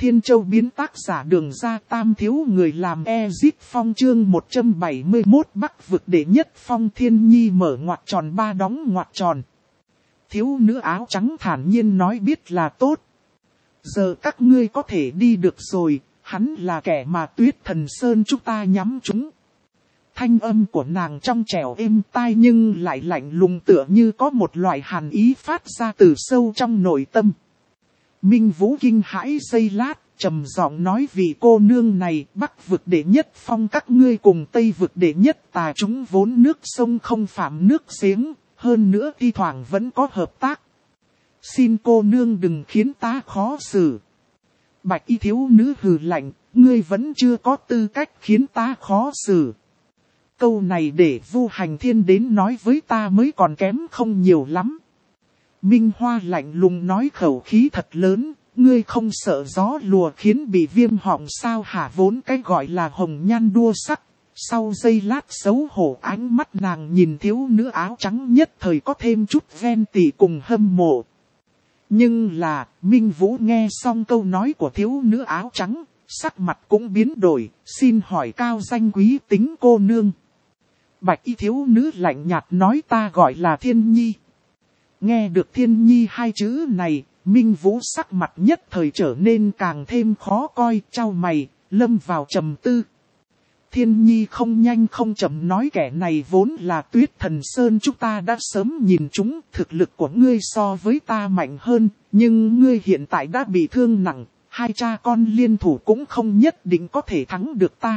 Thiên Châu biến tác giả Đường Ra Tam thiếu người làm Ezit Phong chương 171 Bắc vực đệ nhất Phong Thiên Nhi mở ngoặc tròn ba đóng ngoặc tròn. Thiếu nữ áo trắng thản nhiên nói biết là tốt. Giờ các ngươi có thể đi được rồi, hắn là kẻ mà Tuyết Thần Sơn chúng ta nhắm chúng. Thanh âm của nàng trong trẻo êm tai nhưng lại lạnh lùng tựa như có một loại hàn ý phát ra từ sâu trong nội tâm. Minh Vũ kinh hãi giây lát, trầm giọng nói vì cô nương này Bắc vực đệ nhất Phong các ngươi cùng Tây vực đệ nhất tà chúng vốn nước sông không phạm nước giếng, hơn nữa thi thoảng vẫn có hợp tác. Xin cô nương đừng khiến ta khó xử. Bạch y thiếu nữ hừ lạnh, ngươi vẫn chưa có tư cách khiến ta khó xử. Câu này để Vu Hành Thiên đến nói với ta mới còn kém không nhiều lắm. Minh Hoa lạnh lùng nói khẩu khí thật lớn, ngươi không sợ gió lùa khiến bị viêm họng sao hả vốn cái gọi là hồng nhan đua sắc. Sau giây lát xấu hổ ánh mắt nàng nhìn thiếu nữ áo trắng nhất thời có thêm chút ghen tị cùng hâm mộ. Nhưng là, Minh Vũ nghe xong câu nói của thiếu nữ áo trắng, sắc mặt cũng biến đổi, xin hỏi cao danh quý tính cô nương. Bạch y thiếu nữ lạnh nhạt nói ta gọi là Thiên Nhi. Nghe được Thiên Nhi hai chữ này, Minh Vũ sắc mặt nhất thời trở nên càng thêm khó coi, chau mày, lâm vào trầm tư. Thiên Nhi không nhanh không chậm nói kẻ này vốn là Tuyết Thần Sơn chúng ta đã sớm nhìn chúng, thực lực của ngươi so với ta mạnh hơn, nhưng ngươi hiện tại đã bị thương nặng, hai cha con liên thủ cũng không nhất định có thể thắng được ta.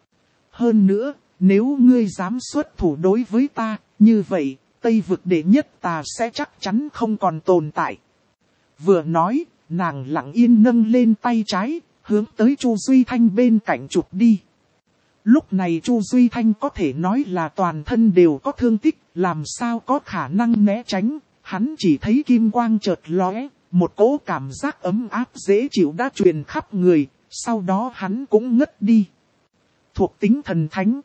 Hơn nữa, nếu ngươi dám xuất thủ đối với ta, như vậy, Tây vực đệ nhất ta sẽ chắc chắn không còn tồn tại. Vừa nói, nàng lặng yên nâng lên tay trái, hướng tới Chu Duy Thanh bên cạnh chụp đi. Lúc này Chu Duy Thanh có thể nói là toàn thân đều có thương tích, làm sao có khả năng né tránh, hắn chỉ thấy kim quang chợt lóe, một cỗ cảm giác ấm áp dễ chịu đã truyền khắp người, sau đó hắn cũng ngất đi. Thuộc tính thần thánh.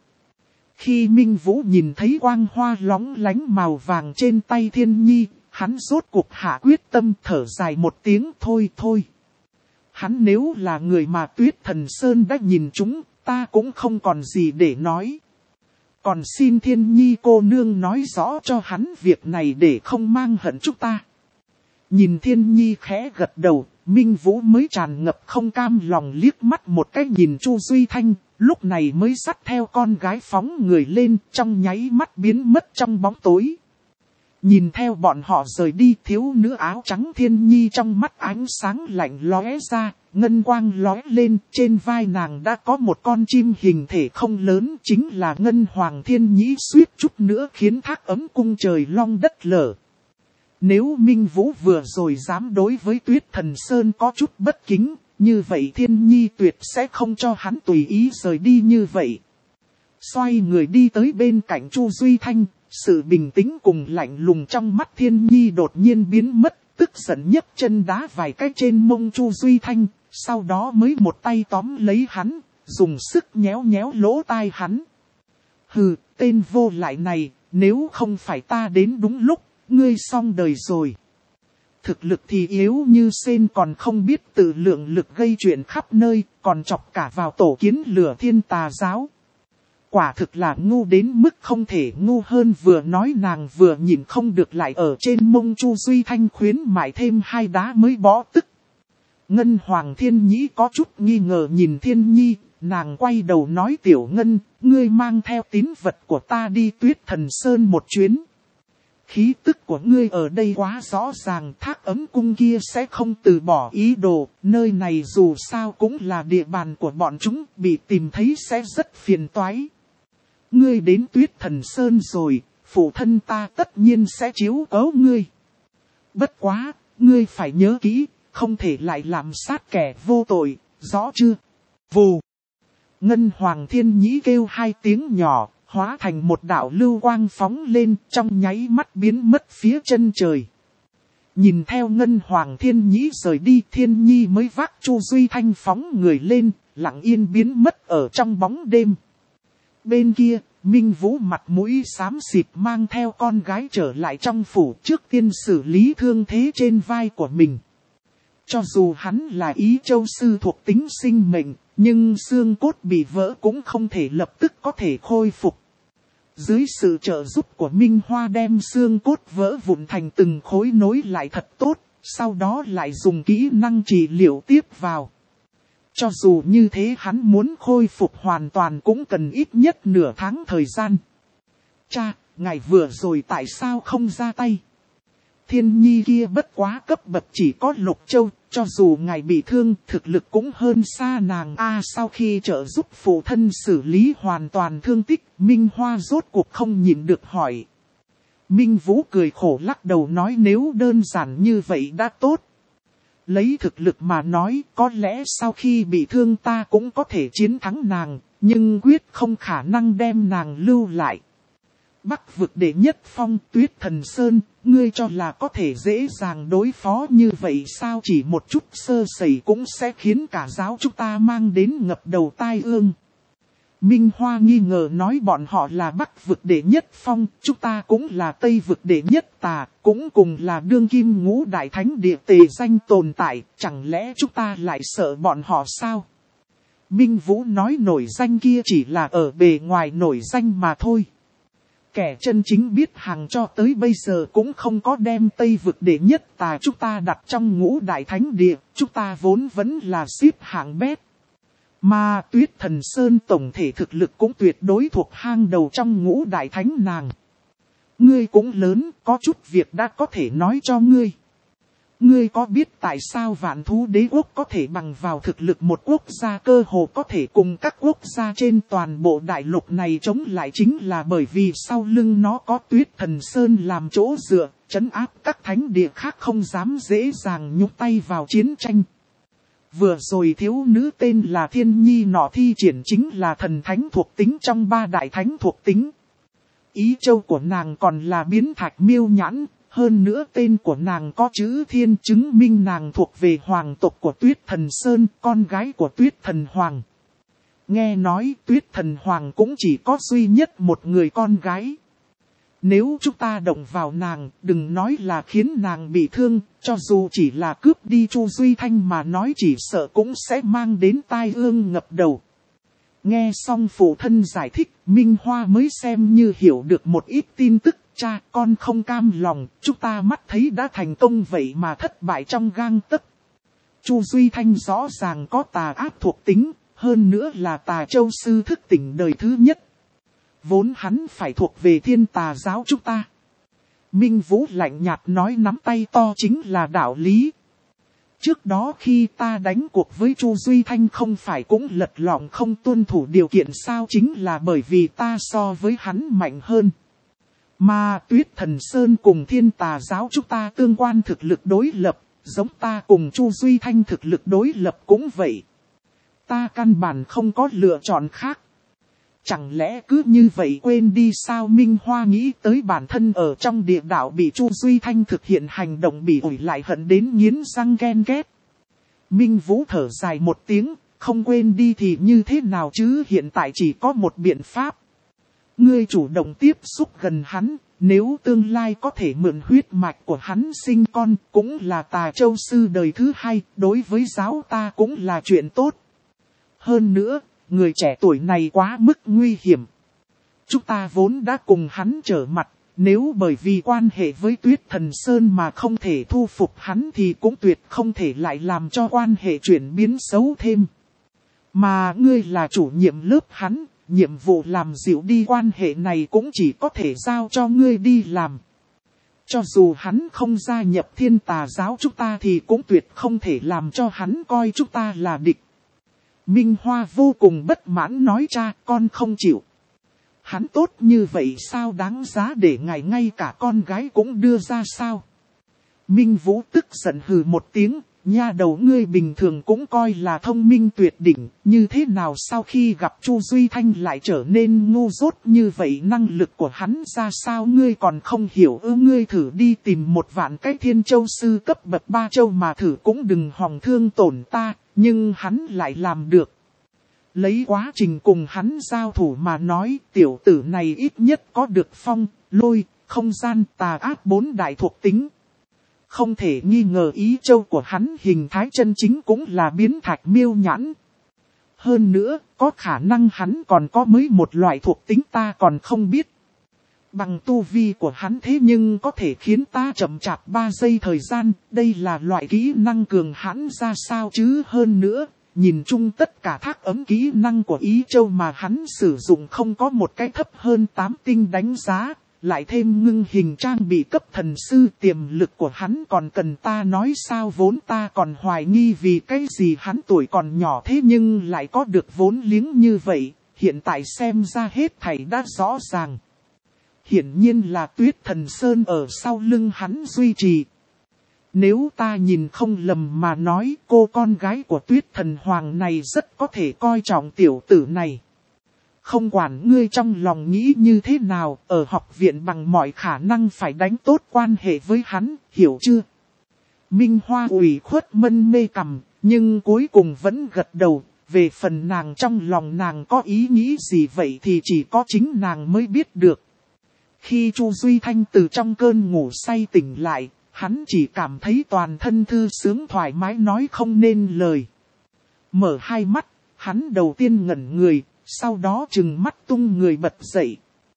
Khi Minh Vũ nhìn thấy quang hoa lóng lánh màu vàng trên tay Thiên Nhi, hắn rốt cuộc hạ quyết tâm thở dài một tiếng thôi. Hắn nếu là người mà Tuyết Thần Sơn đã nhìn chúng, ta cũng không còn gì để nói. Còn xin Thiên Nhi cô nương nói rõ cho hắn việc này để không mang hận chúng ta. Nhìn Thiên Nhi khẽ gật đầu, Minh Vũ mới tràn ngập không cam lòng liếc mắt một cái nhìn Chu Duy Thanh, lúc này mới dắt theo con gái phóng người lên trong nháy mắt biến mất trong bóng tối. Nhìn theo bọn họ rời đi thiếu nữ áo trắng Thiên Nhi trong mắt ánh sáng lạnh lóe ra, ngân quang lóe lên trên vai nàng đã có một con chim hình thể không lớn chính là Ngân Hoàng Thiên Nhĩ suýt chút nữa khiến thác ấm cung trời long đất lở. Nếu Minh Vũ vừa rồi dám đối với Tuyết Thần Sơn có chút bất kính, như vậy Thiên Nhi tuyệt sẽ không cho hắn tùy ý rời đi như vậy. Xoay người đi tới bên cạnh Chu Duy Thanh, sự bình tĩnh cùng lạnh lùng trong mắt Thiên Nhi đột nhiên biến mất, tức giận nhấc chân đá vài cái trên mông Chu Duy Thanh, sau đó mới một tay tóm lấy hắn, dùng sức nhéo nhéo lỗ tai hắn. Hừ, tên vô lại này, nếu không phải ta đến đúng lúc, ngươi xong đời rồi. Thực lực thì yếu như sên còn không biết tự lượng lực gây chuyện khắp nơi, còn chọc cả vào tổ kiến lửa Thiên Tà giáo. Quả thực là ngu đến mức không thể ngu hơn, vừa nói nàng vừa nhìn không được lại ở trên mông Chu Duy Thanh khuyến mại thêm hai đá mới bó tức. Ngân Hoàng Thiên Nhĩ có chút nghi ngờ nhìn Thiên Nhi, nàng quay đầu nói Tiểu Ngân, ngươi mang theo tín vật của ta đi Tuyết Thần Sơn một chuyến. Khí tức của ngươi ở đây quá rõ ràng, thác ấm cung kia sẽ không từ bỏ ý đồ, nơi này dù sao cũng là địa bàn của bọn chúng, bị tìm thấy sẽ rất phiền toái. Ngươi đến Tuyết Thần Sơn rồi, phụ thân ta tất nhiên sẽ chiếu cố ngươi. Bất quá, ngươi phải nhớ kỹ, không thể lại làm sát kẻ vô tội, rõ chưa? Vù! Ngân Hoàng Thiên Nhĩ kêu hai tiếng nhỏ, hóa thành một đạo lưu quang phóng lên trong nháy mắt biến mất phía chân trời. Nhìn theo Ngân Hoàng Thiên Nhĩ rời đi, Thiên Nhi mới vác Chu Duy Thanh phóng người lên, lặng yên biến mất ở trong bóng đêm. Bên kia, Minh Vũ mặt mũi xám xịt mang theo con gái trở lại trong phủ trước tiên xử lý thương thế trên vai của mình. Cho dù hắn là Ý Châu Sư thuộc tính sinh mệnh, nhưng xương cốt bị vỡ cũng không thể lập tức có thể khôi phục. Dưới sự trợ giúp của Minh Hoa đem xương cốt vỡ vụn thành từng khối nối lại thật tốt, sau đó lại dùng kỹ năng trị liệu tiếp vào. Cho dù như thế hắn muốn khôi phục hoàn toàn cũng cần ít nhất nửa tháng thời gian. Cha, ngài vừa rồi tại sao không ra tay? Thiên nhi kia bất quá cấp bậc chỉ có Lục Châu, cho dù ngài bị thương thực lực cũng hơn xa nàng. Sau khi trợ giúp phụ thân xử lý hoàn toàn thương tích, Minh Hoa rốt cuộc không nhịn được hỏi. Minh Vũ cười khổ lắc đầu nói nếu đơn giản như vậy đã tốt. Lấy thực lực mà nói có lẽ sau khi bị thương ta cũng có thể chiến thắng nàng, nhưng quyết không khả năng đem nàng lưu lại. Bắc vực đệ nhất phong Tuyết Thần Sơn, ngươi cho là có thể dễ dàng đối phó như vậy sao? Chỉ một chút sơ sẩy cũng sẽ khiến cả giáo chúng ta mang đến ngập đầu tai ương. Minh Hoa nghi ngờ nói bọn họ là Bắc vực đệ nhất phong, chúng ta cũng là Tây vực đệ nhất tà, cũng cùng là đương kim ngũ đại thánh địa tề danh tồn tại, chẳng lẽ chúng ta lại sợ bọn họ sao? Minh Vũ nói nổi danh kia chỉ là ở bề ngoài nổi danh mà thôi. Kẻ chân chính biết hàng cho tới bây giờ cũng không có đem Tây vực đệ nhất tà chúng ta đặt trong ngũ đại thánh địa, chúng ta vốn vẫn là xếp hạng bét. Mà Tuyết Thần Sơn tổng thể thực lực cũng tuyệt đối thuộc hang đầu trong ngũ đại thánh nàng. Ngươi cũng lớn, có chút việc đã có thể nói cho ngươi. Ngươi có biết tại sao Vạn Thú Đế Quốc có thể bằng vào thực lực một quốc gia cơ hồ có thể cùng các quốc gia trên toàn bộ đại lục này chống lại chính là bởi vì sau lưng nó có Tuyết Thần Sơn làm chỗ dựa, trấn áp các thánh địa khác không dám dễ dàng nhúc tay vào chiến tranh. Vừa rồi thiếu nữ tên là Thiên Nhi nọ thi triển chính là thần thánh thuộc tính trong ba đại thánh thuộc tính. Ý châu của nàng còn là biến thạch miêu nhãn, hơn nữa tên của nàng có chữ Thiên chứng minh nàng thuộc về hoàng tộc của Tuyết Thần Sơn, con gái của Tuyết Thần Hoàng. Nghe nói Tuyết Thần Hoàng cũng chỉ có duy nhất một người con gái. Nếu chúng ta động vào nàng, đừng nói là khiến nàng bị thương, cho dù chỉ là cướp đi Chu Duy Thanh mà nói chỉ sợ cũng sẽ mang đến tai ương ngập đầu. Nghe xong phụ thân giải thích, Minh Hoa mới xem như hiểu được một ít tin tức. Cha, con không cam lòng, chúng ta mắt thấy đã thành công vậy mà thất bại trong gang tấc. Chu Duy Thanh rõ ràng có tà ác thuộc tính, hơn nữa là tà châu sư thức tỉnh đời thứ nhất. Vốn hắn phải thuộc về Thiên Tà giáo chúng ta. Minh Vũ lạnh nhạt nói nắm tay to chính là đạo lý. Trước đó khi ta đánh cuộc với Chu Duy Thanh không phải cũng lật lọng không tuân thủ điều kiện sao, chính là bởi vì ta so với hắn mạnh hơn. Mà Tuyết Thần Sơn cùng Thiên Tà giáo chúng ta tương quan thực lực đối lập, giống ta cùng Chu Duy Thanh thực lực đối lập cũng vậy. Ta căn bản không có lựa chọn khác. Chẳng lẽ cứ như vậy quên đi sao? Minh Hoa nghĩ tới bản thân ở trong địa đạo bị Chu Duy Thanh thực hiện hành động bị ủi lại hận đến nghiến răng ghen ghét. Minh Vũ thở dài một tiếng, không quên đi thì như thế nào chứ, hiện tại chỉ có một biện pháp. Ngươi chủ động tiếp xúc gần hắn, nếu tương lai có thể mượn huyết mạch của hắn sinh con, cũng là tà châu sư đời thứ hai, đối với giáo ta cũng là chuyện tốt. Hơn nữa, người trẻ tuổi này quá mức nguy hiểm. Chúng ta vốn đã cùng hắn trở mặt, nếu bởi vì quan hệ với Tuyết Thần Sơn mà không thể thu phục hắn thì cũng tuyệt không thể lại làm cho quan hệ chuyển biến xấu thêm. Mà ngươi là chủ nhiệm lớp hắn, nhiệm vụ làm dịu đi quan hệ này cũng chỉ có thể giao cho ngươi đi làm. Cho dù hắn không gia nhập Thiên Tà giáo chúng ta thì cũng tuyệt không thể làm cho hắn coi chúng ta là địch. Minh Hoa vô cùng bất mãn nói cha, con không chịu. Hắn tốt như vậy sao đáng giá để ngài ngay cả con gái cũng đưa ra sao? Minh Vũ tức giận hừ một tiếng, nha đầu ngươi bình thường cũng coi là thông minh tuyệt đỉnh, như thế nào sau khi gặp Chu Duy Thanh lại trở nên ngu dốt như vậy, năng lực của hắn ra sao ngươi còn không hiểu ngươi thử đi tìm một vạn cái Thiên Châu sư cấp bậc 3 châu mà thử cũng đừng hòng thương tổn ta, nhưng hắn lại làm được. Lấy quá trình cùng hắn giao thủ mà nói, tiểu tử này ít nhất có được phong, lôi, không gian, tà ác 4 đại thuộc tính. Không thể nghi ngờ Ý Châu của hắn hình thái chân chính cũng là biến thạch miêu nhãn. Hơn nữa, có khả năng hắn còn có mới một loại thuộc tính ta còn không biết. Bằng tu vi của hắn thế nhưng có thể khiến ta chậm chạp 3 giây thời gian, đây là loại kỹ năng cường hãn ra sao chứ. Hơn nữa, nhìn chung tất cả thác ấm kỹ năng của Ý Châu mà hắn sử dụng không có một cái thấp hơn 8 tinh đánh giá, lại thêm ngưng hình trang bị cấp thần sư, tiềm lực của hắn còn cần ta nói sao. Vốn ta còn hoài nghi vì cái gì hắn tuổi còn nhỏ thế nhưng lại có được vốn liếng như vậy, hiện tại xem ra hết thảy đã rõ ràng. Hiển nhiên là Tuyết Thần Sơn ở sau lưng hắn duy trì. Nếu ta nhìn không lầm mà nói, cô con gái của Tuyết Thần Hoàng này rất có thể coi trọng tiểu tử này. Không quản ngươi trong lòng nghĩ như thế nào, ở học viện bằng mọi khả năng phải đánh tốt quan hệ với hắn, hiểu chưa? Minh Hoa ủy khuất mân mê cằm, nhưng cuối cùng vẫn gật đầu. Về phần nàng trong lòng nàng có ý nghĩ gì vậy thì chỉ có chính nàng mới biết được. Khi Chu Duy Thanh từ trong cơn ngủ say tỉnh lại, hắn chỉ cảm thấy toàn thân thư sướng thoải mái nói không nên lời. Mở hai mắt, hắn đầu tiên ngẩn người, sau đó trừng mắt tung người bật dậy.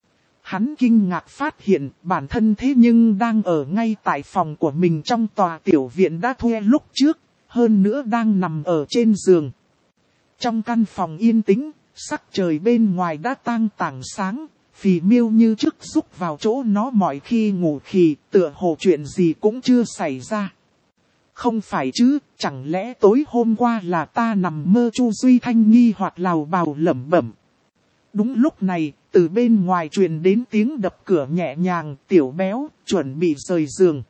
Hắn kinh ngạc phát hiện bản thân thế nhưng đang ở ngay tại phòng của mình trong tòa tiểu viện đã thuê lúc trước, hơn nữa đang nằm ở trên giường. Trong căn phòng yên tĩnh, sắc trời bên ngoài đã tang tảng sáng. Phì Miêu như trước rúc vào chỗ nó mọi khi ngủ khì, tựa hồ chuyện gì cũng chưa xảy ra. Không phải chứ, chẳng lẽ tối hôm qua là ta nằm mơ? Chu Duy Thanh nghi hoặc lào bào lẩm bẩm. Đúng lúc này, từ bên ngoài truyền đến tiếng đập cửa nhẹ nhàng. Tiểu Béo chuẩn bị rời giường.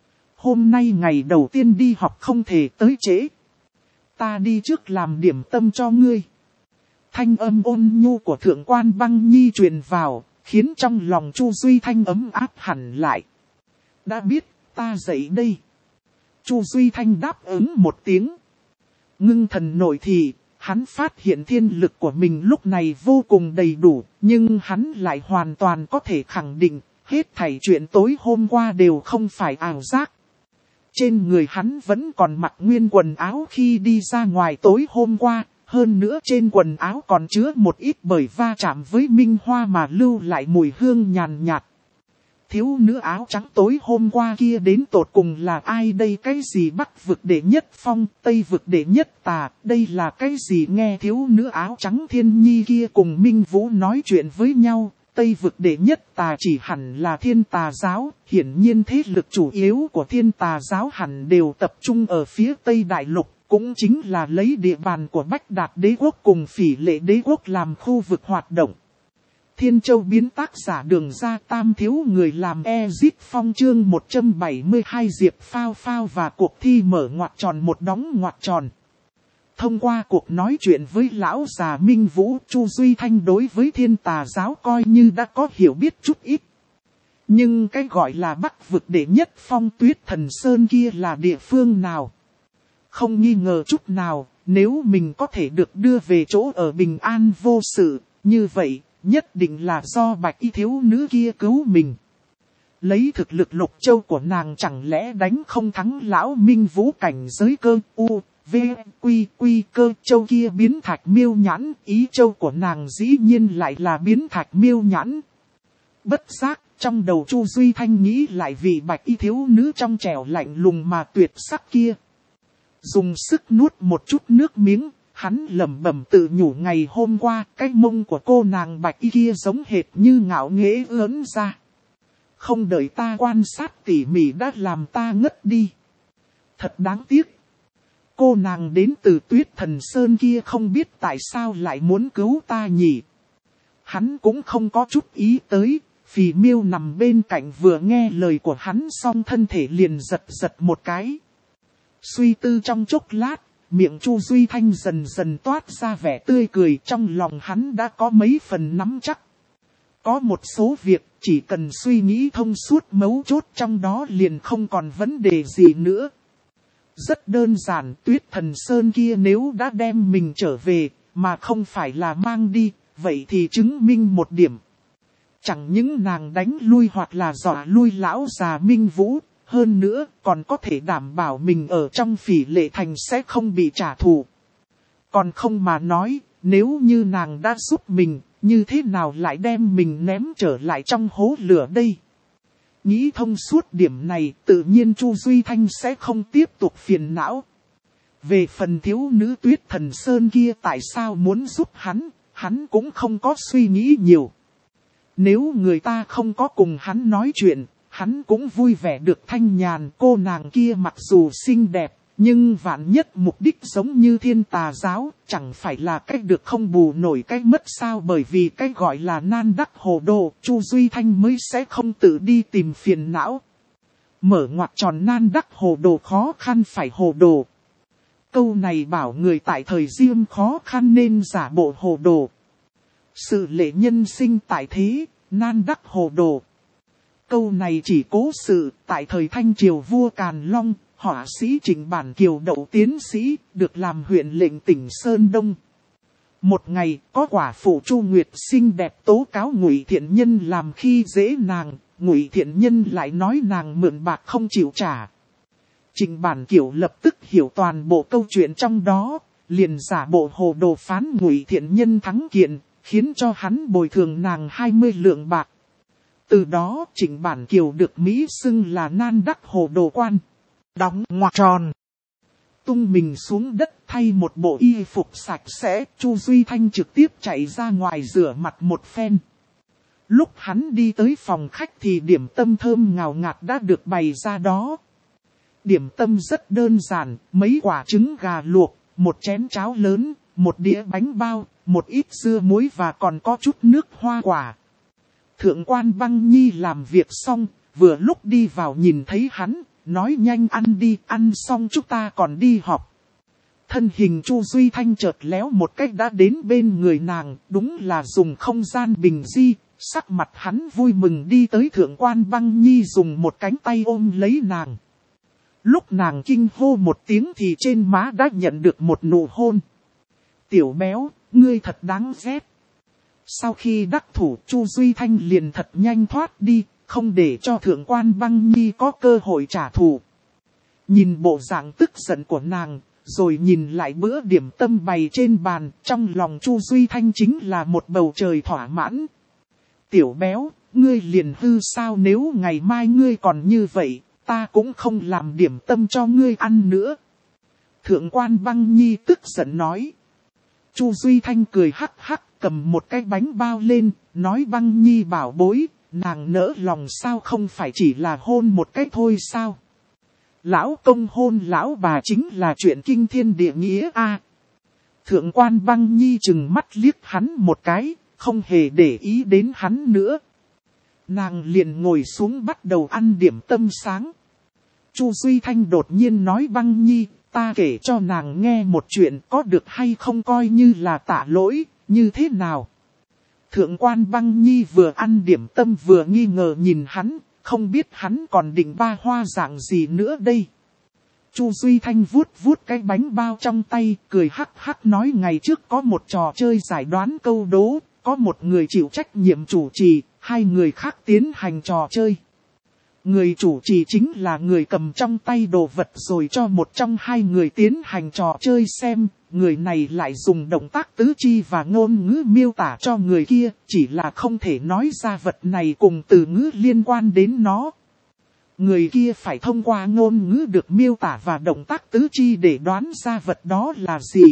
Hôm nay ngày đầu tiên đi học không thể tới trễ. Ta đi trước làm điểm tâm cho ngươi. Thanh âm ôn nhu của thượng quan Băng Nhi truyền vào, khiến trong lòng Chu Duy Thanh ấm áp hẳn lại. Đã biết, ta dậy đây. Chu Duy Thanh đáp ứng một tiếng. Ngưng thần nội thì, hắn phát hiện thiên lực của mình lúc này vô cùng đầy đủ, nhưng hắn lại hoàn toàn có thể khẳng định, hết thảy chuyện tối hôm qua đều không phải ảo giác. Trên người hắn vẫn còn mặc nguyên quần áo khi đi ra ngoài tối hôm qua. Hơn nữa trên quần áo còn chứa một ít bởi va chạm với Minh Hoa mà lưu lại mùi hương nhàn nhạt. Thiếu nữ áo trắng tối hôm qua kia đến tột cùng là ai đây? Cái gì Bắc vực đệ nhất phong, Tây vực đệ nhất tà, đây là cái gì? Nghe thiếu nữ áo trắng Thiên Nhi kia cùng Minh Vũ nói chuyện với nhau, Tây vực đệ nhất tà chỉ hẳn là Thiên Tà giáo, hiển nhiên thế lực chủ yếu của Thiên Tà giáo hẳn đều tập trung ở phía Tây Đại Lục. Cũng chính là lấy địa bàn của Bách Đạt đế quốc cùng Phỉ Lệ đế quốc làm khu vực hoạt động. Thiên Châu biến tác giả Đường Ra Tam thiếu người làm Ezip Phong chương 172 Diệp Phao Phao và cuộc thi mở ngoặc tròn một đóng ngoặc tròn. Thông qua cuộc nói chuyện với lão già Minh Vũ, Chu Duy Thanh đối với Thiên Tà giáo coi như đã có hiểu biết chút ít. Nhưng cái gọi là Bắc vực đệ nhất phong Tuyết Thần Sơn kia là địa phương nào? Không nghi ngờ chút nào, nếu mình có thể được đưa về chỗ ở bình an vô sự, như vậy, nhất định là do bạch y thiếu nữ kia cứu mình. Lấy thực lực Lục Châu của nàng chẳng lẽ đánh không thắng lão Minh Vũ cảnh giới cơ u, v, quy cơ châu kia biến thạch miêu nhãn, Ý Châu của nàng dĩ nhiên lại là biến thạch miêu nhãn. Bất giác, trong đầu Chu Duy Thanh nghĩ lại vị bạch y thiếu nữ trong trẻo lạnh lùng mà tuyệt sắc kia. Dùng sức nuốt một chút nước miếng, hắn lẩm bẩm tự nhủ ngày hôm qua, cái mông của cô nàng bạch y kia giống hệt như ngạo nghễ ưỡn ra. Không đợi ta quan sát tỉ mỉ đã làm ta ngất đi. Thật đáng tiếc. Cô nàng đến từ Tuyết Thần Sơn kia không biết tại sao lại muốn cứu ta nhỉ. Hắn cũng không có chút ý tới, Phì Miêu nằm bên cạnh vừa nghe lời của hắn xong thân thể liền giật giật một cái. Suy tư trong chốc lát, miệng Chu Duy Thanh dần dần toát ra vẻ tươi cười, trong lòng hắn đã có mấy phần nắm chắc. Có một số việc chỉ cần suy nghĩ thông suốt mấu chốt trong đó liền không còn vấn đề gì nữa. Rất đơn giản, Tuyết Thần Sơn kia nếu đã đem mình trở về, mà không phải là mang đi, vậy thì chứng minh một điểm. Chẳng những nàng đánh lui hoặc là dọa lui lão già Minh Vũ, hơn nữa còn có thể đảm bảo mình ở trong Phỉ Lệ Thành sẽ không bị trả thù. Còn không mà nói, nếu như nàng đã giúp mình, như thế nào lại đem mình ném trở lại trong hố lửa đây? Nghĩ thông suốt điểm này, tự nhiên Chu Duy Thanh sẽ không tiếp tục phiền não. Về phần thiếu nữ Tuyết Thần Sơn kia tại sao muốn giúp hắn cũng không có suy nghĩ nhiều. Nếu người ta không có cùng hắn nói chuyện, hắn cũng vui vẻ được thanh nhàn. Cô nàng kia mặc dù xinh đẹp, nhưng vạn nhất mục đích giống như Thiên Tà giáo, chẳng phải là cách được không bù nổi cách mất sao? Bởi vì cách gọi là nan đắc hồ đồ, Chu Duy Thanh mới sẽ không tự đi tìm phiền não. Mở ngoặc tròn nan đắc hồ đồ khó khăn phải hồ đồ. Câu này bảo người tại thời riêng khó khăn nên giả bộ hồ đồ. Sự lệ nhân sinh tại thế, nan đắc hồ đồ. Câu này chỉ cố sự tại thời Thanh Triều vua Càn Long, họa sĩ Trịnh Bản Kiều đậu tiến sĩ, được làm huyện lệnh tỉnh Sơn Đông. Một ngày, có quả phụ Chu Nguyệt xinh đẹp tố cáo Ngụy Thiện Nhân làm khi dễ nàng, Ngụy Thiện Nhân lại nói nàng mượn bạc không chịu trả. Trịnh Bản Kiều lập tức hiểu toàn bộ câu chuyện trong đó, liền giả bộ hồ đồ phán Ngụy Thiện Nhân thắng kiện, khiến cho hắn bồi thường nàng 20 lượng bạc. Từ đó Trịnh Bản Kiều được Mỹ xưng là nan đắc hồ đồ quan. Đóng ngoặc tròn. Tung mình xuống đất thay một bộ y phục sạch sẽ, Chu Duy Thanh trực tiếp chạy ra ngoài rửa mặt một phen. Lúc hắn đi tới phòng khách thì điểm tâm thơm ngào ngạt đã được bày ra đó. Điểm tâm rất đơn giản, mấy quả trứng gà luộc, một chén cháo lớn, một đĩa bánh bao, một ít dưa muối và còn có chút nước hoa quả. Thượng quan Băng Nhi làm việc xong, vừa lúc đi vào nhìn thấy hắn, nói nhanh ăn đi, ăn xong chúng ta còn đi họp. Thân hình Chu Duy Thanh chợt léo một cách đã đến bên người nàng, đúng là dùng không gian bình di, sắc mặt hắn vui mừng đi tới Thượng quan Băng Nhi dùng một cánh tay ôm lấy nàng. Lúc nàng kinh hô một tiếng thì trên má đã nhận được một nụ hôn. Tiểu béo, ngươi thật đáng ghét. Sau khi đắc thủ, Chu Duy Thanh liền thật nhanh thoát đi, không để cho Thượng quan Băng Nhi có cơ hội trả thù. Nhìn bộ dạng tức giận của nàng, rồi nhìn lại bữa điểm tâm bày trên bàn, trong lòng Chu Duy Thanh chính là một bầu trời thỏa mãn. Tiểu béo, ngươi liền hư sao? Nếu ngày mai ngươi còn như vậy, ta cũng không làm điểm tâm cho ngươi ăn nữa. Thượng quan Băng Nhi tức giận nói. Chu Duy Thanh cười hắc hắc, cầm một cái bánh bao lên, nói Băng Nhi bảo bối, nàng nỡ lòng sao? Không phải chỉ là hôn một cái thôi sao? Lão công hôn lão bà chính là chuyện kinh thiên địa nghĩa a. Thượng quan Băng Nhi chừng mắt liếc hắn một cái, không hề để ý đến hắn nữa. Nàng liền ngồi xuống bắt đầu ăn điểm tâm sáng. Chu Duy Thanh đột nhiên nói Băng Nhi, ta kể cho nàng nghe một chuyện, có được hay không? Coi như là tạ lỗi, như thế nào? Thượng quan Băng Nhi vừa ăn điểm tâm vừa nghi ngờ nhìn hắn, không biết hắn còn định ba hoa dạng gì nữa đây. Chu Duy Thanh vuốt vuốt cái bánh bao trong tay, cười hắc hắc nói ngày trước có một trò chơi giải đoán câu đố, có một người chịu trách nhiệm chủ trì, hai người khác tiến hành trò chơi. Người chủ trì chính là người cầm trong tay đồ vật rồi cho một trong hai người tiến hành trò chơi xem, người này lại dùng động tác tứ chi và ngôn ngữ miêu tả cho người kia, chỉ là không thể nói ra vật này cùng từ ngữ liên quan đến nó. Người kia phải thông qua ngôn ngữ được miêu tả và động tác tứ chi để đoán ra vật đó là gì.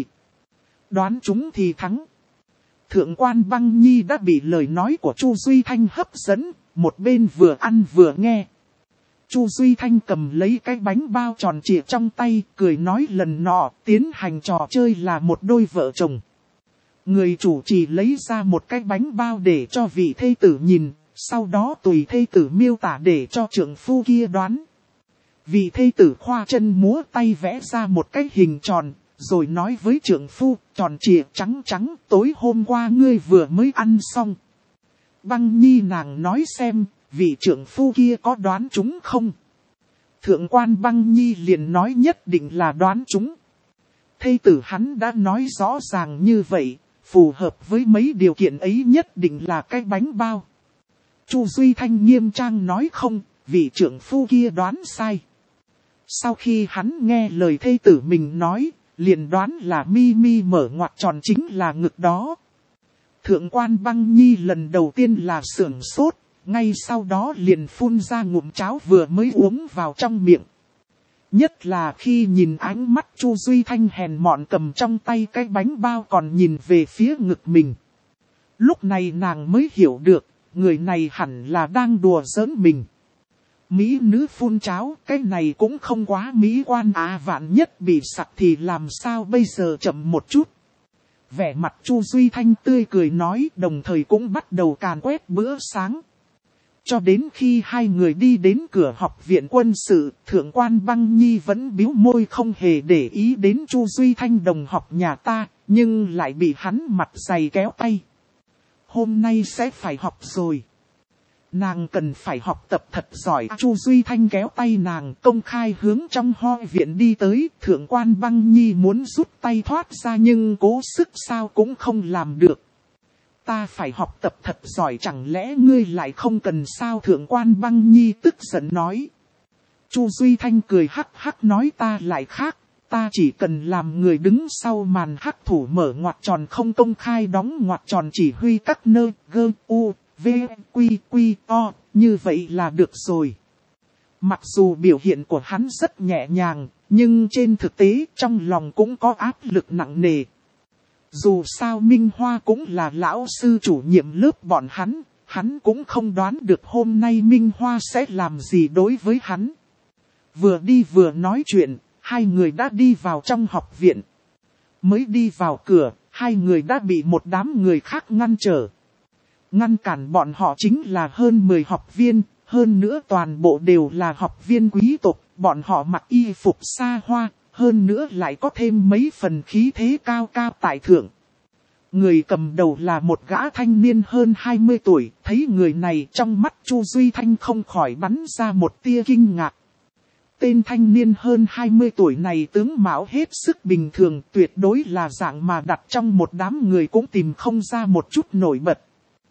Đoán chúng thì thắng. Thượng quan Băng Nhi đã bị lời nói của Chu Duy Thanh hấp dẫn, một bên vừa ăn vừa nghe. Chu Duy Thanh cầm lấy cái bánh bao tròn trịa trong tay, cười nói lần nọ tiến hành trò chơi là một đôi vợ chồng. Người chủ trì lấy ra một cái bánh bao để cho vị thê tử nhìn, sau đó tùy thê tử miêu tả để cho trượng phu kia đoán. Vị thê tử khoa chân múa tay vẽ ra một cái hình tròn, rồi nói với trượng phu, tròn trịa trắng trắng, tối hôm qua ngươi vừa mới ăn xong. Băng Nhi nàng nói xem, vị trượng phu kia có đoán chúng không? Thượng quan Băng Nhi liền nói nhất định là đoán chúng. Thê tử hắn đã nói rõ ràng như vậy, phù hợp với mấy điều kiện ấy nhất định là cái bánh bao. Chu Duy Thanh nghiêm trang nói không, vị trưởng phu kia đoán sai. Sau khi hắn nghe lời thê tử mình nói, liền đoán là Mi mở ngoặc tròn chính là ngực đó. Thượng quan Băng Nhi lần đầu tiên là sửng sốt, ngay sau đó liền phun ra ngụm cháo vừa mới uống vào trong miệng. Nhất là khi nhìn ánh mắt Chu Duy Thanh hèn mọn cầm trong tay cái bánh bao còn nhìn về phía ngực mình. Lúc này nàng mới hiểu được, người này hẳn là đang đùa giỡn mình. Mỹ nữ phun cháo, cái này cũng không quá mỹ quan à, vạn nhất bị sặc thì làm sao bây giờ, chậm một chút. Vẻ mặt Chu Duy Thanh tươi cười nói, đồng thời cũng bắt đầu càn quét bữa sáng. Cho đến khi hai người đi đến cửa học viện quân sự, Thượng quan Băng Nhi vẫn bĩu môi không hề để ý đến Chu Duy Thanh đồng học nhà ta, nhưng lại bị hắn mặt dày kéo tay. Hôm nay sẽ phải học rồi. Nàng cần phải học tập thật giỏi. Chu Duy Thanh kéo tay nàng công khai hướng trong ho viện đi tới. Thượng quan Băng Nhi muốn rút tay thoát ra nhưng cố sức sao cũng không làm được. Ta phải học tập thật giỏi, chẳng lẽ ngươi lại không cần sao? Thượng quan Băng Nhi tức giận nói. Chu Duy Thanh cười hắc hắc nói, ta lại khác. Ta chỉ cần làm người đứng sau màn hắc thủ mở ngoặc tròn không công khai đóng ngoặc tròn, chỉ huy các nơi gơ u v quy quy o, như vậy là được rồi. Mặc dù biểu hiện của hắn rất nhẹ nhàng, nhưng trên thực tế trong lòng cũng có áp lực nặng nề. Dù sao Minh Hoa cũng là lão sư chủ nhiệm lớp bọn hắn cũng không đoán được hôm nay Minh Hoa sẽ làm gì đối với hắn. Vừa đi vừa nói chuyện, hai người đã đi vào trong học viện. Mới đi vào cửa, hai người đã bị một đám người khác ngăn trở. Ngăn cản bọn họ chính là hơn 10 học viên, hơn nữa toàn bộ đều là học viên quý tộc, bọn họ mặc y phục xa hoa, hơn nữa lại có thêm mấy phần khí thế cao cao tại thượng. Người cầm đầu là một gã thanh niên hơn 20 tuổi, thấy người này trong mắt Chu Duy Thanh không khỏi bắn ra một tia kinh ngạc. Tên thanh niên hơn 20 tuổi này tướng mạo hết sức bình thường, tuyệt đối là dạng mà đặt trong một đám người cũng tìm không ra một chút nổi bật.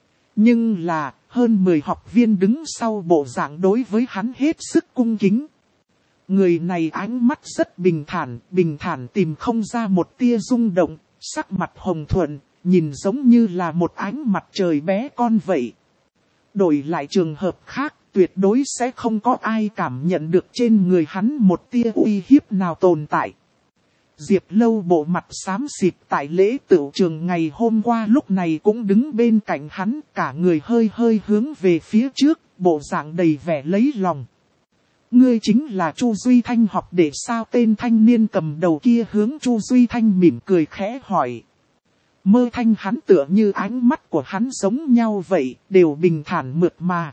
Nhưng là, hơn 10 học viên đứng sau bộ dạng đối với hắn hết sức cung kính. Người này ánh mắt rất bình thản tìm không ra một tia rung động, sắc mặt hồng thuận, nhìn giống như là một ánh mặt trời bé con vậy. Đổi lại trường hợp khác, tuyệt đối sẽ không có ai cảm nhận được trên người hắn một tia uy hiếp nào tồn tại. Diệp Lâu bộ mặt xám xịt tại lễ tửu trường ngày hôm qua lúc này cũng đứng bên cạnh hắn, cả người hơi hướng về phía trước, bộ dạng đầy vẻ lấy lòng. Ngươi chính là Chu Duy Thanh học đệ sao? Tên thanh niên cầm đầu kia hướng Chu Duy Thanh mỉm cười khẽ hỏi. Mơ thanh hắn tựa như ánh mắt của hắn giống nhau vậy, đều bình thản mượt mà.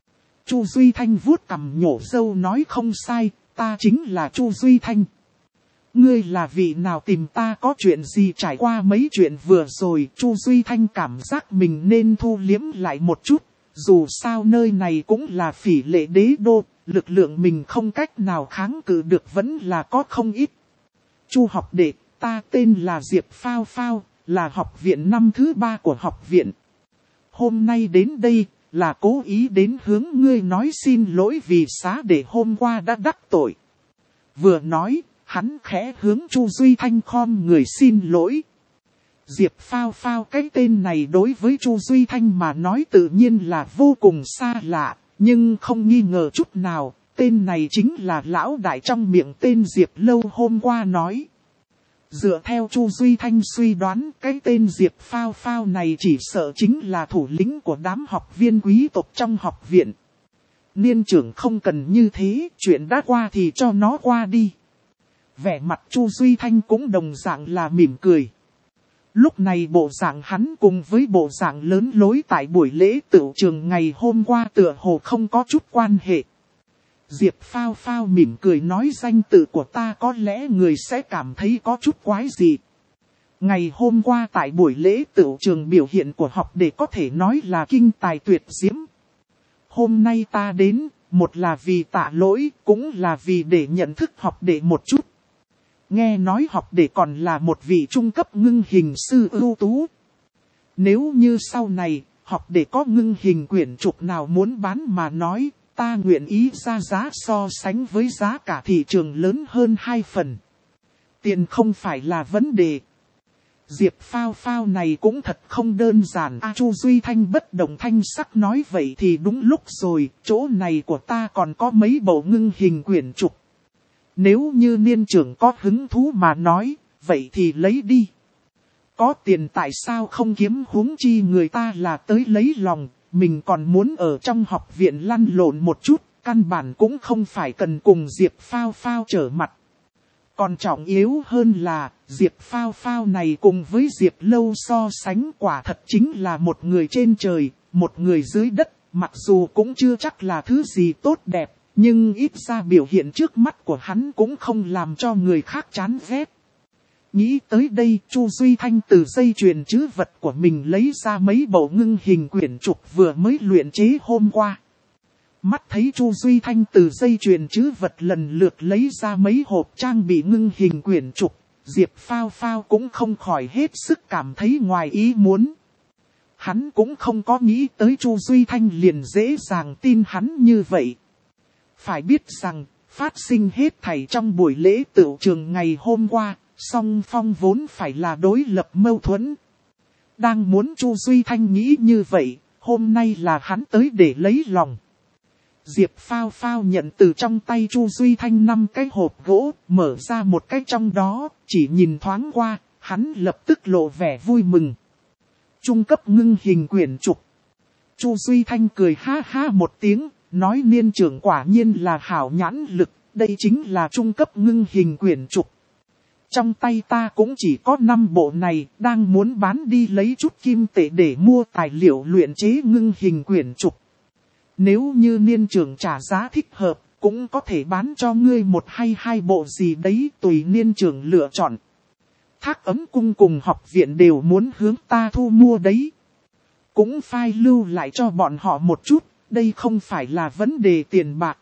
Chu Duy Thanh vuốt cằm nhổ râu nói, không sai, ta chính là Chu Duy Thanh. Ngươi là vị nào tìm ta có chuyện gì? Trải qua mấy chuyện vừa rồi, Chu Duy Thanh cảm giác mình nên thu liếm lại một chút, dù sao nơi này cũng là Phỉ Lệ đế đô, lực lượng mình không cách nào kháng cự được vẫn là có không ít. Chu học đệ, ta tên là Diệp Phao Phao, là học viện năm thứ 3 của học viện. Hôm nay đến đây là cố ý đến hướng ngươi nói xin lỗi vì xá đệ hôm qua đã đắc tội. Vừa nói, hắn khẽ hướng Chu Duy Thanh khom người xin lỗi. Diệp Phao Phao, cái tên này đối với Chu Duy Thanh mà nói tự nhiên là vô cùng xa lạ, nhưng không nghi ngờ chút nào, tên này chính là lão đại trong miệng tên Diệp Lâu hôm qua nói. Dựa theo Chu Duy Thanh suy đoán, cái tên Diệp Phao Phao này chỉ sợ chính là thủ lĩnh của đám học viên quý tộc trong học viện. Niên trưởng không cần như thế, chuyện đã qua thì cho nó qua đi. Vẻ mặt Chu Duy Thanh cũng đồng dạng là mỉm cười. Lúc này bộ dạng hắn cùng với bộ dạng lớn lối tại buổi lễ tửu trường ngày hôm qua tựa hồ không có chút quan hệ. Diệp Phao Phao mỉm cười nói, danh tự của ta có lẽ người sẽ cảm thấy có chút quái dị. Ngày hôm qua tại buổi lễ tửu trường biểu hiện của học đệ có thể nói là kinh tài tuyệt diễm. Hôm nay ta đến, một là vì tạ lỗi, cũng là vì để nhận thức học đệ một chút. Nghe nói học đệ còn là một vị trung cấp ngưng hình sư ưu tú. Nếu như sau này, học đệ có ngưng hình quyển trục nào muốn bán mà nói, ta nguyện ý ra giá so sánh với giá cả thị trường lớn hơn 2 phần. Tiền không phải là vấn đề. Diệp Phao Phao này cũng thật không đơn giản. Chu Duy Thanh bất động thanh sắc nói vậy thì đúng lúc rồi, chỗ này của ta còn có mấy bộ ngưng hình quyển trục. Nếu như niên trưởng có hứng thú mà nói, vậy thì lấy đi. Có tiền tại sao không kiếm, huống chi người ta là tới lấy lòng, mình còn muốn ở trong học viện lăn lộn một chút, căn bản cũng không phải cần cùng Diệp Phao Phao trở mặt. Còn trọng yếu hơn là, Diệp Phao Phao này cùng với Diệp Lâu so sánh quả thật chính là một người trên trời, một người dưới đất, mặc dù cũng chưa chắc là thứ gì tốt đẹp, nhưng ít ra biểu hiện trước mắt của hắn cũng không làm cho người khác chán ghét. Nghĩ tới đây, Chu Duy Thanh từ dây chuyền trữ vật của mình lấy ra mấy bộ ngưng hình quyển trục vừa mới luyện chế hôm qua. Mắt thấy Chu Duy Thanh từ dây chuyền trữ vật lần lượt lấy ra mấy hộp trang bị ngưng hình quyển trục, Diệp Phao Phao cũng không khỏi hết sức cảm thấy ngoài ý muốn. Hắn cũng không có nghĩ tới Chu Duy Thanh liền dễ dàng tin hắn như vậy. Phải biết rằng, phát sinh hết thảy trong buổi lễ tựu trường ngày hôm qua, song phong vốn phải là đối lập mâu thuẫn. Đang muốn Chu Duy Thanh nghĩ như vậy, hôm nay là hắn tới để lấy lòng. Diệp Phao Phao nhận từ trong tay Chu Duy Thanh 5 cái hộp gỗ, mở ra một cái trong đó, chỉ nhìn thoáng qua, hắn lập tức lộ vẻ vui mừng. Trung cấp ngưng hình quyển trục. Chu Duy Thanh cười ha ha một tiếng, nói niên trưởng quả nhiên là hảo nhãn lực, đây chính là trung cấp ngưng hình quyển trục. Trong tay ta cũng chỉ có 5 bộ này, đang muốn bán đi lấy chút kim tệ để mua tài liệu luyện chế ngưng hình quyển trục. Nếu như niên trưởng trả giá thích hợp, cũng có thể bán cho ngươi 1 hay 2 bộ gì đấy, tùy niên trưởng lựa chọn. Thác Ấm Cung cùng học viện đều muốn hướng ta thu mua đấy. Cũng phai lưu lại cho bọn họ một chút, đây không phải là vấn đề tiền bạc.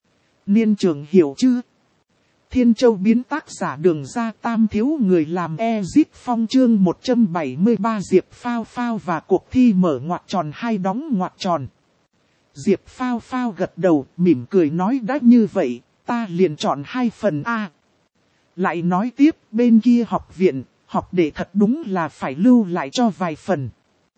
Niên trưởng hiểu chứ? Thiên Châu biến tác giả Đường Ra Tam thiếu người làm Ezit Phong chương 173 Diệp Phao Phao và cuộc thi mở ngoặc tròn hay đóng ngoặc tròn. Diệp Phao Phao gật đầu, mỉm cười nói đã như vậy, ta liền chọn 2 phần A. Lại nói tiếp, bên kia học viện, học đệ thật đúng là phải lưu lại cho vài phần.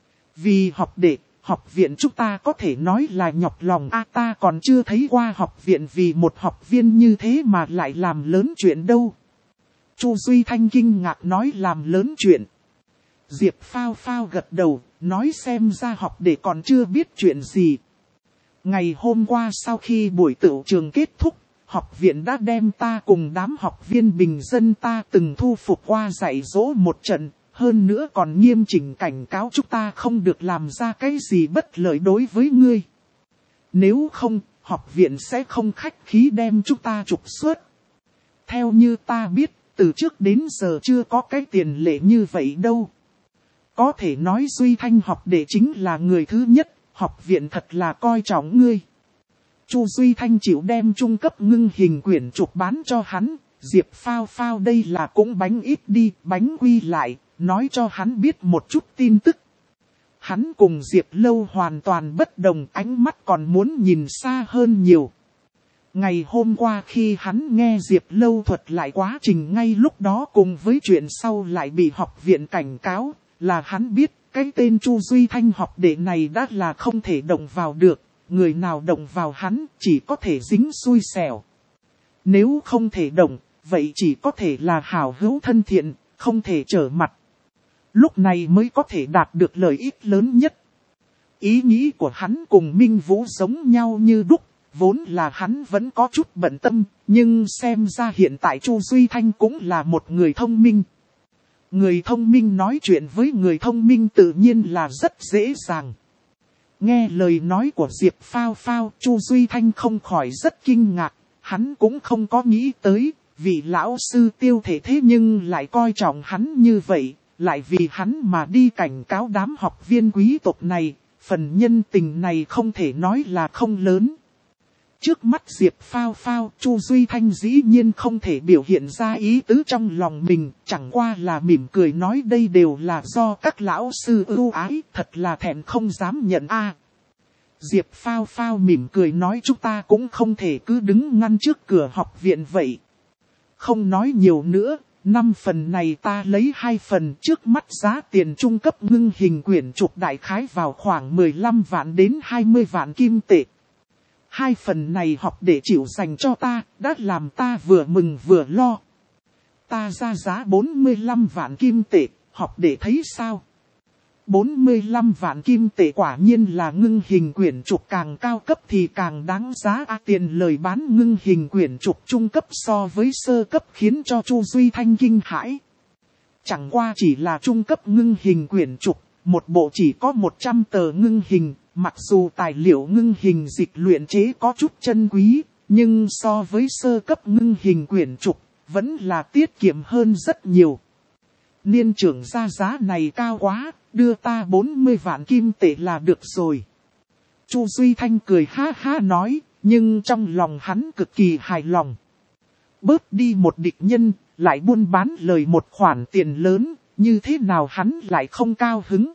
Vì học đệ, học viện chúng ta có thể nói là nhọc lòng A, ta còn chưa thấy qua học viện vì một học viên như thế mà lại làm lớn chuyện đâu. Chu Duy Thanh kinh ngạc nói làm lớn chuyện. Diệp Phao Phao gật đầu, nói xem ra học đệ còn chưa biết chuyện gì. Ngày hôm qua sau khi buổi tựu trường kết thúc, học viện đã đem ta cùng đám học viên bình dân ta từng thu phục qua dạy dỗ một trận, hơn nữa còn nghiêm chỉnh cảnh cáo chúng ta không được làm ra cái gì bất lợi đối với ngươi. Nếu không, học viện sẽ không khách khí đem chúng ta trục xuất. Theo như ta biết, từ trước đến giờ chưa có cái tiền lệ như vậy đâu. Có thể nói Duy Thanh học đệ chính là người thứ nhất. Học viện thật là coi trọng ngươi. Chu Duy Thanh chịu đem trung cấp ngưng hình quyển trục bán cho hắn. Diệp Phao Phao đây là cũng bánh ít đi, bánh quy lại, nói cho hắn biết một chút tin tức. Hắn cùng Diệp Lâu hoàn toàn bất đồng, ánh mắt còn muốn nhìn xa hơn nhiều. Ngày hôm qua khi hắn nghe Diệp Lâu thuật lại quá trình ngay lúc đó cùng với chuyện sau lại bị học viện cảnh cáo, là hắn biết. Cái tên Chu Duy Thanh học đệ này đã là không thể động vào được, người nào động vào hắn chỉ có thể dính xui xẻo. Nếu không thể động, vậy chỉ có thể là hảo hữu thân thiện, không thể trở mặt. Lúc này mới có thể đạt được lợi ích lớn nhất. Ý nghĩ của hắn cùng Minh Vũ giống nhau như đúc, vốn là hắn vẫn có chút bận tâm, nhưng xem ra hiện tại Chu Duy Thanh cũng là một người thông minh. Người thông minh nói chuyện với người thông minh tự nhiên là rất dễ dàng. Nghe lời nói của Diệp Phao Phao, Chu Duy Thanh không khỏi rất kinh ngạc. Hắn cũng không có nghĩ tới, vị lão sư Tiêu Thể thế nhưng lại coi trọng hắn như vậy, lại vì hắn mà đi cảnh cáo đám học viên quý tộc này, phần nhân tình này không thể nói là không lớn. Trước mắt Diệp Phao Phao, Chu Duy Thanh dĩ nhiên không thể biểu hiện ra ý tứ trong lòng mình, chẳng qua là mỉm cười nói đây đều là do các lão sư ưu ái, thật là thẹn không dám nhận a. Diệp Phao Phao mỉm cười nói chúng ta cũng không thể cứ đứng ngăn trước cửa học viện vậy. Không nói nhiều nữa, 5 phần này ta lấy 2 phần, trước mắt giá tiền trung cấp ngưng hình quyển trục đại khái vào khoảng 15 vạn đến 20 vạn kim tệ. 2 phần này học để chịu dành cho ta, đã làm ta vừa mừng vừa lo. Ta ra giá 45 vạn kim tệ, học để thấy sao? 45 vạn kim tệ quả nhiên là ngưng hình quyển trục càng cao cấp thì càng đáng giá. Tiền lời bán ngưng hình quyển trục trung cấp so với sơ cấp khiến cho Chu Duy Thanh kinh hãi. Chẳng qua chỉ là trung cấp ngưng hình quyển trục, một bộ chỉ có 100 tờ ngưng hình, mặc dù tài liệu ngưng hình dịch luyện chế có chút chân quý, nhưng so với sơ cấp ngưng hình quyển trục, vẫn là tiết kiệm hơn rất nhiều. Niên trưởng ra giá này cao quá, đưa ta 40 vạn kim tệ là được rồi. Chu Duy Thanh cười ha ha nói, nhưng trong lòng hắn cực kỳ hài lòng. Bớt đi một địch nhân, lại buôn bán lời một khoản tiền lớn, như thế nào hắn lại không cao hứng.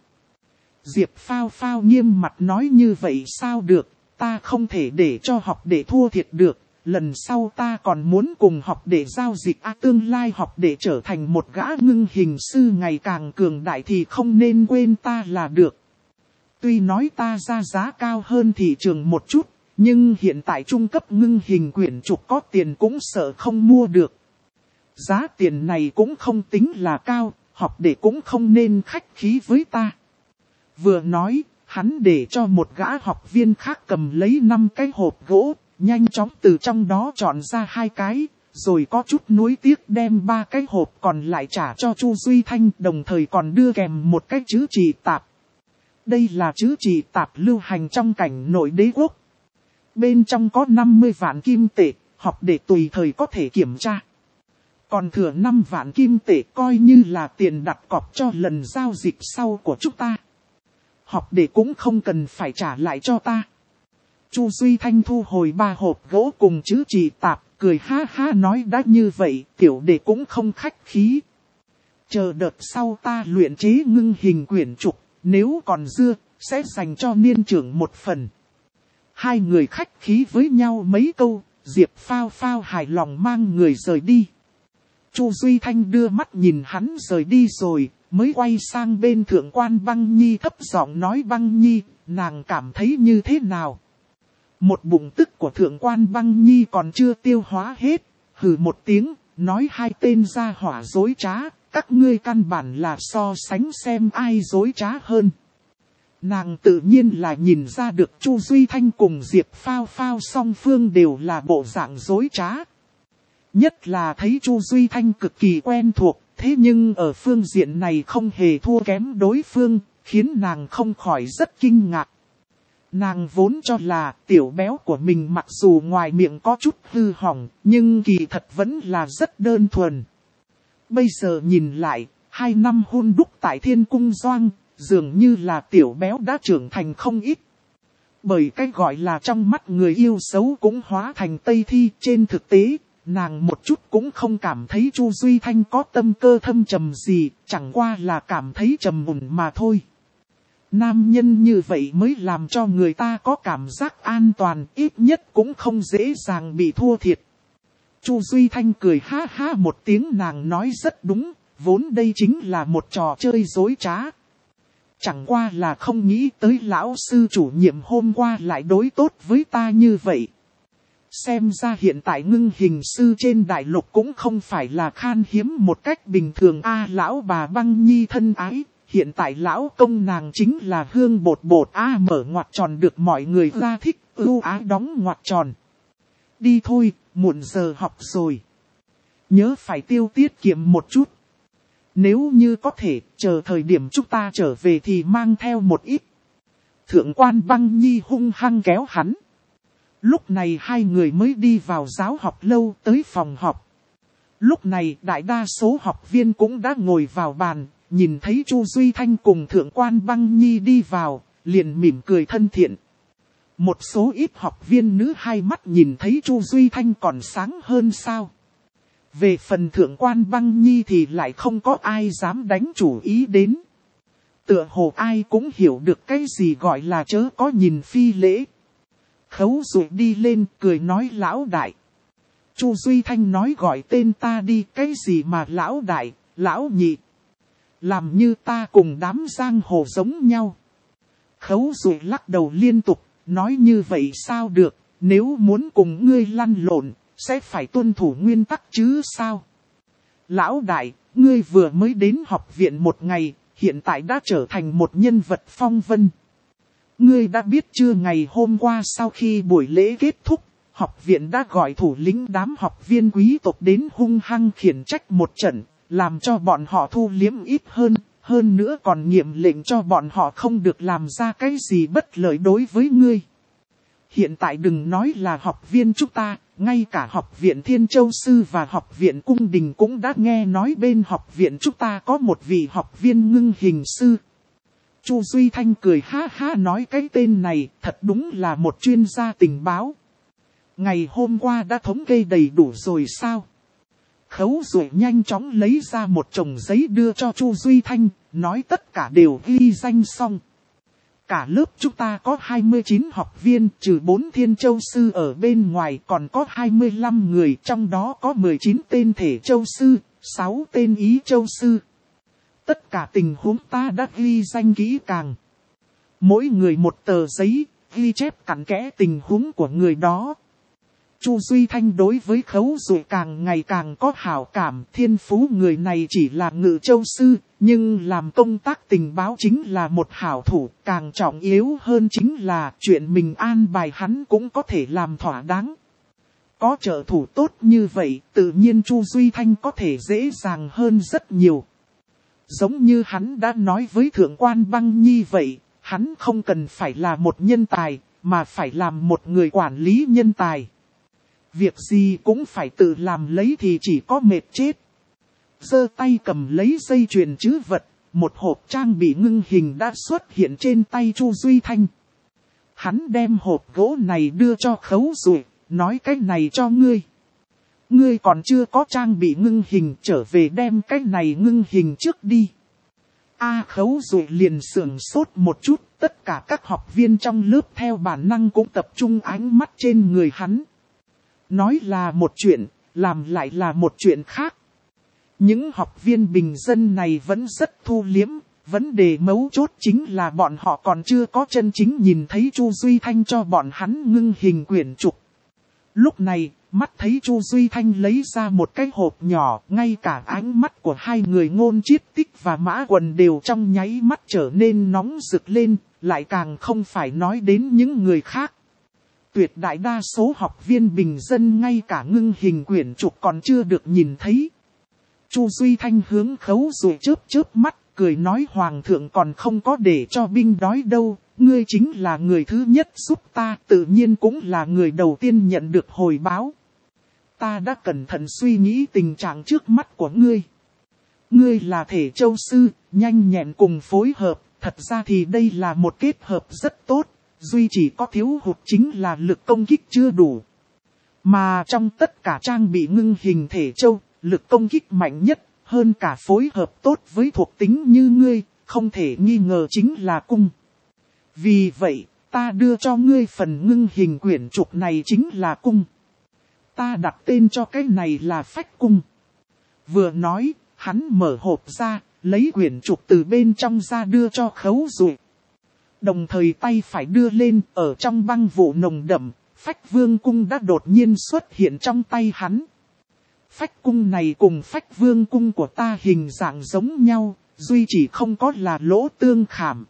Diệp Phao Phao nghiêm mặt nói như vậy sao được, ta không thể để cho học để thua thiệt được. Lần sau ta còn muốn cùng học để giao dịch tương lai học để trở thành một gã ngưng hình sư ngày càng cường đại thì không nên quên ta là được. Tuy nói ta ra giá cao hơn thị trường một chút, nhưng hiện tại trung cấp ngưng hình quyển trục có tiền cũng sợ không mua được. Giá tiền này cũng không tính là cao, học để cũng không nên khách khí với ta. Vừa nói, hắn để cho một gã học viên khác cầm lấy 5 cái hộp gỗ. Nhanh chóng từ trong đó chọn ra 2 cái, rồi có chút nuối tiếc đem 3 cái hộp còn lại trả cho Chu Duy Thanh, đồng thời còn đưa kèm một cái chứng chỉ tạp. Đây là chứng chỉ tạp lưu hành trong cảnh nội đế quốc. Bên trong có 50 vạn kim tệ, học để tùy thời có thể kiểm tra. Còn thừa 5 vạn kim tệ coi như là tiền đặt cọc cho lần giao dịch sau của chúng ta. Học để cũng không cần phải trả lại cho ta. Chu Duy Thanh thu hồi 3 hộp gỗ cùng chứng chỉ tạp, cười ha ha nói đã như vậy, tiểu đệ cũng không khách khí. Chờ đợt sau ta luyện chế ngưng hình quyển trục, nếu còn dư, sẽ dành cho niên trưởng một phần. 2 người khách khí với nhau mấy câu, Diệp Phao Phao hài lòng mang người rời đi. Chu Duy Thanh đưa mắt nhìn hắn rời đi rồi, mới quay sang bên Thượng quan Băng Nhi thấp giọng nói Băng Nhi, nàng cảm thấy như thế nào? Một bụng tức của Thượng quan Băng Nhi còn chưa tiêu hóa hết, hừ một tiếng, nói 2 tên gia hỏa dối trá, các ngươi căn bản là so sánh xem ai dối trá hơn. Nàng tự nhiên là nhìn ra được Chu Duy Thanh cùng Diệp Phao Phao song phương đều là bộ dạng dối trá. Nhất là thấy Chu Duy Thanh cực kỳ quen thuộc, thế nhưng ở phương diện này không hề thua kém đối phương, khiến nàng không khỏi rất kinh ngạc. Nàng vốn cho là tiểu béo của mình mặc dù ngoài miệng có chút hư hỏng, nhưng kỳ thật vẫn là rất đơn thuần. Bây giờ nhìn lại, 2 năm hun đúc tại Thiên Cung Doang, dường như là tiểu béo đã trưởng thành không ít. Bởi cái gọi là trong mắt người yêu xấu cũng hóa thành Tây Thi, trên thực tế, nàng một chút cũng không cảm thấy Chu Duy Thanh có tâm cơ thâm trầm gì, chẳng qua là cảm thấy trầm mùn mà thôi. Nam nhân như vậy mới làm cho người ta có cảm giác an toàn, ít nhất cũng không dễ dàng bị thua thiệt. Chu Duy Thanh cười ha ha một tiếng, nàng nói rất đúng, vốn đây chính là một trò chơi dối trá. Chẳng qua là không nghĩ tới lão sư chủ nhiệm hôm qua lại đối tốt với ta như vậy. Xem ra hiện tại ngưng hình sư trên đại lục cũng không phải là khan hiếm một cách bình thường. Lão bà Băng Nhi thân ái, hiện tại lão công nàng chính là Hương Bột Bột mở ngoặc tròn được mọi người ra thích, ưu ái đóng ngoặc tròn. Đi thôi, muộn giờ học rồi. Nhớ phải tiêu tiết kiệm một chút. Nếu như có thể, chờ thời điểm chúng ta trở về thì mang theo một ít. Thượng quan Băng Nhi hung hăng kéo hắn. Lúc này 2 người mới đi vào giáo học lâu tới phòng học. Lúc này đại đa số học viên cũng đã ngồi vào bàn, nhìn thấy Chu Duy Thanh cùng Thượng quan Băng Nhi đi vào, liền mỉm cười thân thiện. Một số ít học viên nữ hai mắt nhìn thấy Chu Duy Thanh còn sáng hơn sao. Về phần Thượng quan Băng Nhi thì lại không có ai dám đánh chủ ý đến. Tựa hồ ai cũng hiểu được cái gì gọi là chớ có nhìn phi lễ. Khấu Dụ đi lên cười nói lão đại. Chu Duy Thanh nói gọi tên ta đi, cái gì mà lão đại, lão nhị. Làm như ta cùng đám giang hồ giống nhau. Khấu Dụ lắc đầu liên tục, nói như vậy sao được, nếu muốn cùng ngươi lăn lộn, sẽ phải tuân thủ nguyên tắc chứ sao. Lão đại, ngươi vừa mới đến học viện một ngày, hiện tại đã trở thành một nhân vật phong vân. Ngươi đã biết chưa, ngày hôm qua sau khi buổi lễ kết thúc, học viện đã gọi thủ lĩnh đám học viên quý tộc đến hung hăng khiển trách một trận, làm cho bọn họ thu liếm ít hơn nữa còn nghiệm lệnh cho bọn họ không được làm ra cái gì bất lợi đối với ngươi. Hiện tại đừng nói là học viên chúng ta, ngay cả học viện Thiên Châu Sư và học viện Cung Đình cũng đã nghe nói bên học viện chúng ta có một vị học viên Ngưng Hình Sư. Chu Duy Thanh cười ha ha nói cái tên này thật đúng là một chuyên gia tình báo. Ngày hôm qua đã thống kê đầy đủ rồi sao? Khấu Dụ nhanh chóng lấy ra một chồng giấy đưa cho Chu Duy Thanh, nói tất cả đều ghi danh xong. Cả lớp chúng ta có 29 học viên, trừ 4 Thiên Châu Sư ở bên ngoài còn có 25 người, trong đó có 19 tên Thể Châu Sư, 6 tên Ý Châu Sư. Tất cả tình huống ta đã ghi danh kỹ càng. Mỗi người một tờ giấy, ghi chép cặn kẽ tình huống của người đó. Chu Duy Thanh đối với Khấu Dụ càng ngày càng có hảo cảm, thiên phú người này chỉ là Ngự Châu Sư, nhưng làm công tác tình báo chính là một hảo thủ, càng trọng yếu hơn chính là chuyện mình an bài hắn cũng có thể làm thỏa đáng. Có trợ thủ tốt như vậy, tự nhiên Chu Duy Thanh có thể dễ dàng hơn rất nhiều. Giống như hắn đã nói với Thượng quan Băng Nhi vậy, hắn không cần phải là một nhân tài, mà phải làm một người quản lý nhân tài. Việc gì cũng phải tự làm lấy thì chỉ có mệt chết. Giơ tay cầm lấy dây chuyền trữ vật, một hộp trang bị ngưng hình đã xuất hiện trên tay Chu Duy Thanh. Hắn đem hộp gỗ này đưa cho Khấu Dụ, nói cái này cho ngươi. Ngươi còn chưa có trang bị ngưng hình, trở về đem cái này ngưng hình trước đi. Khấu Dụ liền sửng sốt một chút, tất cả các học viên trong lớp theo bản năng cũng tập trung ánh mắt trên người hắn. Nói là một chuyện, làm lại là một chuyện khác. Những học viên bình dân này vẫn rất thu liếm, vấn đề mấu chốt chính là bọn họ còn chưa có chân chính nhìn thấy Chu Duy Thanh cho bọn hắn ngưng hình quyển trục. Lúc này, mắt thấy Chu Duy Thanh lấy ra một cái hộp nhỏ, ngay cả ánh mắt của hai người Ngôn Chiết Tích và Mã Quần đều trong nháy mắt trở nên nóng rực lên, lại càng không phải nói đến những người khác. Tuyệt đại đa số học viên bình dân ngay cả ngưng hình quyển trục còn chưa được nhìn thấy. Chu Duy Thanh hướng Khấu Dụ chớp mắt, cười nói Hoàng thượng còn không có để cho binh đói đâu, ngươi chính là người thứ nhất giúp ta, tự nhiên cũng là người đầu tiên nhận được hồi báo. Ta đã cẩn thận suy nghĩ tình trạng trước mắt của ngươi. Ngươi là Thể Châu Sư, nhanh nhẹn cùng phối hợp, thật ra thì đây là một kết hợp rất tốt. Duy chỉ có thiếu hụt chính là lực công kích chưa đủ. Mà trong tất cả trang bị ngưng hình Thể Châu, lực công kích mạnh nhất, hơn cả phối hợp tốt với thuộc tính như ngươi, không thể nghi ngờ chính là cung. Vì vậy, ta đưa cho ngươi phần ngưng hình quyển trục này chính là cung. Ta đặt tên cho cái này là Phách Cung. Vừa nói, hắn mở hộp ra, lấy quyển trục từ bên trong ra đưa cho Khấu Dụ. Đồng thời tay phải đưa lên, ở trong băng vụ nồng đậm, Phách Vương Cung đã đột nhiên xuất hiện trong tay hắn. Phách Cung này cùng Phách Vương Cung của ta hình dạng giống nhau, duy chỉ không có là lỗ tương khảm.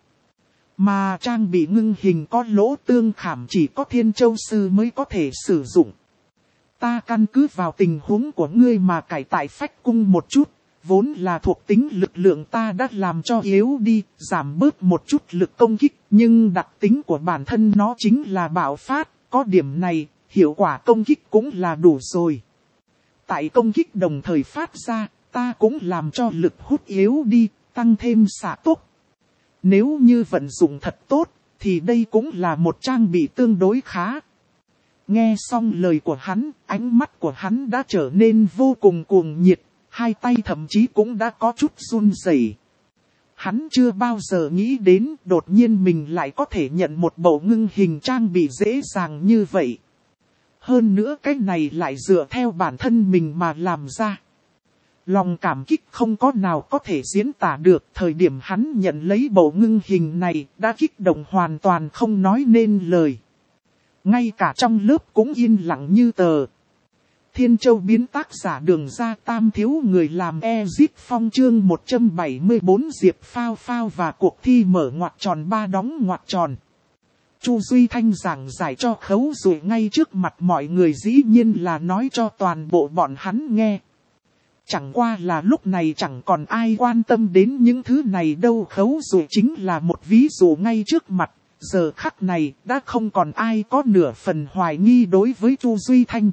Mà trang bị ngưng hình có lỗ tương khảm chỉ có Thiên Châu Sư mới có thể sử dụng. Ta căn cứ vào tình huống của ngươi mà cải tại Phách Cung một chút. Vốn là thuộc tính lực lượng ta đã làm cho yếu đi, giảm bớt một chút lực công kích, nhưng đặc tính của bản thân nó chính là bạo phát, có điểm này, hiệu quả công kích cũng là đủ rồi. Tại công kích đồng thời phát ra, ta cũng làm cho lực hút yếu đi, tăng thêm xạ tốc. Nếu như vận dụng thật tốt, thì đây cũng là một trang bị tương đối khá. Nghe xong lời của hắn, ánh mắt của hắn đã trở nên vô cùng cuồng nhiệt. Hai tay thậm chí cũng đã có chút run rẩy. Hắn chưa bao giờ nghĩ đến đột nhiên mình lại có thể nhận một bộ ngưng hình trang bị dễ dàng như vậy. Hơn nữa cái này lại dựa theo bản thân mình mà làm ra. Lòng cảm kích không có nào có thể diễn tả được. Thời điểm hắn nhận lấy bộ ngưng hình này đã kích động hoàn toàn không nói nên lời. Ngay cả trong lớp cũng yên lặng như tờ. Thiên Châu biến tác giả Đường Ra Tam thiếu người làm Exit Phong chương 174 Diệp Phao Phao và cuộc thi mở ngoặc tròn 3 đóng ngoặc tròn. Chu Duy Thanh giảng giải cho Khấu Dụ ngay trước mặt mọi người, dĩ nhiên là nói cho toàn bộ bọn hắn nghe. Chẳng qua là lúc này chẳng còn ai quan tâm đến những thứ này đâu. Khấu Dụ chính là một ví dụ ngay trước mặt. Giờ khắc này đã không còn ai có nửa phần hoài nghi đối với Chu Duy Thanh.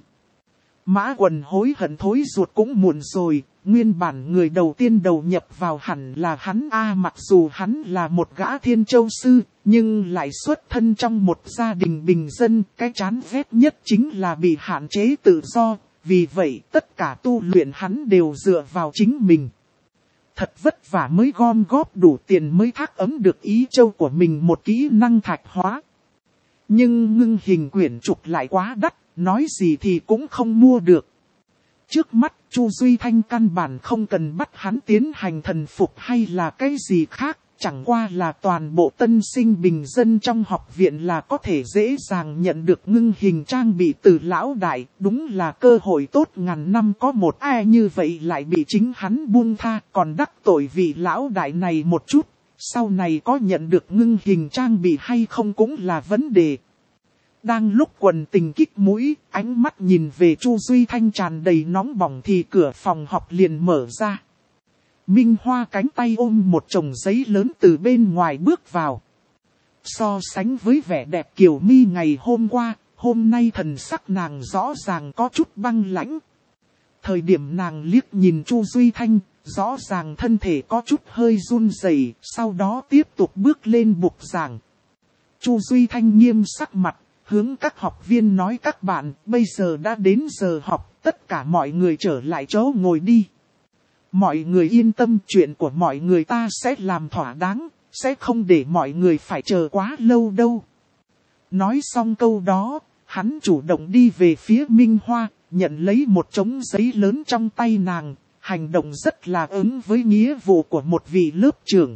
Mã Quần hối hận thối ruột cũng muộn rồi, nguyên bản người đầu tiên đầu nhập vào hẳn là hắn mặc dù hắn là một gã Thiên Châu sư, nhưng lại xuất thân trong một gia đình bình dân, cái chán ghét nhất chính là bị hạn chế tự do, vì vậy tất cả tu luyện hắn đều dựa vào chính mình. Thật vất vả mới gom góp đủ tiền mới thác ấm được ý châu của mình một kỹ năng thạch hóa. Nhưng ngưng hình quyển trục lại quá đắt. Nói gì thì cũng không mua được. Trước mắt, Chu Duy Thanh căn bản không cần bắt hắn tiến hành thần phục hay là cái gì khác. Chẳng qua là toàn bộ tân sinh bình dân trong học viện là có thể dễ dàng nhận được ngưng hình trang bị từ lão đại. Đúng là cơ hội tốt ngàn năm có một, ai như vậy lại bị chính hắn buông tha. Còn đắc tội vị lão đại này một chút. Sau này có nhận được ngưng hình trang bị hay không cũng là vấn đề. Đang lúc quần tình kích mũi, ánh mắt nhìn về Chu Duy Thanh tràn đầy nóng bỏng thì cửa phòng học liền mở ra. Minh Hoa cánh tay ôm một chồng giấy lớn từ bên ngoài bước vào. So sánh với vẻ đẹp kiều mi ngày hôm qua, hôm nay thần sắc nàng rõ ràng có chút băng lãnh. Thời điểm nàng liếc nhìn Chu Duy Thanh, rõ ràng thân thể có chút hơi run rẩy, sau đó tiếp tục bước lên bục giảng. Chu Duy Thanh nghiêm sắc mặt. Hướng các học viên nói các bạn, bây giờ đã đến giờ học, tất cả mọi người trở lại chỗ ngồi đi. Mọi người yên tâm, chuyện của mọi người ta sẽ làm thỏa đáng, sẽ không để mọi người phải chờ quá lâu đâu. Nói xong câu đó, hắn chủ động đi về phía Minh Hoa, nhận lấy một trống giấy lớn trong tay nàng, hành động rất là ứng với nghĩa vụ của một vị lớp trưởng.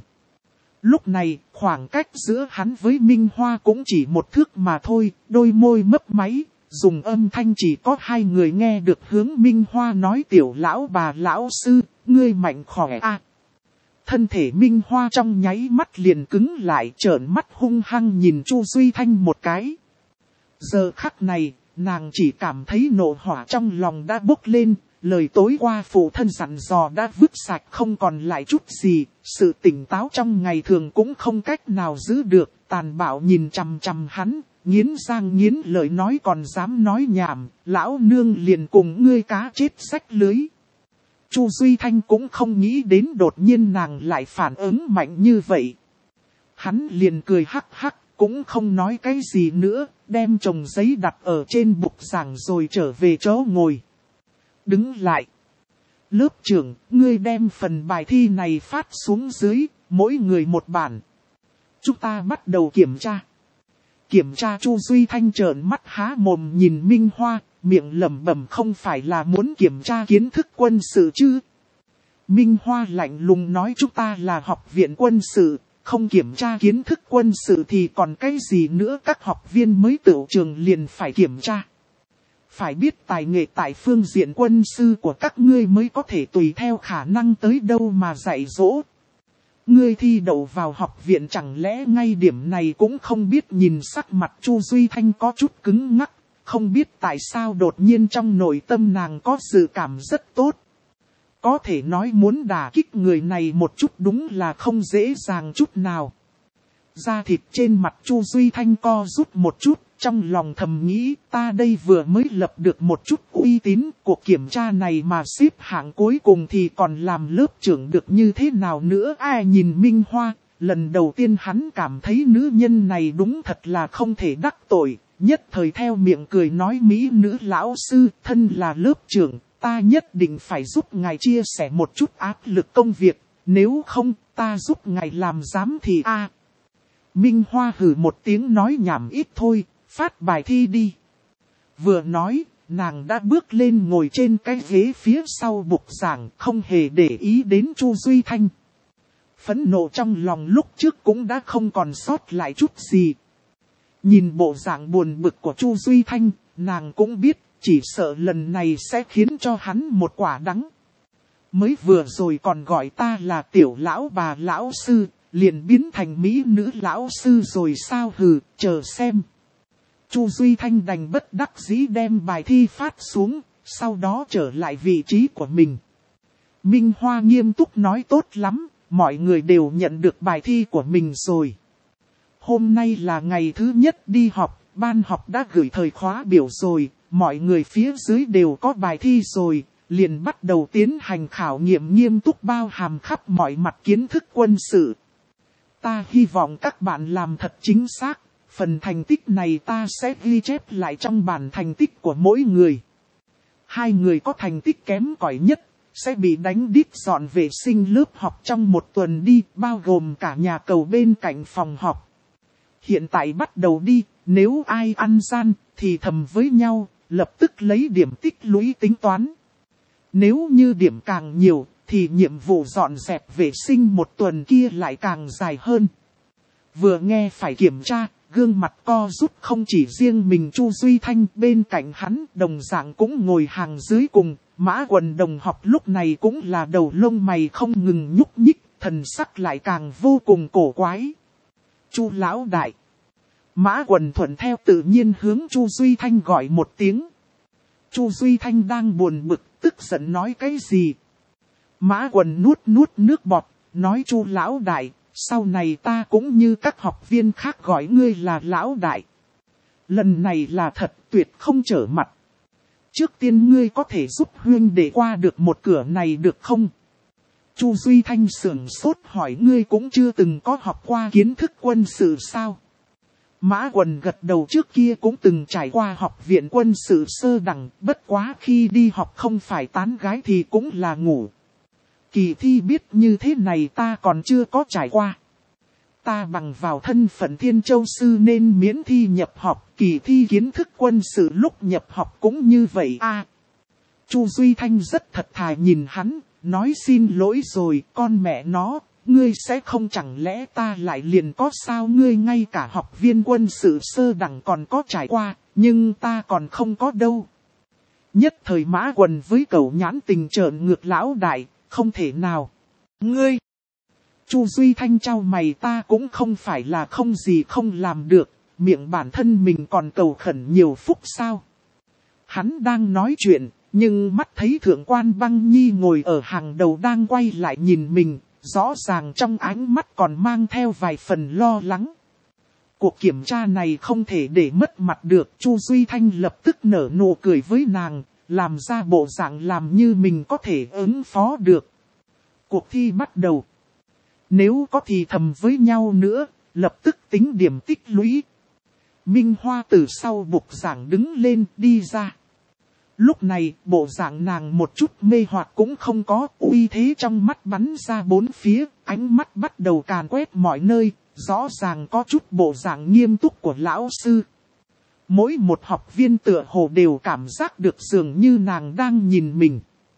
Lúc này, khoảng cách giữa hắn với Minh Hoa cũng chỉ một thước mà thôi, đôi môi mấp máy, dùng âm thanh chỉ có hai người nghe được hướng Minh Hoa nói tiểu lão bà lão sư, ngươi mạnh khỏe à. Thân thể Minh Hoa trong nháy mắt liền cứng lại, trợn mắt hung hăng nhìn Chu Duy Thanh một cái. Giờ khắc này, nàng chỉ cảm thấy nộ hỏa trong lòng đã bốc lên. Lời tối qua phụ thân dặn dò đã vứt sạch không còn lại chút gì, sự tỉnh táo trong ngày thường cũng không cách nào giữ được, tàn bạo nhìn chằm chằm hắn, nghiến răng nghiến lợi nói còn dám nói nhảm, lão nương liền cùng ngươi cá chết xách lưới. Chu Duy Thanh cũng không nghĩ đến đột nhiên nàng lại phản ứng mạnh như vậy. Hắn liền cười hắc hắc, cũng không nói cái gì nữa, đem chồng giấy đặt ở trên bục giảng rồi trở về chỗ ngồi. Đứng lại. Lớp trưởng, ngươi đem phần bài thi này phát xuống dưới, mỗi người một bản. Chúng ta bắt đầu kiểm tra. Kiểm tra. Chu Duy Thanh trợn mắt há mồm nhìn Minh Hoa, miệng lẩm bẩm không phải là muốn kiểm tra kiến thức quân sự chứ. Minh Hoa lạnh lùng nói chúng ta là học viện quân sự, không kiểm tra kiến thức quân sự thì còn cái gì nữa, các học viên mới tựu trường liền phải kiểm tra. Phải biết tài nghệ tại phương diện quân sư của các ngươi mới có thể tùy theo khả năng tới đâu mà dạy dỗ. Ngươi thi đậu vào học viện chẳng lẽ ngay điểm này cũng không biết. Nhìn sắc mặt Chu Duy Thanh có chút cứng ngắc, không biết tại sao đột nhiên trong nội tâm nàng có dự cảm rất tốt. Có thể nói muốn đả kích người này một chút đúng là không dễ dàng chút nào. Da thịt trên mặt Chu Duy Thanh co rút một chút, trong lòng thầm nghĩ ta đây vừa mới lập được một chút uy tín, cuộc kiểm tra này mà xếp hạng cuối cùng thì còn làm lớp trưởng được như thế nào nữa. Ai nhìn Minh Hoa, lần đầu tiên hắn cảm thấy nữ nhân này đúng thật là không thể đắc tội, nhất thời theo miệng cười nói mỹ nữ lão sư, thân là lớp trưởng, ta nhất định phải giúp ngài chia sẻ một chút áp lực công việc, nếu không, Ta giúp ngài làm giám thị a. Minh Hoa hừ một tiếng nói nhảm ít thôi, phát bài thi đi. Vừa nói, nàng đã bước lên ngồi trên cái ghế phía sau bục giảng, không hề để ý đến Chu Duy Thanh. Phẫn nộ trong lòng lúc trước cũng đã không còn sót lại chút gì. Nhìn bộ dạng buồn bực của Chu Duy Thanh, nàng cũng biết, chỉ sợ lần này sẽ khiến cho hắn một quả đắng. Mới vừa rồi còn gọi ta là tiểu lão bà lão sư, liền biến thành mỹ nữ lão sư rồi sao hừ, chờ xem. Chu Duy Thanh đành bất đắc dĩ đem bài thi phát xuống, sau đó trở lại vị trí của mình. Minh Hoa nghiêm túc nói tốt lắm, mọi người đều nhận được bài thi của mình rồi. Hôm nay là ngày thứ nhất đi học, ban học đã gửi thời khóa biểu rồi, mọi người phía dưới đều có bài thi rồi, liền bắt đầu tiến hành khảo nghiệm nghiêm túc bao hàm khắp mọi mặt kiến thức quân sự. Ta hy vọng các bạn làm thật chính xác, phần thành tích này ta sẽ ghi chép lại trong bản thành tích của mỗi người. 2 người có thành tích kém cỏi nhất, sẽ bị đánh đít dọn vệ sinh lớp học trong 1 tuần đi, bao gồm cả nhà cầu bên cạnh phòng học. Hiện tại bắt đầu đi, nếu ai ăn gian, thì thầm với nhau, lập tức lấy điểm tích lũy tính toán. Nếu như điểm càng nhiều, thì nhiệm vụ dọn dẹp vệ sinh 1 tuần kia lại càng dài hơn. Vừa nghe phải kiểm tra, gương mặt co rút không chỉ riêng mình Chu Duy Thanh, bên cạnh hắn đồng dạng cũng ngồi hàng dưới cùng. Mã Quần đồng học lúc này cũng là đầu lông mày không ngừng nhúc nhích, thần sắc lại càng vô cùng cổ quái. Chu lão đại. Mã Quần thuận theo tự nhiên hướng Chu Duy Thanh gọi một tiếng. Chu Duy Thanh đang buồn bực, tức giận nói cái gì? Mã Quần nuốt nước bọt, nói Chu lão đại, sau này ta cũng như các học viên khác gọi ngươi là lão đại. Lần này là thật, tuyệt không trở mặt. Trước tiên ngươi có thể giúp huynh để qua được một cửa này được không? Chu Duy Thanh sửng sốt hỏi, ngươi cũng chưa từng có học qua kiến thức quân sự sao? Mã Quần gật đầu, trước kia cũng từng trải qua học viện quân sự sơ đẳng, bất quá khi đi học không phải tán gái thì cũng là ngủ. Kỳ thi biết như thế này ta còn chưa có trải qua. Ta bằng vào thân phận Thiên Châu Sư nên miễn thi nhập học, kỳ thi kiến thức quân sự lúc nhập học cũng như vậy a. Chu Duy Thanh rất thật thà nhìn hắn, nói xin lỗi rồi, con mẹ nó, ngươi sẽ không chẳng lẽ ta lại liền có sao, ngươi ngay cả học viên quân sự sơ đẳng còn có trải qua, nhưng ta còn không có đâu. Nhất thời Mã Quần với cậu nhãn tình trợn ngược lão đại, không thể nào. Ngươi! Chu Duy Thanh trao mày, ta cũng không phải là không gì không làm được, miệng bản thân mình còn cầu khẩn nhiều phúc sao. Hắn đang nói chuyện, nhưng mắt thấy Thượng quan Băng Nhi ngồi ở hàng đầu đang quay lại nhìn mình, rõ ràng trong ánh mắt còn mang theo vài phần lo lắng. Cuộc kiểm tra này không thể để mất mặt được, Chu Duy Thanh lập tức nở nụ cười với nàng, làm ra bộ dạng làm như mình có thể ứng phó được. Cuộc thi bắt đầu. Nếu có thì thầm với nhau nữa, lập tức tính điểm tích lũy. Minh Hoa từ sau bục giảng đứng lên đi ra. Lúc này, bộ dạng nàng một chút mê hoặc cũng không có, uy thế trong mắt bắn ra 4 phía, ánh mắt bắt đầu càn quét mọi nơi, rõ ràng có chút bộ dạng nghiêm túc của lão sư. Mỗi một học viên tựa hồ đều cảm giác được dường như nàng đang nhìn mình.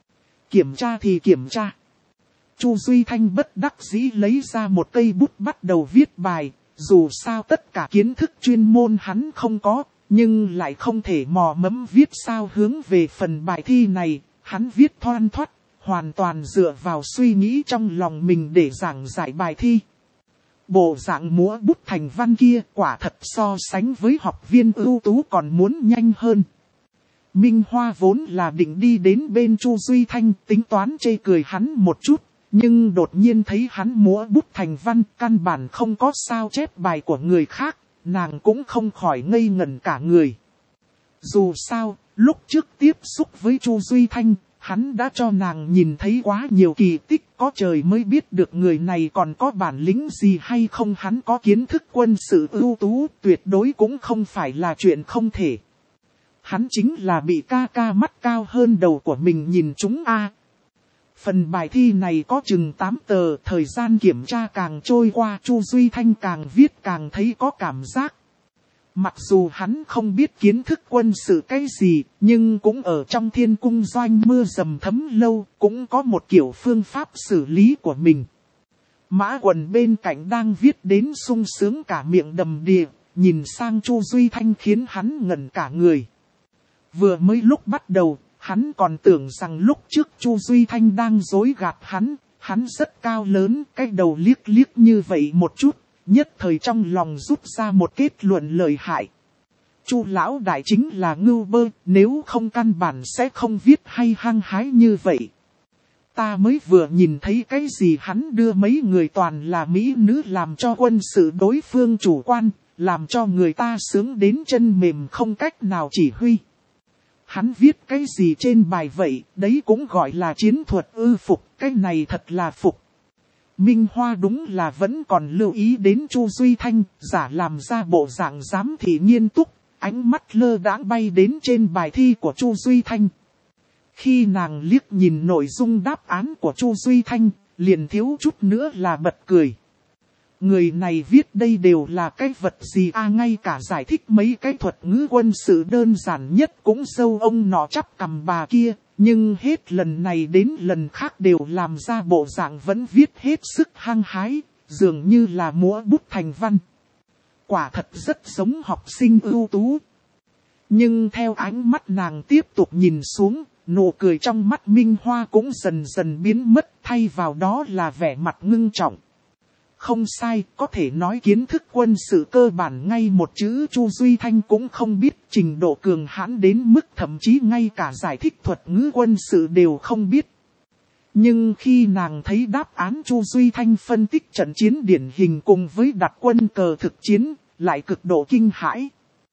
Kiểm tra thì kiểm tra. Chu Duy Thanh bất đắc dĩ lấy ra một cây bút bắt đầu viết bài, dù sao tất cả kiến thức chuyên môn hắn không có, nhưng lại không thể mò mẫm viết sao hướng về phần bài thi này, hắn viết thoăn thoắt, hoàn toàn dựa vào suy nghĩ trong lòng mình để giảng giải bài thi. Bộ dạng múa bút thành văn kia quả thật so sánh với học viên ưu tú còn muốn nhanh hơn. Minh Hoa vốn là định đi đến bên Chu Duy Thanh tính toán chê cười hắn một chút, nhưng đột nhiên thấy hắn múa bút thành văn, căn bản không có sao chép bài của người khác, nàng cũng không khỏi ngây ngẩn cả người. Dù sao, lúc trước tiếp xúc với Chu Duy Thanh, hắn đã cho nàng nhìn thấy quá nhiều kỳ tích, có trời mới biết được người này còn có bản lĩnh gì hay không, hắn có kiến thức quân sự ưu tú, tuyệt đối cũng không phải là chuyện không thể. Hắn chính là bị ca ca mắt cao hơn đầu của mình nhìn chúng a. Phần bài thi này có chừng 8 tờ, thời gian kiểm tra càng trôi qua Chu Duy Thanh càng viết càng thấy có cảm giác. Mặc dù hắn không biết kiến thức quân sự cái gì, nhưng cũng ở trong thiên cung doanh mưa dầm thấm lâu, cũng có một kiểu phương pháp xử lý của mình. Mã Quần bên cạnh đang viết đến sung sướng cả miệng đầm đìa, nhìn sang Chu Duy Thanh khiến hắn ngẩn cả người. Vừa mới lúc bắt đầu, hắn còn tưởng rằng lúc trước Chu Duy Thanh đang dối gạt hắn rất cao lớn, cái đầu liếc liếc như vậy một chút, nhất thời trong lòng rút ra một kết luận lợi hại. Chu lão đại chính là ngưu bơ, nếu không căn bản sẽ không viết hay hăng hái như vậy. Ta mới vừa nhìn thấy cái gì hắn đưa mấy người toàn là mỹ nữ làm cho quân sự đối phương chủ quan, làm cho người ta sướng đến chân mềm không cách nào chỉ huy. Hắn viết cái gì trên bài vậy, đấy cũng gọi là chiến thuật ư? Phục, cái này thật là phục. Minh Hoa đúng là vẫn còn lưu ý đến Chu Duy Thanh, giả làm ra bộ dạng giám thị nghiêm túc, ánh mắt lơ đãng bay đến trên bài thi của Chu Duy Thanh. Khi nàng liếc nhìn nội dung đáp án của Chu Duy Thanh, liền thiếu chút nữa là bật cười. Người này viết đây đều là cái vật gì à, ngay cả giải thích mấy cái thuật ngữ quân sự đơn giản nhất cũng dâu ông nọ chắp cằm bà kia, nhưng hết lần này đến lần khác đều làm ra bộ dạng vẫn viết hết sức hăng hái, dường như là múa bút thành văn. Quả thật rất giống học sinh ưu tú. Nhưng theo ánh mắt nàng tiếp tục nhìn xuống, nụ cười trong mắt Minh Hoa cũng dần dần biến mất, thay vào đó là vẻ mặt ngưng trọng. Không sai, có thể nói kiến thức quân sự cơ bản ngay một chữ Chu Duy Thanh cũng không biết, trình độ cường hãn đến mức thậm chí ngay cả giải thích thuật ngữ quân sự đều không biết. Nhưng khi nàng thấy đáp án Chu Duy Thanh phân tích trận chiến điển hình cùng với đặt quân cờ thực chiến, lại cực độ kinh hãi.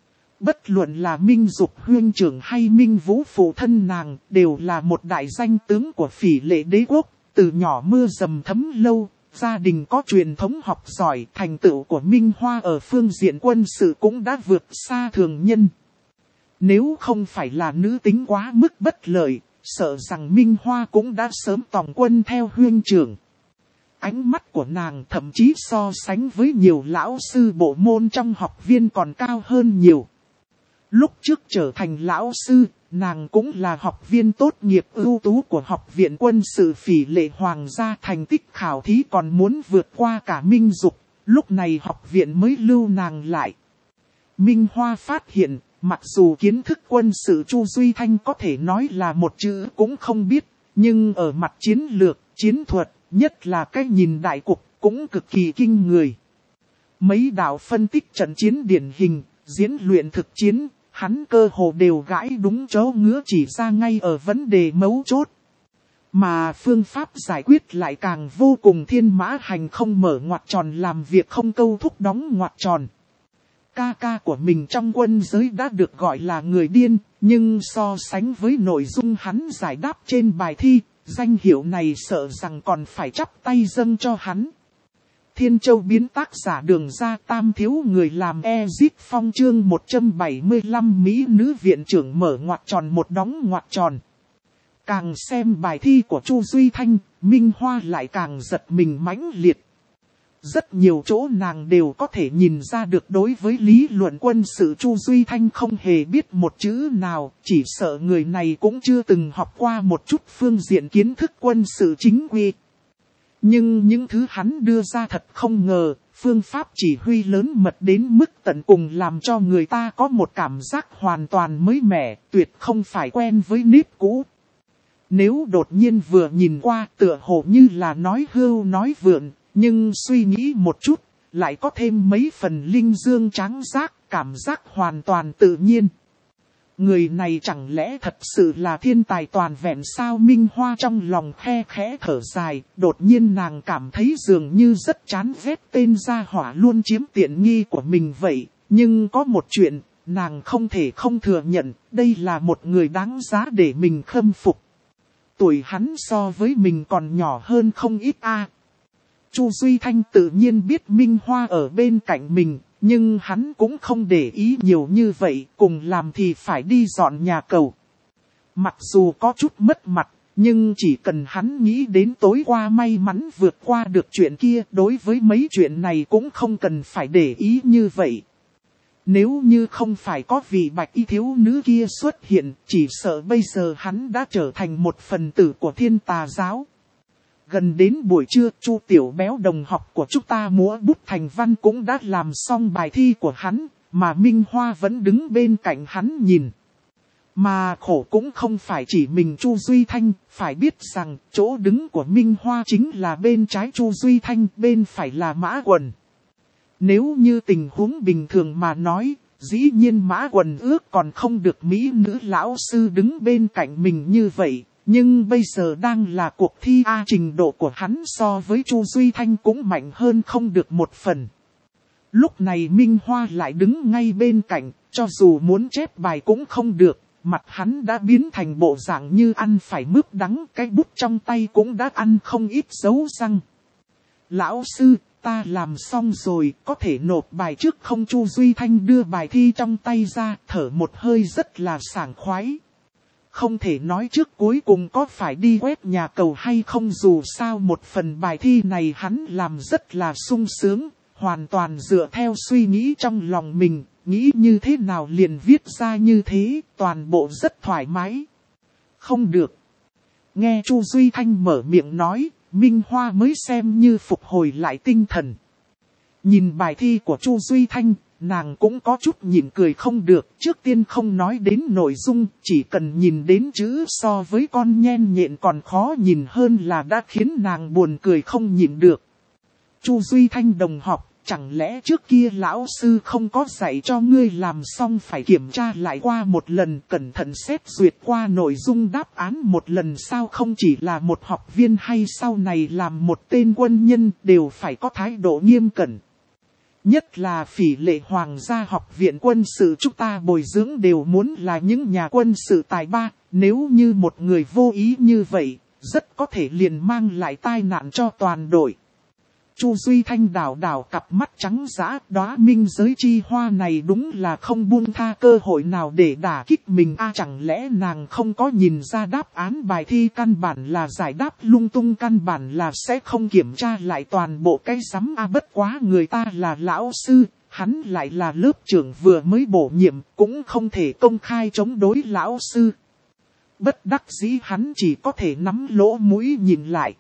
Bất luận là Minh Dục huynh trưởng hay Minh Vũ phụ thân nàng, đều là một đại danh tướng của Phỉ Lệ đế quốc, từ nhỏ mưa dầm thấm lâu. Gia đình có truyền thống học giỏi, thành tựu của Minh Hoa ở phương diện quân sự cũng đã vượt xa thường nhân. Nếu không phải là nữ tính quá mức bất lợi, sợ rằng Minh Hoa cũng đã sớm tòng quân theo huynh trưởng. Ánh mắt của nàng thậm chí so sánh với nhiều lão sư bộ môn trong học viên còn cao hơn nhiều. Lúc trước trở thành lão sư, nàng cũng là học viên tốt nghiệp ưu tú của Học viện Quân sự Phỉ Lệ Hoàng gia, thành tích khảo thí còn muốn vượt qua cả Minh Dục, lúc này học viện mới lưu nàng lại. Minh Hoa phát hiện, mặc dù kiến thức quân sự Chu Duy Thanh có thể nói là một chữ cũng không biết, nhưng ở mặt chiến lược, chiến thuật, nhất là cái nhìn đại cục, cũng cực kỳ kinh người. Mấy đạo phân tích trận chiến điển hình, diễn luyện thực chiến, hắn cơ hồ đều gãi đúng chỗ ngứa, chỉ ra ngay ở vấn đề mấu chốt. Mà phương pháp giải quyết lại càng vô cùng thiên mã hành không, mở ngoặc tròn làm việc không câu thúc đóng ngoặc tròn. Ca ca của mình trong quân giới đã được gọi là người điên, nhưng so sánh với nội dung hắn giải đáp trên bài thi, danh hiệu này sợ rằng còn phải chắp tay dâng cho hắn. Thiên Châu biến tác giả Đường Ra Tam thiếu người làm Ezip Phong chương 175 Mỹ nữ viện trưởng mở ngoặc tròn một đóng ngoặc tròn. Càng xem bài thi của Chu Duy Thanh, Minh Hoa lại càng giật mình mãnh liệt. Rất nhiều chỗ nàng đều có thể nhìn ra được đối với lý luận quân sự Chu Duy Thanh không hề biết một chữ nào, chỉ sợ người này cũng chưa từng học qua một chút phương diện kiến thức quân sự chính quy. Nhưng những thứ hắn đưa ra thật không ngờ, phương pháp chỉ huy lớn mật đến mức tận cùng làm cho người ta có một cảm giác hoàn toàn mới mẻ, tuyệt không phải quen với nếp cũ. Nếu đột nhiên vừa nhìn qua tựa hồ như là nói hưu nói vượn, nhưng suy nghĩ một chút, lại có thêm mấy phần linh dương tráng giác, cảm giác hoàn toàn tự nhiên. Người này chẳng lẽ thật sự là thiên tài toàn vẹn sao? Minh Hoa trong lòng khe khẽ thở dài, đột nhiên nàng cảm thấy dường như rất chán ghét tên gia hỏa luôn chiếm tiện nghi của mình vậy. Nhưng có một chuyện, nàng không thể không thừa nhận, đây là một người đáng giá để mình khâm phục. Tuổi hắn so với mình còn nhỏ hơn không ít a. Chu Duy Thanh tự nhiên biết Minh Hoa ở bên cạnh mình. Nhưng hắn cũng không để ý nhiều như vậy, cùng làm thì phải đi dọn nhà cầu. Mặc dù có chút mất mặt, Nhưng chỉ cần hắn nghĩ đến tối qua may mắn vượt qua được chuyện kia, đối với mấy chuyện này cũng không cần phải để ý như vậy. Nếu như không phải có vị bạch y thiếu nữ kia xuất hiện, chỉ sợ bây giờ hắn đã trở thành một phần tử của Thiên Tà giáo. Gần đến buổi trưa, Chu Tiểu Béo đồng học của chúng ta múa bút thành văn cũng đã làm xong bài thi của hắn, mà Minh Hoa vẫn đứng bên cạnh hắn nhìn. Mà khổ cũng không phải chỉ mình Chu Duy Thanh, phải biết rằng chỗ đứng của Minh Hoa chính là bên trái Chu Duy Thanh, bên phải là Mã Quần. Nếu như tình huống bình thường mà nói, dĩ nhiên Mã Quần ước còn không được mỹ nữ lão sư đứng bên cạnh mình như vậy. Nhưng bây giờ đang là cuộc thi A, trình độ của hắn so với Chu Duy Thanh cũng mạnh hơn không được một phần. Lúc này Minh Hoa lại đứng ngay bên cạnh, cho dù muốn chép bài cũng không được, mặt hắn đã biến thành bộ dạng như ăn phải mướp đắng, cái bút trong tay cũng đã ăn không ít dấu răng. Lão sư, ta làm xong rồi, có thể nộp bài trước không? Chu Duy Thanh đưa bài thi trong tay ra, thở một hơi rất là sảng khoái. Không thể nói trước cuối cùng có phải đi quét nhà cầu hay không, dù sao một phần bài thi này hắn làm rất là sung sướng, hoàn toàn dựa theo suy nghĩ trong lòng mình, nghĩ như thế nào liền viết ra như thế, toàn bộ rất thoải mái. Không được. Nghe Chu Duy Thanh mở miệng nói, Minh Hoa mới xem như phục hồi lại tinh thần. Nhìn bài thi của Chu Duy Thanh, nàng cũng có chút nhịn cười không được, trước tiên không nói đến nội dung, chỉ cần nhìn đến chữ so với con nhen nhện còn khó nhìn hơn là đã khiến nàng buồn cười không nhịn được. Chu Duy Thanh đồng học, chẳng lẽ trước kia lão sư không có dạy cho ngươi làm xong phải kiểm tra lại qua một lần, cẩn thận xét duyệt qua nội dung đáp án một lần sao? Không chỉ là một học viên hay sau này làm một tên quân nhân đều phải có thái độ nghiêm cẩn. Nhất là Phỉ Lệ Hoàng gia học viện quân sự chúng ta bồi dưỡng đều muốn là những nhà quân sự tài ba, nếu như một người vô ý như vậy, rất có thể liền mang lại tai nạn cho toàn đội. Chu Duy Thanh đảo đảo cặp mắt trắng dã, đóa minh giới chi hoa này đúng là không buông tha cơ hội nào để đả kích mình a. Chẳng lẽ nàng không có nhìn ra đáp án bài thi căn bản là giải đáp lung tung, căn bản là sẽ không kiểm tra lại toàn bộ cái rắm a. Bất quá người ta là lão sư, hắn lại là lớp trưởng vừa mới bổ nhiệm, cũng không thể công khai chống đối lão sư. Bất đắc dĩ hắn chỉ có thể nắm lỗ mũi nhìn lại.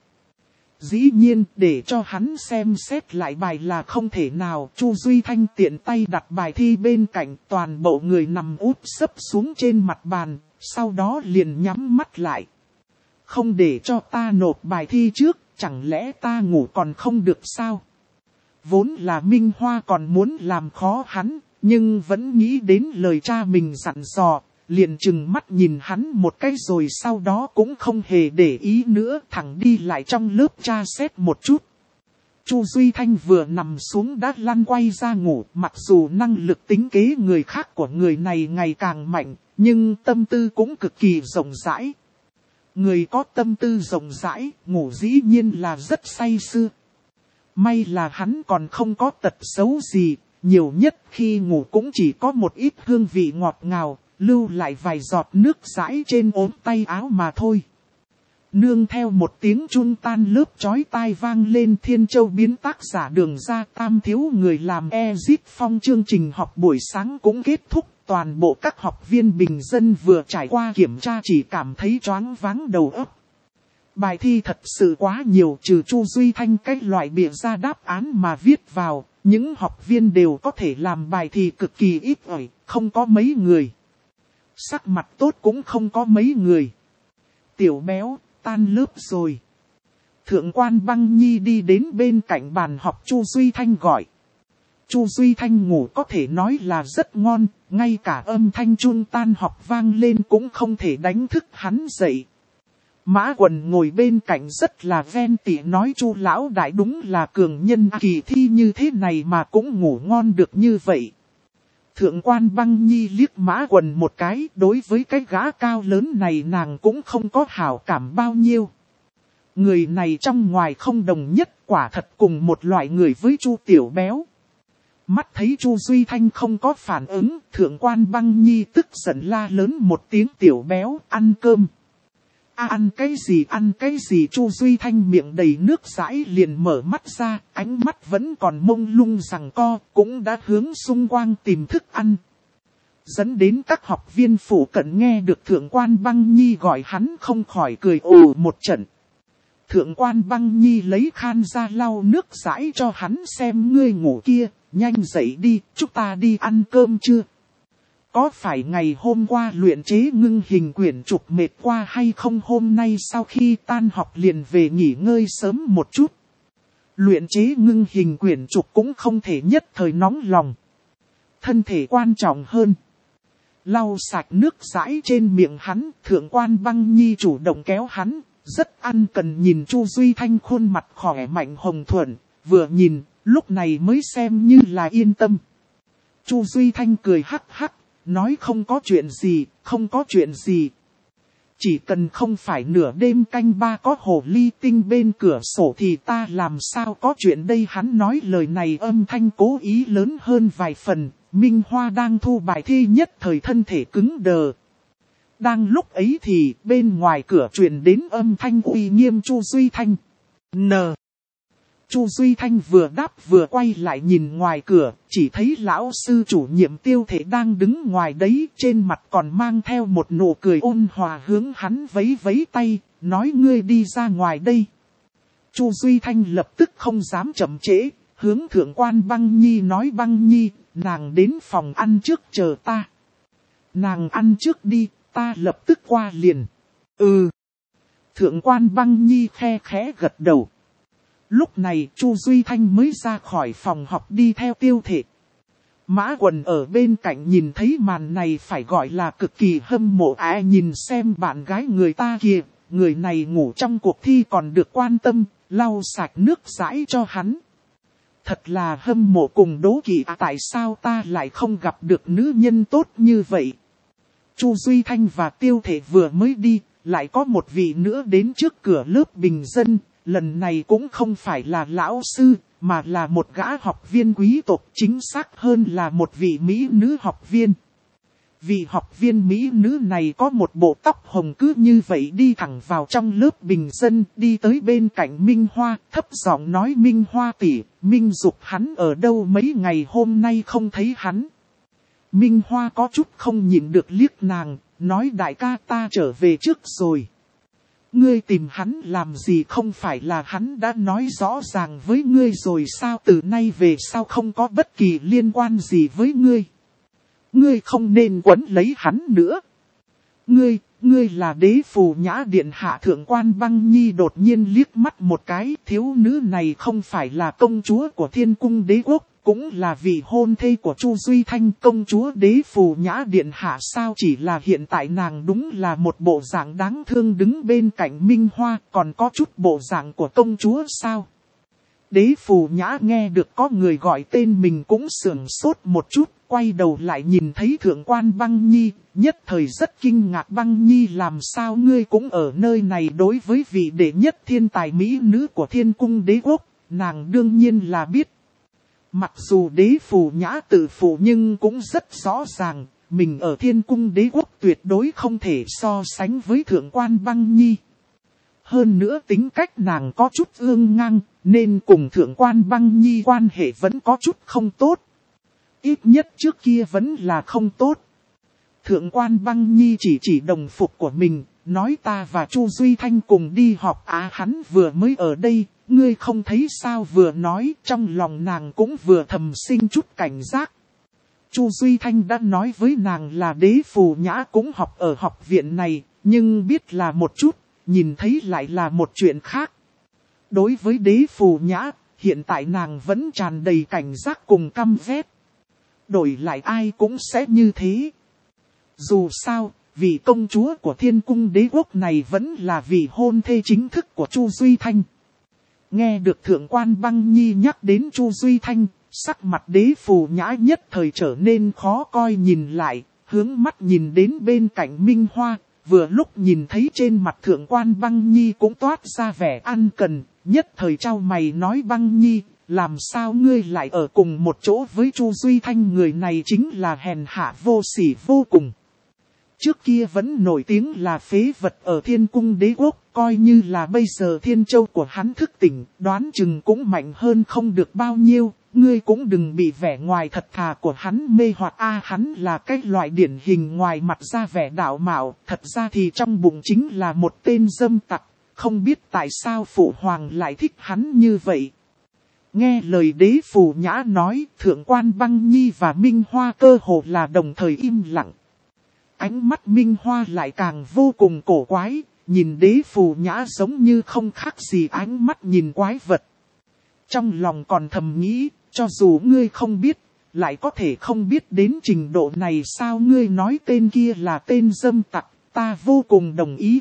Dĩ nhiên, để cho hắn xem xét lại bài là không thể nào. Chu Duy Thanh tiện tay đặt bài thi bên cạnh, toàn bộ người nằm úp sấp xuống trên mặt bàn, sau đó liền nhắm mắt lại. Không để cho ta nộp bài thi trước, chẳng lẽ ta ngủ còn không được sao? Vốn là Minh Hoa còn muốn làm khó hắn, nhưng vẫn nghĩ đến lời cha mình dặn dò. Liền chừng mắt nhìn hắn một cái rồi sau đó cũng không hề để ý nữa, thẳng đi lại trong lớp tra xét một chút. Chu Duy Thanh vừa nằm xuống đã lăn quay ra ngủ, mặc dù năng lực tính kế người khác của người này ngày càng mạnh, nhưng tâm tư cũng cực kỳ rộng rãi. Người có tâm tư rộng rãi, ngủ dĩ nhiên là rất say sưa. May là hắn còn không có tật xấu gì, nhiều nhất khi ngủ cũng chỉ có một ít hương vị ngọt ngào. Lưu lại vài giọt nước rãi trên ốm tay áo mà thôi. Nương theo một tiếng chun tan lớp chói tai vang lên, Thiên Châu biến tác giả Đường Ra Tam thiếu người làm Exit Phong chương trình học buổi sáng cũng kết thúc. Toàn bộ các học viên bình dân vừa trải qua kiểm tra chỉ cảm thấy choáng váng đầu óc. Bài thi thật sự quá nhiều, trừ Chu Duy Thanh cái loại bịa ra đáp án mà viết vào. Những học viên đều có thể làm bài thì cực kỳ ít ỏi, không có mấy người. Sắc mặt tốt cũng không có mấy người. Tiểu Béo, tan lớp rồi. Thượng quan Băng Nhi đi đến bên cạnh bàn học Chu Duy Thanh gọi. Chu Duy Thanh ngủ có thể nói là rất ngon, ngay cả âm thanh chun tan học vang lên cũng không thể đánh thức hắn dậy. Mã Quần ngồi bên cạnh rất là ven tị nói Chu lão đại đúng là cường nhân, kỳ thi như thế này mà cũng ngủ ngon được như vậy. Thượng quan Băng Nhi liếc Mã Quần một cái, đối với cái gã cao lớn này nàng cũng không có hảo cảm bao nhiêu. Người này trong ngoài không đồng nhất, quả thật cùng một loại người với Chu Tiểu Béo. Mắt thấy Chu Duy Thanh không có phản ứng, Thượng quan Băng Nhi tức giận la lớn một tiếng, Tiểu Béo, ăn cơm. ăn cái gì Chu Duy Thanh miệng đầy nước dãi liền mở mắt ra, ánh mắt vẫn còn mông lung giằng co, cũng đã hướng xung quanh tìm thức ăn. Dẫn đến các học viên phủ cận nghe được Thượng quan Băng Nhi gọi hắn không khỏi cười ồ một trận. Thượng quan Băng Nhi lấy khăn ra lau nước dãi cho hắn xem, ngươi ngủ kia, nhanh dậy đi, chúng ta đi ăn cơm chưa? Có phải ngày hôm qua luyện chế ngưng hình quyển trục mệt qua hay không, hôm nay sau khi tan học liền về nghỉ ngơi sớm một chút? Luyện chế ngưng hình quyển trục cũng không thể nhất thời nóng lòng. Thân thể quan trọng hơn. Lau sạch nước dãi trên miệng hắn, Thượng quan Băng Nhi chủ động kéo hắn, rất ân cần nhìn Chu Duy Thanh khuôn mặt khỏe mạnh hồng thuận, vừa nhìn, lúc này mới xem như là yên tâm. Chu Duy Thanh cười hắc hắc, nói không có chuyện gì, không có chuyện gì. Chỉ cần không phải nửa đêm canh ba có hồ ly tinh bên cửa sổ thì ta làm sao có chuyện đây. Hắn nói lời này âm thanh cố ý lớn hơn vài phần, Minh Hoa đang thu bài thi nhất thời thân thể cứng đờ. Đang lúc ấy thì bên ngoài cửa truyền đến âm thanh uy nghiêm Chu Duy Thanh. Chu Duy Thanh vừa đáp vừa quay lại nhìn ngoài cửa, chỉ thấy lão sư chủ nhiệm Tiêu Thể đang đứng ngoài đấy, trên mặt còn mang theo một nụ cười ôn hòa hướng hắn vẫy vẫy tay, nói ngươi đi ra ngoài đây. Chu Duy Thanh lập tức không dám chậm trễ, hướng Thượng quan Băng Nhi nói, Băng Nhi, nàng đến phòng ăn trước chờ ta. Nàng ăn trước đi, ta lập tức qua liền. Thượng quan Băng Nhi khe khẽ gật đầu. Lúc này Chu Duy Thanh mới ra khỏi phòng học đi theo Tiêu Thể. Mã Quần ở bên cạnh nhìn thấy màn này phải gọi là cực kỳ hâm mộ. Nhìn xem bạn gái người ta kìa, người này ngủ trong cuộc thi còn được quan tâm, lau sạch nước dãi cho hắn. Thật là hâm mộ cùng đố kỵ, tại sao ta lại không gặp được nữ nhân tốt như vậy. Chu Duy Thanh và Tiêu Thể vừa mới đi, lại có một vị nữa đến trước cửa lớp bình dân. Lần này cũng không phải là lão sư, mà là một gã học viên quý tộc, chính xác hơn là một vị mỹ nữ học viên. Vị học viên mỹ nữ này có một bộ tóc hồng, cứ như vậy đi thẳng vào trong lớp bình dân, đi tới bên cạnh Minh Hoa, thấp giọng nói, Minh Hoa tỷ, Minh Dục hắn ở đâu, mấy ngày hôm nay không thấy hắn. Minh Hoa có chút không nhịn được liếc nàng, nói, đại ca ta trở về trước rồi. Ngươi tìm hắn làm gì, không phải là hắn đã nói rõ ràng với ngươi rồi sao, từ nay về sau không có bất kỳ liên quan gì với ngươi. Ngươi không nên quấn lấy hắn nữa. Ngươi là Đế Phù Nhã Điện Hạ. Thượng quan Băng Nhi đột nhiên liếc mắt một cái, thiếu nữ này không phải là công chúa của Thiên Cung Đế Quốc, cũng là vị hôn thê của Chu Duy Thanh. Công chúa Đế Phù Nhã Điện Hạ sao, chỉ là hiện tại nàng đúng là một bộ dạng đáng thương đứng bên cạnh Minh Hoa, còn có chút bộ dạng của công chúa sao. Đế Phù Nhã nghe được có người gọi tên mình cũng sửng sốt một chút, quay đầu lại nhìn thấy Thượng quan Băng Nhi, nhất thời rất kinh ngạc. Băng Nhi, làm sao ngươi cũng ở nơi này? Đối với vị đệ nhất thiên tài mỹ nữ của Thiên Cung Đế Quốc, nàng đương nhiên là biết. Mặc dù Đế Phù Nhã tự phụ nhưng cũng rất rõ ràng, mình ở Thiên Cung Đế Quốc tuyệt đối không thể so sánh với Thượng quan Băng Nhi. Hơn nữa tính cách nàng có chút ương ngang, nên cùng Thượng quan Băng Nhi quan hệ vẫn có chút không tốt. Ít nhất trước kia vẫn là không tốt. Thượng quan Băng Nhi chỉ đồng phục của mình, nói, ta và Chu Duy Thanh cùng đi họp. Hắn vừa mới ở đây, ngươi không thấy sao? Vừa nói, trong lòng nàng cũng vừa thầm sinh chút cảnh giác. Chu Duy Thanh đã nói với nàng là Đế Phù Nhã cũng học ở học viện này, nhưng biết là một chút, nhìn thấy lại là một chuyện khác. Đối với Đế Phù Nhã, hiện tại nàng vẫn tràn đầy cảnh giác cùng căm ghét. Đổi lại ai cũng sẽ như thế. Dù sao, vị công chúa của Thiên Cung Đế Quốc này vẫn là vị hôn thê chính thức của Chu Duy Thanh. Nghe được Thượng quan Băng Nhi nhắc đến Chu Duy Thanh, sắc mặt Đế Phù Nhã nhất thời trở nên khó coi, nhìn lại, hướng mắt nhìn đến bên cạnh Minh Hoa, vừa lúc nhìn thấy trên mặt Thượng quan Băng Nhi cũng toát ra vẻ ân cần, nhất thời chau mày nói, Băng Nhi, làm sao ngươi lại ở cùng một chỗ với Chu Duy Thanh, người này chính là hèn hạ vô sỉ vô cùng. Trước kia vẫn nổi tiếng là phế vật ở Thiên Cung Đế Quốc, coi như là bây giờ Thiên Châu của hắn thức tỉnh, đoán chừng cũng mạnh hơn không được bao nhiêu, ngươi cũng đừng bị vẻ ngoài thật thà của hắn mê hoặc hắn là cái loại điển hình ngoài mặt ra vẻ đạo mạo, thật ra thì trong bụng chính là một tên dâm tặc, không biết tại sao phụ hoàng lại thích hắn như vậy. Nghe lời Đế Phù Nhã nói, Thượng quan Băng Nhi và Minh Hoa cơ hồ là đồng thời im lặng. Ánh mắt Minh Hoa lại càng vô cùng cổ quái, nhìn Đế Phù Nhã giống như không khác gì ánh mắt nhìn quái vật. Trong lòng còn thầm nghĩ, cho dù ngươi không biết, lại có thể không biết đến trình độ này sao ngươi nói tên kia là tên dâm tặc, ta vô cùng đồng ý.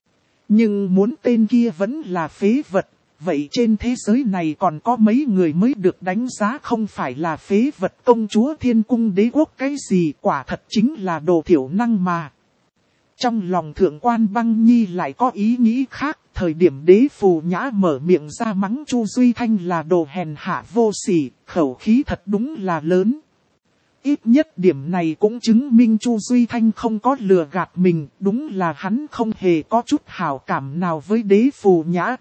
Nhưng muốn tên kia vẫn là phế vật, vậy trên thế giới này còn có mấy người mới được đánh giá không phải là phế vật công chúa Thiên Cung Đế Quốc cái gì quả thật chính là đồ thiểu năng mà. Trong lòng Thượng quan Băng Nhi lại có ý nghĩ khác, thời điểm Đế Phù Nhã mở miệng ra mắng Chu Duy Thanh là đồ hèn hạ vô sỉ, khẩu khí thật đúng là lớn. Ít nhất điểm này cũng chứng minh Chu Duy Thanh không có lừa gạt mình, đúng là hắn không hề có chút hảo cảm nào với Đế Phù Nhã.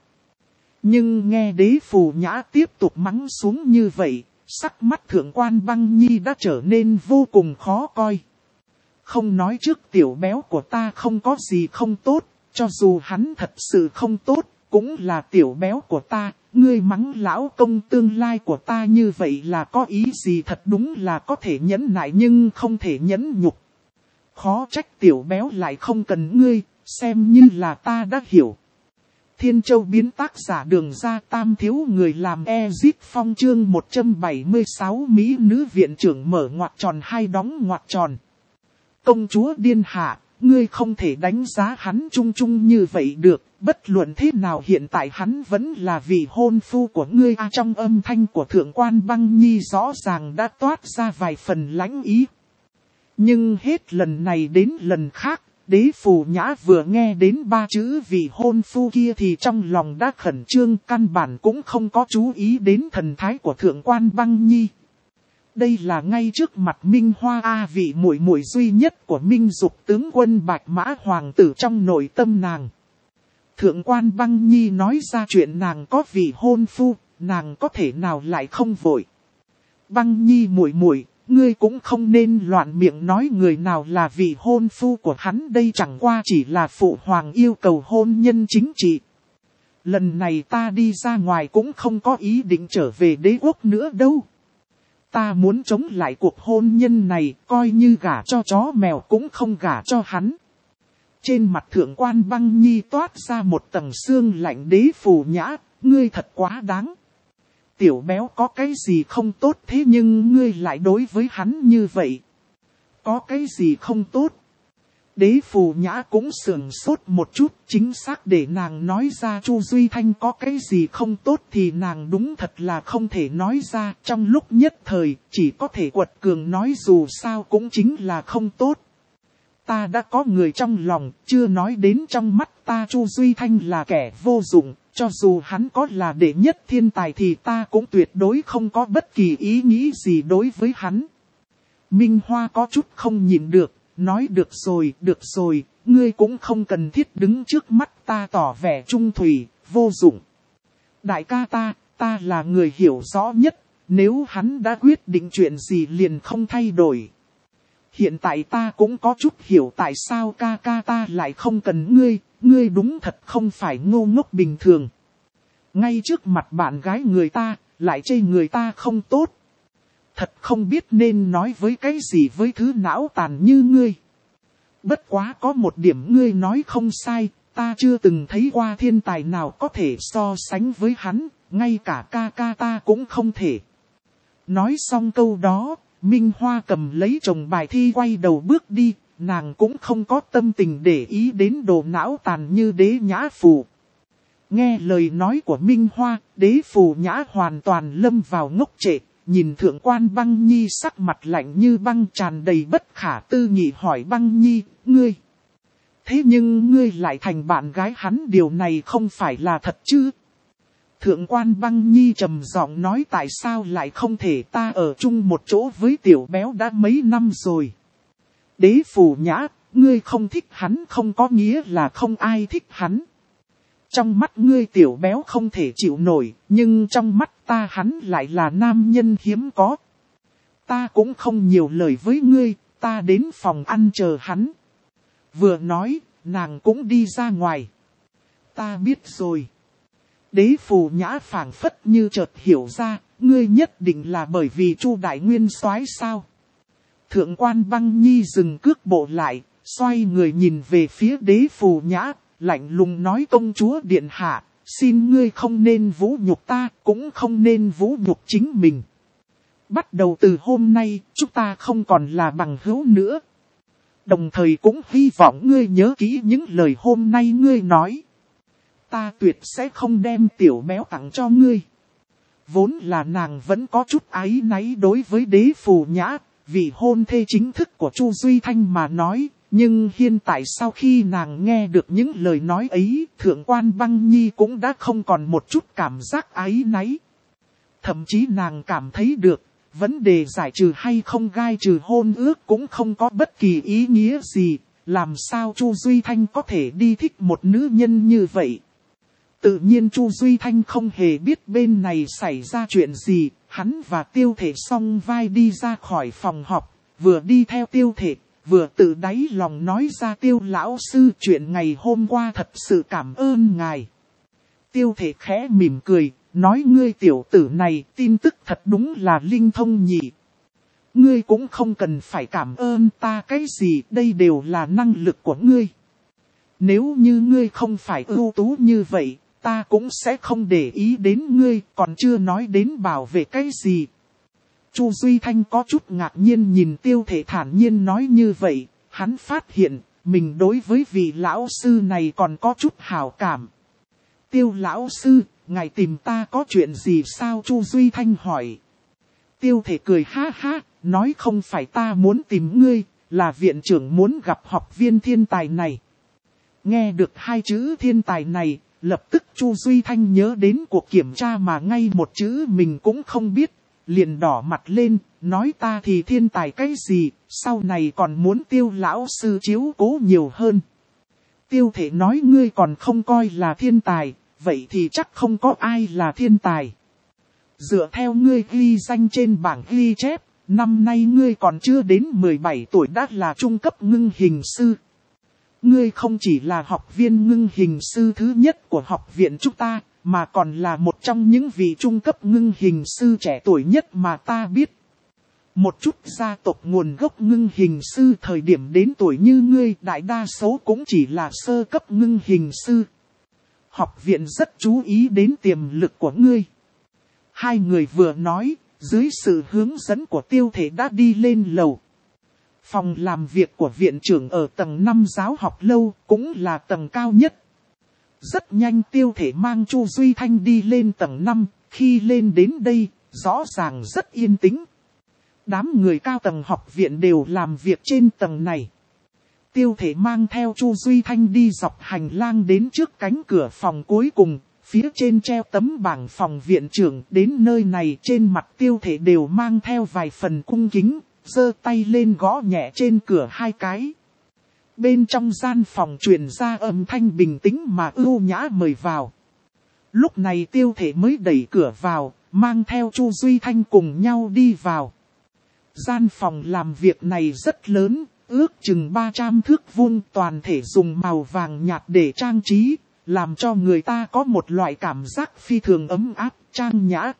Nhưng nghe Đế Phù Nhã tiếp tục mắng xuống như vậy, sắc mắt Thượng quan Băng Nhi đã trở nên vô cùng khó coi. Không nói trước tiểu béo của ta không có gì không tốt, cho dù hắn thật sự không tốt, cũng là tiểu béo của ta, ngươi mắng lão công tương lai của ta như vậy là có ý gì thật đúng là có thể nhẫn nại nhưng không thể nhẫn nhục. Khó trách tiểu béo lại không cần ngươi, xem như là ta đã hiểu. Thiên Châu biến tác giả Đường Ra Tam thiếu người làm Ezit Phong chương 176 Mỹ nữ viện trưởng mở ngoặc tròn hay đóng ngoặc tròn. Công chúa điên hạ, ngươi không thể đánh giá hắn chung chung như vậy được, bất luận thế nào hiện tại hắn vẫn là vị hôn phu của ngươi. Trong âm thanh của Thượng quan Băng Nhi rõ ràng đã toát ra vài phần lãnh ý. Nhưng hết lần này đến lần khác, Đế Phù Nhã vừa nghe đến ba chữ vị hôn phu kia thì trong lòng đã khẩn trương, căn bản cũng không có chú ý đến thần thái của Thượng quan Băng Nhi. Đây là ngay trước mặt Minh Hoa vị muội muội duy nhất của Minh Dục tướng quân Bạch Mã Hoàng tử trong nội tâm nàng. Thượng quan Băng Nhi nói ra chuyện nàng có vị hôn phu, nàng có thể nào lại không vội. Băng Nhi muội muội, ngươi cũng không nên loạn miệng nói người nào là vị hôn phu của hắn, đây chẳng qua chỉ là phụ hoàng yêu cầu hôn nhân chính trị. Lần này ta đi ra ngoài cũng không có ý định trở về đế quốc nữa đâu. Ta muốn chống lại cuộc hôn nhân này, coi như gả cho chó mèo cũng không gả cho hắn. Trên mặt Thượng quan Băng Nhi toát ra một tầng xương lạnh. Đế Phù Nhã, ngươi thật quá đáng. Tiểu béo có cái gì không tốt thế nhưng ngươi lại đối với hắn như vậy. Có cái gì không tốt? Đế Phù Nhã cũng sườn sốt một chút, chính xác để nàng nói ra Chu Duy Thanh có cái gì không tốt thì nàng đúng thật là không thể nói ra. Trong lúc nhất thời, chỉ có thể quật cường nói dù sao cũng chính là không tốt. Ta đã có người trong lòng, chưa nói đến trong mắt ta Chu Duy Thanh là kẻ vô dụng, cho dù hắn có là đệ nhất thiên tài thì ta cũng tuyệt đối không có bất kỳ ý nghĩ gì đối với hắn. Minh Hoa có chút không nhịn được. Nói được rồi, ngươi cũng không cần thiết đứng trước mắt ta tỏ vẻ trung thủy, vô dụng. Đại ca ta là người hiểu rõ nhất, nếu hắn đã quyết định chuyện gì liền không thay đổi. Hiện tại ta cũng có chút hiểu tại sao ca ta lại không cần ngươi đúng thật không phải ngu ngốc bình thường. Ngay trước mặt bạn gái người ta, lại chê người ta không tốt. Thật không biết nên nói với cái gì với thứ não tàn như ngươi. Bất quá có một điểm ngươi nói không sai, ta chưa từng thấy qua thiên tài nào có thể so sánh với hắn, ngay cả ca ta cũng không thể. Nói xong câu đó, Minh Hoa cầm lấy chồng bài thi quay đầu bước đi, nàng cũng không có tâm tình để ý đến đồ não tàn như Đế Nhã Phù. Nghe lời nói của Minh Hoa, Đế Phù Nhã hoàn toàn lâm vào ngốc trệ. Nhìn Thượng quan Băng Nhi sắc mặt lạnh như băng tràn đầy bất khả tư nghị hỏi Băng Nhi, ngươi. Thế nhưng ngươi lại thành bạn gái hắn, điều này không phải là thật chứ? Thượng quan Băng Nhi trầm giọng nói tại sao lại không thể, ta ở chung một chỗ với tiểu béo đã mấy năm rồi. Đế Phù Nhã, ngươi không thích hắn không có nghĩa là không ai thích hắn. Trong mắt ngươi tiểu béo không thể chịu nổi, nhưng trong mắt ta hắn lại là nam nhân hiếm có. Ta cũng không nhiều lời với ngươi, ta đến phòng ăn chờ hắn. Vừa nói, nàng cũng đi ra ngoài. Ta biết rồi. Đế Phù Nhã phảng phất như chợt hiểu ra, ngươi nhất định là bởi vì Chu Đại Nguyên soái sao. Thượng quan Băng Nhi dừng cước bộ lại, xoay người nhìn về phía Đế Phù Nhã, lạnh lùng nói công chúa điện hạ, xin ngươi không nên vũ nhục ta, cũng không nên vũ nhục chính mình. Bắt đầu từ hôm nay, chúng ta không còn là bằng hữu nữa. Đồng thời cũng hy vọng ngươi nhớ kỹ những lời hôm nay ngươi nói. Ta tuyệt sẽ không đem tiểu béo tặng cho ngươi. Vốn là nàng vẫn có chút áy náy đối với Đế Phù Nhã, vì hôn thê chính thức của Chu Duy Thanh mà nói. Nhưng hiện tại sau khi nàng nghe được những lời nói ấy, Thượng quan Băng Nhi cũng đã không còn một chút cảm giác áy náy. Thậm chí nàng cảm thấy được, vấn đề giải trừ hay không gai trừ hôn ước cũng không có bất kỳ ý nghĩa gì, làm sao Chu Duy Thanh có thể đi thích một nữ nhân như vậy. Tự nhiên Chu Duy Thanh không hề biết bên này xảy ra chuyện gì, hắn và Tiêu Thể song vai đi ra khỏi phòng họp, vừa đi theo Tiêu Thể, vừa tự đáy lòng nói ra Tiêu lão sư chuyện ngày hôm qua thật sự cảm ơn ngài. Tiêu Thể khẽ mỉm cười, nói ngươi tiểu tử này tin tức thật đúng là linh thông nhỉ. Ngươi cũng không cần phải cảm ơn ta cái gì, đây đều là năng lực của ngươi. Nếu như ngươi không phải ưu tú như vậy, ta cũng sẽ không để ý đến ngươi, còn chưa nói đến bảo vệ cái gì. Chu Duy Thanh có chút ngạc nhiên nhìn Tiêu Thể thản nhiên nói như vậy, hắn phát hiện, mình đối với vị lão sư này còn có chút hảo cảm. Tiêu lão sư, ngài tìm ta có chuyện gì sao? Chu Duy Thanh hỏi. Tiêu Thể cười ha ha, nói không phải ta muốn tìm ngươi, là viện trưởng muốn gặp học viên thiên tài này. Nghe được hai chữ thiên tài này, lập tức Chu Duy Thanh nhớ đến cuộc kiểm tra mà ngay một chữ mình cũng không biết, liền đỏ mặt lên, nói ta thì thiên tài cái gì, sau này còn muốn Tiêu lão sư chiếu cố nhiều hơn. Tiêu Thể nói ngươi còn không coi là thiên tài, vậy thì chắc không có ai là thiên tài. Dựa theo ngươi ghi danh trên bảng ghi chép, năm nay ngươi còn chưa đến 17 tuổi đã là trung cấp ngưng hình sư. Ngươi không chỉ là học viên ngưng hình sư thứ nhất của học viện chúng ta, mà còn là một trong những vị trung cấp ngưng hình sư trẻ tuổi nhất mà ta biết. Một chút gia tộc nguồn gốc ngưng hình sư thời điểm đến tuổi như ngươi, đại đa số cũng chỉ là sơ cấp ngưng hình sư. Học viện rất chú ý đến tiềm lực của ngươi. Hai người vừa nói, dưới sự hướng dẫn của Tiêu Thể đã đi lên lầu. Phòng làm việc của viện trưởng ở tầng 5 giáo học lâu, cũng là tầng cao nhất. Rất nhanh Tiêu Thể mang Chu Duy Thanh đi lên tầng 5, khi lên đến đây, rõ ràng rất yên tĩnh. Đám người cao tầng học viện đều làm việc trên tầng này. Tiêu Thể mang theo Chu Duy Thanh đi dọc hành lang đến trước cánh cửa phòng cuối cùng, phía trên treo tấm bảng phòng viện trưởng. Đến nơi này trên mặt Tiêu Thể đều mang theo vài phần cung kính, giơ tay lên gõ nhẹ trên cửa hai cái. Bên trong gian phòng truyền ra âm thanh bình tĩnh mà ưu nhã mời vào. Lúc này Tiêu Thể mới đẩy cửa vào, mang theo Chu Duy Thanh cùng nhau đi vào. Gian phòng làm việc này rất lớn, ước chừng 300 thước vuông, toàn thể dùng màu vàng nhạt để trang trí, làm cho người ta có một loại cảm giác phi thường ấm áp, trang nhã.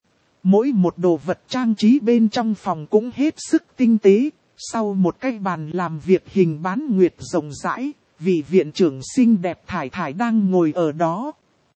Mỗi một đồ vật trang trí bên trong phòng cũng hết sức tinh tế. Sau một cái bàn làm việc hình bán nguyệt rộng rãi, vị viện trưởng xinh đẹp thải thải đang ngồi ở đó.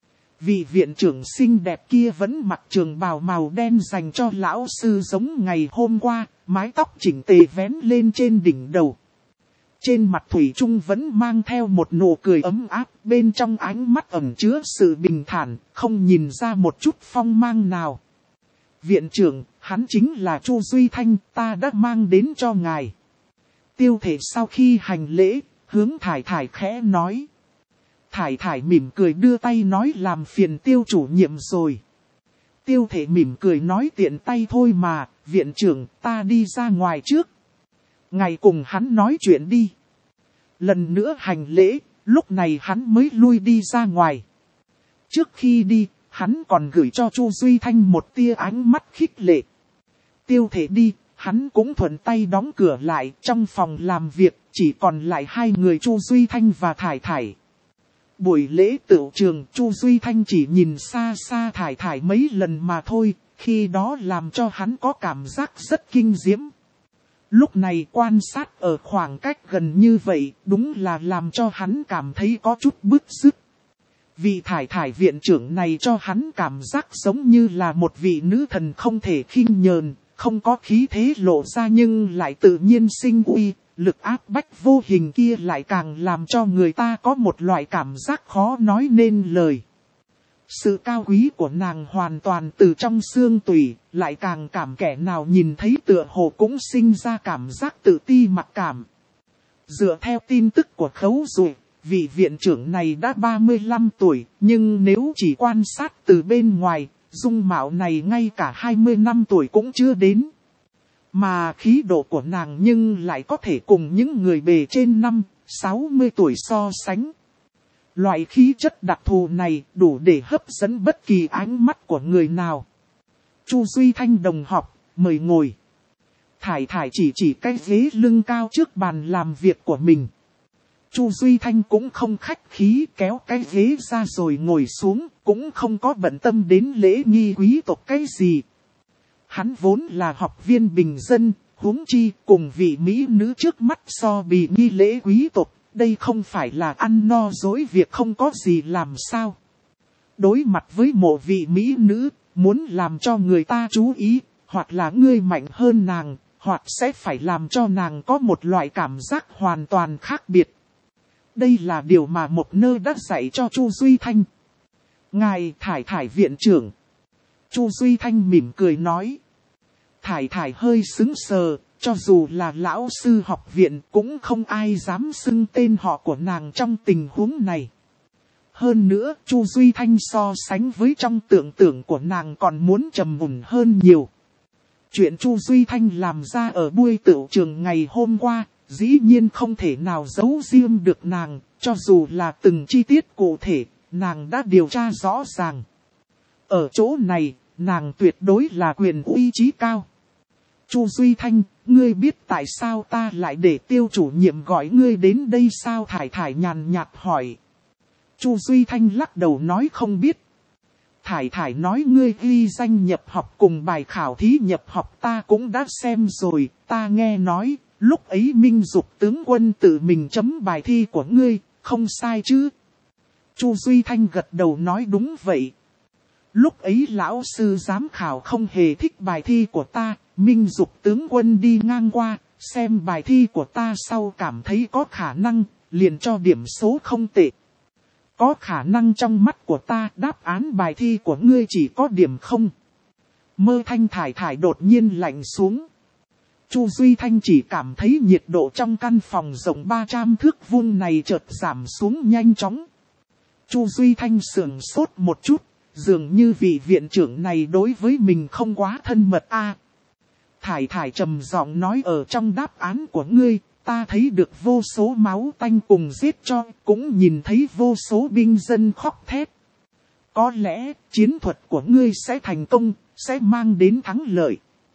Vị viện trưởng xinh đẹp kia vẫn mặc trường bào màu đen dành cho lão sư giống ngày hôm qua, mái tóc chỉnh tề vén lên trên đỉnh đầu. Trên mặt thủy chung vẫn mang theo một nụ cười ấm áp, bên trong ánh mắt ẩn chứa sự bình thản, không nhìn ra một chút phong mang nào. Viện trưởng, hắn chính là Chu Duy Thanh, ta đã mang đến cho ngài. Tiêu Thể sau khi hành lễ, hướng Thải Thải khẽ nói. Thải Thải mỉm cười đưa tay nói làm phiền Tiêu chủ nhiệm rồi. Tiêu Thể mỉm cười nói tiện tay thôi mà, viện trưởng ta đi ra ngoài trước. Ngài cùng hắn nói chuyện đi. lần nữa hành lễ, lúc này hắn mới lui đi ra ngoài. Trước khi đi, hắn còn gửi cho Chu Duy Thanh một tia ánh mắt khích lệ. Tiêu Thể đi, hắn cũng thuận tay đóng cửa lại, trong phòng làm việc, chỉ còn lại hai người Chu Duy Thanh và Thải Thải. Buổi lễ tựu trường, Chu Duy Thanh chỉ nhìn xa xa Thải Thải mấy lần mà thôi, khi đó làm cho hắn có cảm giác rất kinh diễm. Lúc này quan sát ở khoảng cách gần như vậy, đúng là làm cho hắn cảm thấy có chút bứt rứt. Vị Thải Thải viện trưởng này cho hắn cảm giác giống như là một vị nữ thần không thể khinh nhờn, không có khí thế lộ ra nhưng lại tự nhiên sinh uy, lực áp bách vô hình kia lại càng làm cho người ta có một loại cảm giác khó nói nên lời. Sự cao quý của nàng hoàn toàn từ trong xương tủy, lại càng cảm kẻ nào nhìn thấy tựa hồ cũng sinh ra cảm giác tự ti mặc cảm. Dựa theo tin tức của Khấu Dụ, vị viện trưởng này đã 35 tuổi, nhưng nếu chỉ quan sát từ bên ngoài, dung mạo này ngay cả 20 năm tuổi cũng chưa đến. Mà khí độ của nàng nhưng lại có thể cùng những người bề trên 60 tuổi so sánh. Loại khí chất đặc thù này đủ để hấp dẫn bất kỳ ánh mắt của người nào. Chu Duy Thanh đồng học, mời ngồi. Thải Thải chỉ cái ghế lưng cao trước bàn làm việc của mình. Chu Duy Thanh cũng không khách khí kéo cái ghế ra rồi ngồi xuống, cũng không có bận tâm đến lễ nghi quý tộc cái gì. Hắn vốn là học viên bình dân, huống chi cùng vị mỹ nữ trước mắt so bì nghi lễ quý tộc, đây không phải là ăn no dối việc không có gì làm sao. Đối mặt với một vị mỹ nữ, muốn làm cho người ta chú ý, hoặc là ngươi mạnh hơn nàng, hoặc sẽ phải làm cho nàng có một loại cảm giác hoàn toàn khác biệt. Đây là điều mà một nơi đã dạy cho Chu Duy Thanh. Ngài Thải Thải viện trưởng. Chu Duy Thanh mỉm cười nói. Thải Thải hơi sững sờ, cho dù là lão sư học viện cũng không ai dám xưng tên họ của nàng trong tình huống này. Hơn nữa, Chu Duy Thanh so sánh với trong tưởng tượng của nàng còn muốn trầm mùn hơn nhiều. Chuyện Chu Duy Thanh làm ra ở buổi tựu trường ngày hôm qua, dĩ nhiên không thể nào giấu riêng được nàng, cho dù là từng chi tiết cụ thể, nàng đã điều tra rõ ràng. Ở chỗ này, nàng tuyệt đối là quyền uy chí cao. Chu Duy Thanh, ngươi biết tại sao ta lại để Tiêu chủ nhiệm gọi ngươi đến đây sao? Thải Thải nhàn nhạt hỏi. Chu Duy Thanh lắc đầu nói không biết. Thải Thải nói ngươi ghi danh nhập học cùng bài khảo thí nhập học ta cũng đã xem rồi, ta nghe nói, lúc ấy Minh Dục tướng quân tự mình chấm bài thi của ngươi, không sai chứ? Chu Duy Thanh gật đầu nói đúng vậy. Lúc ấy lão sư giám khảo không hề thích bài thi của ta, Minh Dục tướng quân đi ngang qua, xem bài thi của ta sau cảm thấy có khả năng, liền cho điểm số không tệ. Có khả năng trong mắt của ta đáp án bài thi của ngươi chỉ có điểm không. Mơ Thanh Thải Thải đột nhiên lạnh xuống. Chu Duy Thanh chỉ cảm thấy nhiệt độ trong căn phòng rộng 300 thước vuông này chợt giảm xuống nhanh chóng. Chu Duy Thanh sững sốt một chút, dường như vị viện trưởng này đối với mình không quá thân mật a. Thải Thải trầm giọng nói ở trong đáp án của ngươi, ta thấy được vô số máu tanh cùng giết cho, cũng nhìn thấy vô số binh dân khóc thét. Có lẽ, chiến thuật của ngươi sẽ thành công, sẽ mang đến thắng lợi.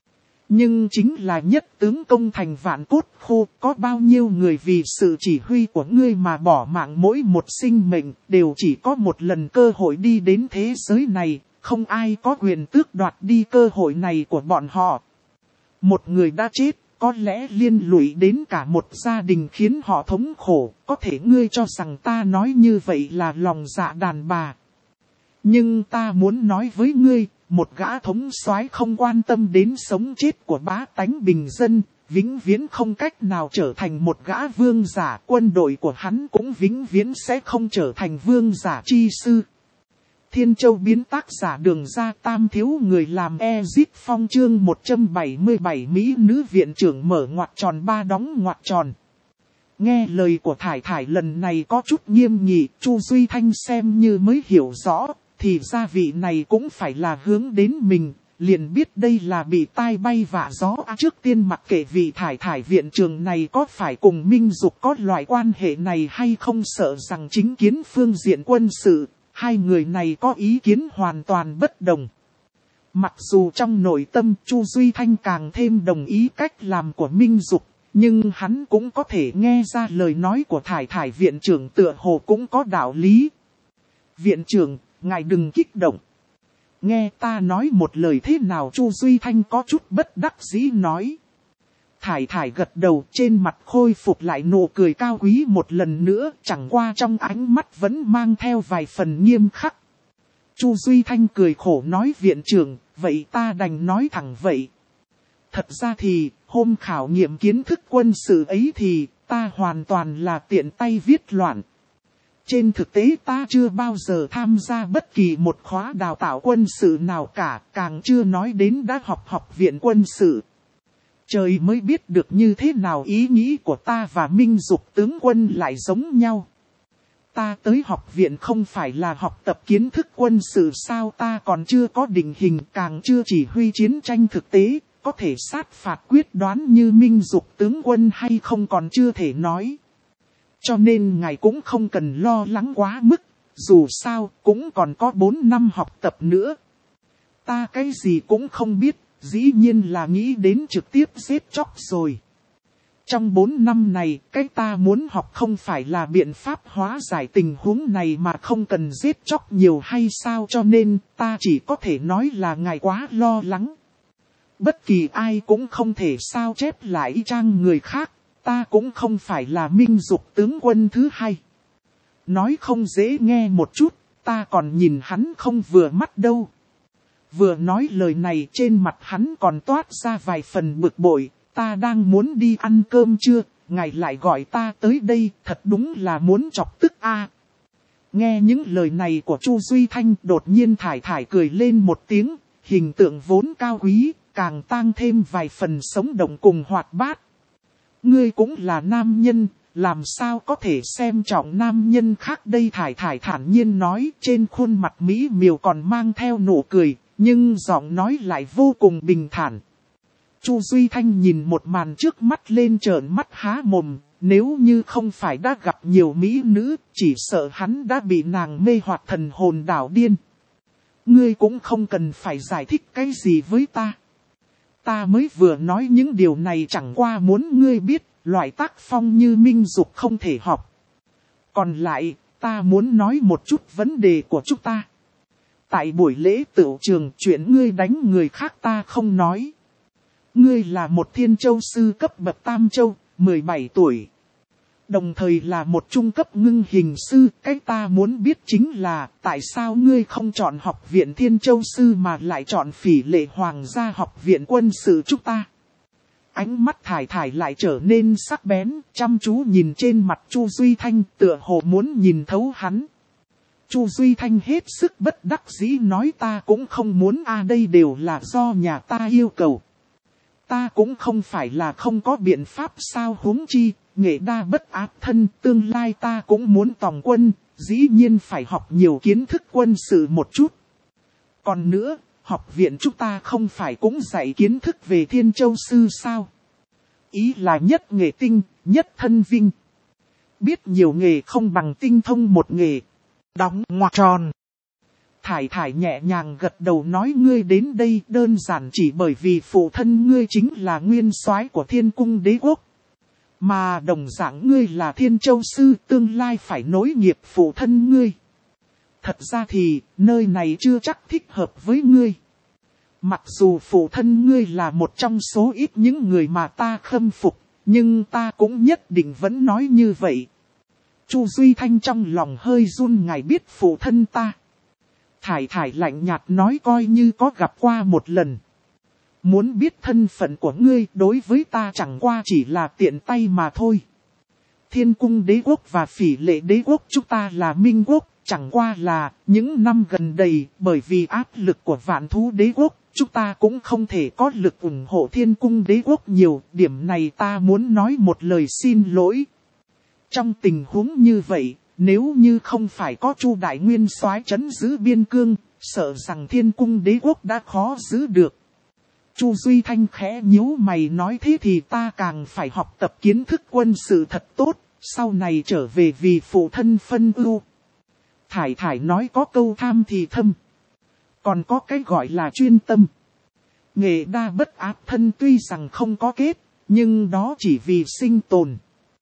Nhưng chính là nhất tướng công thành vạn cốt khô, có bao nhiêu người vì sự chỉ huy của ngươi mà bỏ mạng mỗi một sinh mệnh, đều chỉ có một lần cơ hội đi đến thế giới này, không ai có quyền tước đoạt đi cơ hội này của bọn họ. Một người đã chết, có lẽ liên lụy đến cả một gia đình khiến họ thống khổ, có thể ngươi cho rằng ta nói như vậy là lòng dạ đàn bà. Nhưng ta muốn nói với ngươi, một gã thống soái không quan tâm đến sống chết của bá tánh bình dân, vĩnh viễn không cách nào trở thành một gã vương giả, quân đội của hắn cũng vĩnh viễn sẽ không trở thành vương giả chi sư. Thiên Châu biến tác giả Đường Ra Tam thiếu người làm Ezit Phong chương 177 Mỹ nữ viện trưởng mở ngoặc tròn ba đóng ngoặc tròn. Nghe lời của Thải Thải lần này có chút nghiêm nghị, Chu Duy Thanh xem như mới hiểu rõ, thì gia vị này cũng phải là hướng đến mình, liền biết đây là bị tai bay vạ gió. Trước tiên mặc kệ vị thải thải viện trưởng này có phải cùng Minh Dục có loại quan hệ này hay không, sợ rằng chính kiến phương diện quân sự, hai người này có ý kiến hoàn toàn bất đồng. Mặc dù trong nội tâm Chu Duy Thanh càng thêm đồng ý cách làm của Minh Dục, nhưng hắn cũng có thể nghe ra lời nói của thải thải viện trưởng tựa hồ cũng có đạo lý. Viện trưởng, ngài đừng kích động. Nghe ta nói một lời thế nào, Chu Duy Thanh có chút bất đắc dĩ nói. Thải thải gật đầu, trên mặt khôi phục lại nụ cười cao quý một lần nữa, chẳng qua trong ánh mắt vẫn mang theo vài phần nghiêm khắc. Chu Duy Thanh cười khổ nói, viện trưởng, vậy ta đành nói thẳng vậy. Thật ra thì, hôm khảo nghiệm kiến thức quân sự ấy thì, ta hoàn toàn là tiện tay viết loạn. Trên thực tế ta chưa bao giờ tham gia bất kỳ một khóa đào tạo quân sự nào cả, càng chưa nói đến đã học viện quân sự. Trời mới biết được như thế nào ý nghĩ của ta và Minh Dục tướng quân lại giống nhau. Ta tới học viện không phải là học tập kiến thức quân sự sao, ta còn chưa có định hình, càng chưa chỉ huy chiến tranh thực tế, có thể sát phạt quyết đoán như Minh Dục tướng quân hay không còn chưa thể nói. Cho nên ngài cũng không cần lo lắng quá mức, dù sao cũng còn có 4 năm học tập nữa. Ta cái gì cũng không biết, dĩ nhiên là nghĩ đến trực tiếp giết chóc rồi. Trong 4 năm này, cái ta muốn học không phải là biện pháp hóa giải tình huống này mà không cần giết chóc nhiều hay sao, cho nên ta chỉ có thể nói là ngài quá lo lắng. Bất kỳ ai cũng không thể sao chép lại y chang người khác, ta cũng không phải là Minh Dục tướng quân thứ hai. Nói không dễ nghe một chút, ta còn nhìn hắn không vừa mắt đâu. Vừa nói lời này trên mặt hắn còn toát ra vài phần bực bội, ta đang muốn đi ăn cơm trưa, ngài lại gọi ta tới đây, thật đúng là muốn chọc tức a. Nghe những lời này của Chu Duy Thanh, đột nhiên thải thải cười lên một tiếng, hình tượng vốn cao quý, càng tăng thêm vài phần sống động cùng hoạt bát. Ngươi cũng là nam nhân, làm sao có thể xem trọng nam nhân khác đây, thải thải thản nhiên nói, trên khuôn mặt mỹ miều còn mang theo nụ cười, nhưng giọng nói lại vô cùng bình thản. Chu Duy Thanh nhìn một màn trước mắt lên trợn mắt há mồm, nếu như không phải đã gặp nhiều mỹ nữ, chỉ sợ hắn đã bị nàng mê hoặc thần hồn đảo điên. Ngươi cũng không cần phải giải thích cái gì với ta. Ta mới vừa nói những điều này chẳng qua muốn ngươi biết, loại tác phong như Minh Dục không thể học. Còn lại, ta muốn nói một chút vấn đề của chúng ta. Tại buổi lễ tửu trường, chuyện ngươi đánh người khác ta không nói. Ngươi là một thiên châu sư cấp bậc tam châu, 17 tuổi. Đồng thời là một trung cấp ngưng hình sư. Cái ta muốn biết chính là tại sao ngươi không chọn học viện thiên châu sư mà lại chọn Phỉ Lệ Hoàng gia học viện quân sự chúng ta. Ánh mắt thải thải lại trở nên sắc bén, chăm chú nhìn trên mặt Chu Duy Thanh, tựa hồ muốn nhìn thấu hắn. Chu Duy Thanh hết sức bất đắc dĩ nói, ta cũng không muốn đây đều là do nhà ta yêu cầu. Ta cũng không phải là không có biện pháp sao, huống chi, nghệ đa bất ác thân, tương lai ta cũng muốn tòng quân, dĩ nhiên phải học nhiều kiến thức quân sự một chút. Còn nữa, học viện chúng ta không phải cũng dạy kiến thức về thiên châu sư sao? Ý là nhất nghệ tinh, nhất thân vinh. Biết nhiều nghề không bằng tinh thông một nghề. Đóng ngoặc tròn. Thải thải nhẹ nhàng gật đầu nói, ngươi đến đây đơn giản chỉ bởi vì phụ thân ngươi chính là nguyên soái của Thiên Cung Đế Quốc. Mà đồng dạng ngươi là Thiên Châu Sư, tương lai phải nối nghiệp phụ thân ngươi. Thật ra thì, nơi này chưa chắc thích hợp với ngươi. Mặc dù phụ thân ngươi là một trong số ít những người mà ta khâm phục, nhưng ta cũng nhất định vẫn nói như vậy. Chu Duy Thanh trong lòng hơi run, ngài biết phụ thân ta. Thải thải lạnh nhạt nói, coi như có gặp qua một lần. Muốn biết thân phận của ngươi đối với ta chẳng qua chỉ là tiện tay mà thôi. Thiên Cung Đế Quốc và Phỉ Lệ Đế Quốc chúng ta là Minh Quốc, chẳng qua là những năm gần đây bởi vì áp lực của Vạn Thú Đế Quốc, chúng ta cũng không thể có lực ủng hộ Thiên Cung Đế Quốc nhiều, điểm này ta muốn nói một lời xin lỗi. Trong tình huống như vậy, nếu như không phải có Chu Đại Nguyên soái trấn giữ biên cương, sợ rằng Thiên Cung Đế Quốc đã khó giữ được. Chu Duy Thanh khẽ nhíu mày nói thế thì ta càng phải học tập kiến thức quân sự thật tốt, sau này trở về vì phụ thân phân ưu. Thải Thải nói có câu tham thì thâm, còn có cái gọi là chuyên tâm. Nghệ đa bất áp thân tuy rằng không có kết, nhưng đó chỉ vì sinh tồn.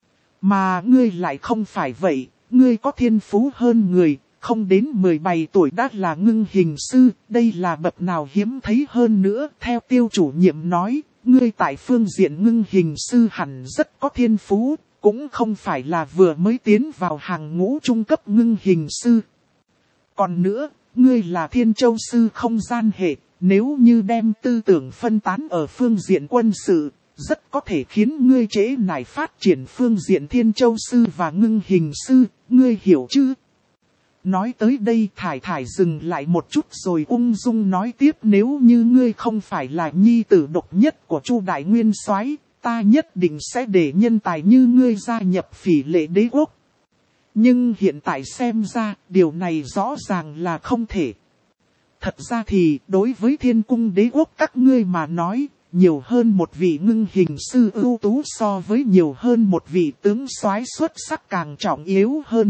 Mà ngươi lại không phải vậy, ngươi có thiên phú hơn người, không đến 17 tuổi đã là ngưng hình sư, đây là bậc nào hiếm thấy hơn nữa. Theo Tiêu chủ nhiệm nói, ngươi tại phương diện ngưng hình sư hẳn rất có thiên phú, cũng không phải là vừa mới tiến vào hàng ngũ trung cấp ngưng hình sư. Còn nữa, ngươi là Thiên Châu sư không gian hệ, nếu như đem tư tưởng phân tán ở phương diện quân sự, rất có thể khiến ngươi trễ nải phát triển phương diện Thiên Châu sư và ngưng hình sư, ngươi hiểu chứ? Nói tới đây Thải Thải dừng lại một chút rồi ung dung nói tiếp, nếu như ngươi không phải là nhi tử độc nhất của Chu Đại Nguyên Soái, ta nhất định sẽ để nhân tài như ngươi gia nhập Phỉ Lệ Đế Quốc. Nhưng hiện tại xem ra, điều này rõ ràng là không thể. Thật ra thì, đối với Thiên Cung Đế Quốc các ngươi mà nói, nhiều hơn một vị ngưng hình sư ưu tú so với nhiều hơn một vị tướng soái xuất sắc càng trọng yếu hơn.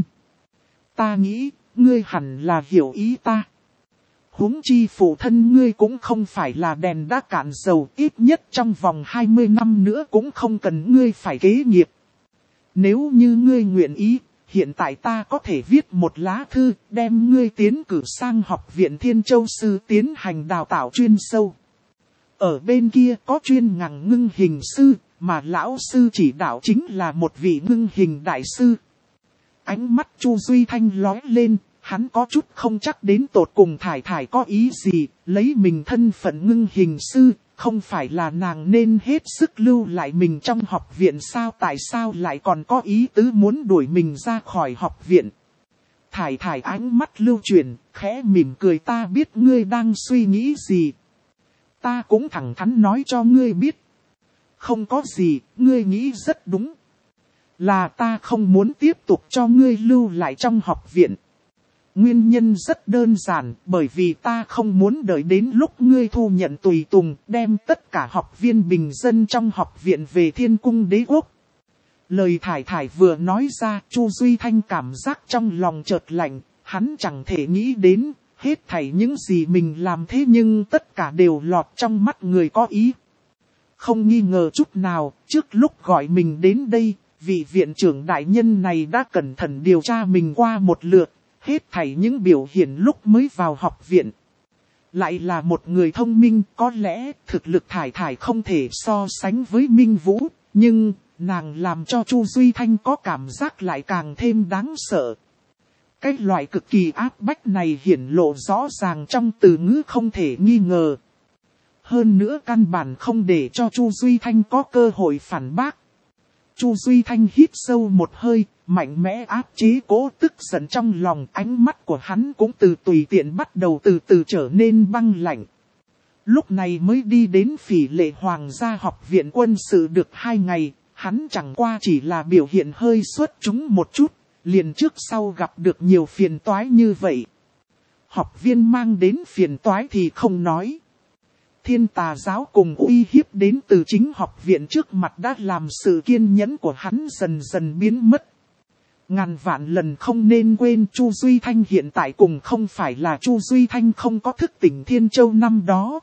Ta nghĩ, ngươi hẳn là hiểu ý ta. Huống chi phụ thân ngươi cũng không phải là đèn đã cạn dầu, ít nhất trong vòng 20 năm nữa cũng không cần ngươi phải kế nghiệp. Nếu như ngươi nguyện ý, hiện tại ta có thể viết một lá thư, đem ngươi tiến cử sang học viện Thiên Châu sư tiến hành đào tạo chuyên sâu. Ở bên kia có chuyên ngành ngưng hình sư, mà lão sư chỉ đạo chính là một vị ngưng hình đại sư. Ánh mắt Chu Duy Thanh lóe lên, hắn có chút không chắc đến tột cùng Thải Thải có ý gì, lấy mình thân phận ngưng hình sư, không phải là nàng nên hết sức lưu lại mình trong học viện sao, tại sao lại còn có ý tứ muốn đuổi mình ra khỏi học viện. Thải Thải ánh mắt lưu chuyển, khẽ mỉm cười, ta biết ngươi đang suy nghĩ gì. Ta cũng thẳng thắn nói cho ngươi biết. Không có gì, ngươi nghĩ rất đúng. Là ta không muốn tiếp tục cho ngươi lưu lại trong học viện. Nguyên nhân rất đơn giản, bởi vì ta không muốn đợi đến lúc ngươi thu nhận tùy tùng, đem tất cả học viên bình dân trong học viện về Thiên Cung Đế Quốc. Lời Thải Thải vừa nói ra, Chu Duy Thanh cảm giác trong lòng chợt lạnh, hắn chẳng thể nghĩ đến, hết thảy những gì mình làm thế nhưng tất cả đều lọt trong mắt người có ý. Không nghi ngờ chút nào, trước lúc gọi mình đến đây, vị viện trưởng đại nhân này đã cẩn thận điều tra mình qua một lượt, hết thảy những biểu hiện lúc mới vào học viện. Lại là một người thông minh, có lẽ thực lực Thải Thải không thể so sánh với Minh Vũ, nhưng nàng làm cho Chu Duy Thanh có cảm giác lại càng thêm đáng sợ. Cái loại cực kỳ áp bách này hiển lộ rõ ràng trong từ ngữ không thể nghi ngờ. Hơn nữa căn bản không để cho Chu Duy Thanh có cơ hội phản bác. Chu Duy Thanh hít sâu một hơi, mạnh mẽ áp chế cố tức giận trong lòng, ánh mắt của hắn cũng từ tùy tiện bắt đầu từ từ trở nên băng lạnh. Lúc này mới đi đến Phỉ Lệ Hoàng gia học viện quân sự được 2 ngày, hắn chẳng qua chỉ là biểu hiện hơi xuất chúng một chút, liền trước sau gặp được nhiều phiền toái như vậy. Học viên mang đến phiền toái thì không nói. Thiên Tà giáo cùng uy hiếp đến từ chính học viện trước mặt đã làm sự kiên nhẫn của hắn dần dần biến mất. Ngàn vạn lần không nên quên Chu Duy Thanh hiện tại cùng không phải là Chu Duy Thanh không có thức tỉnh Thiên Châu năm đó.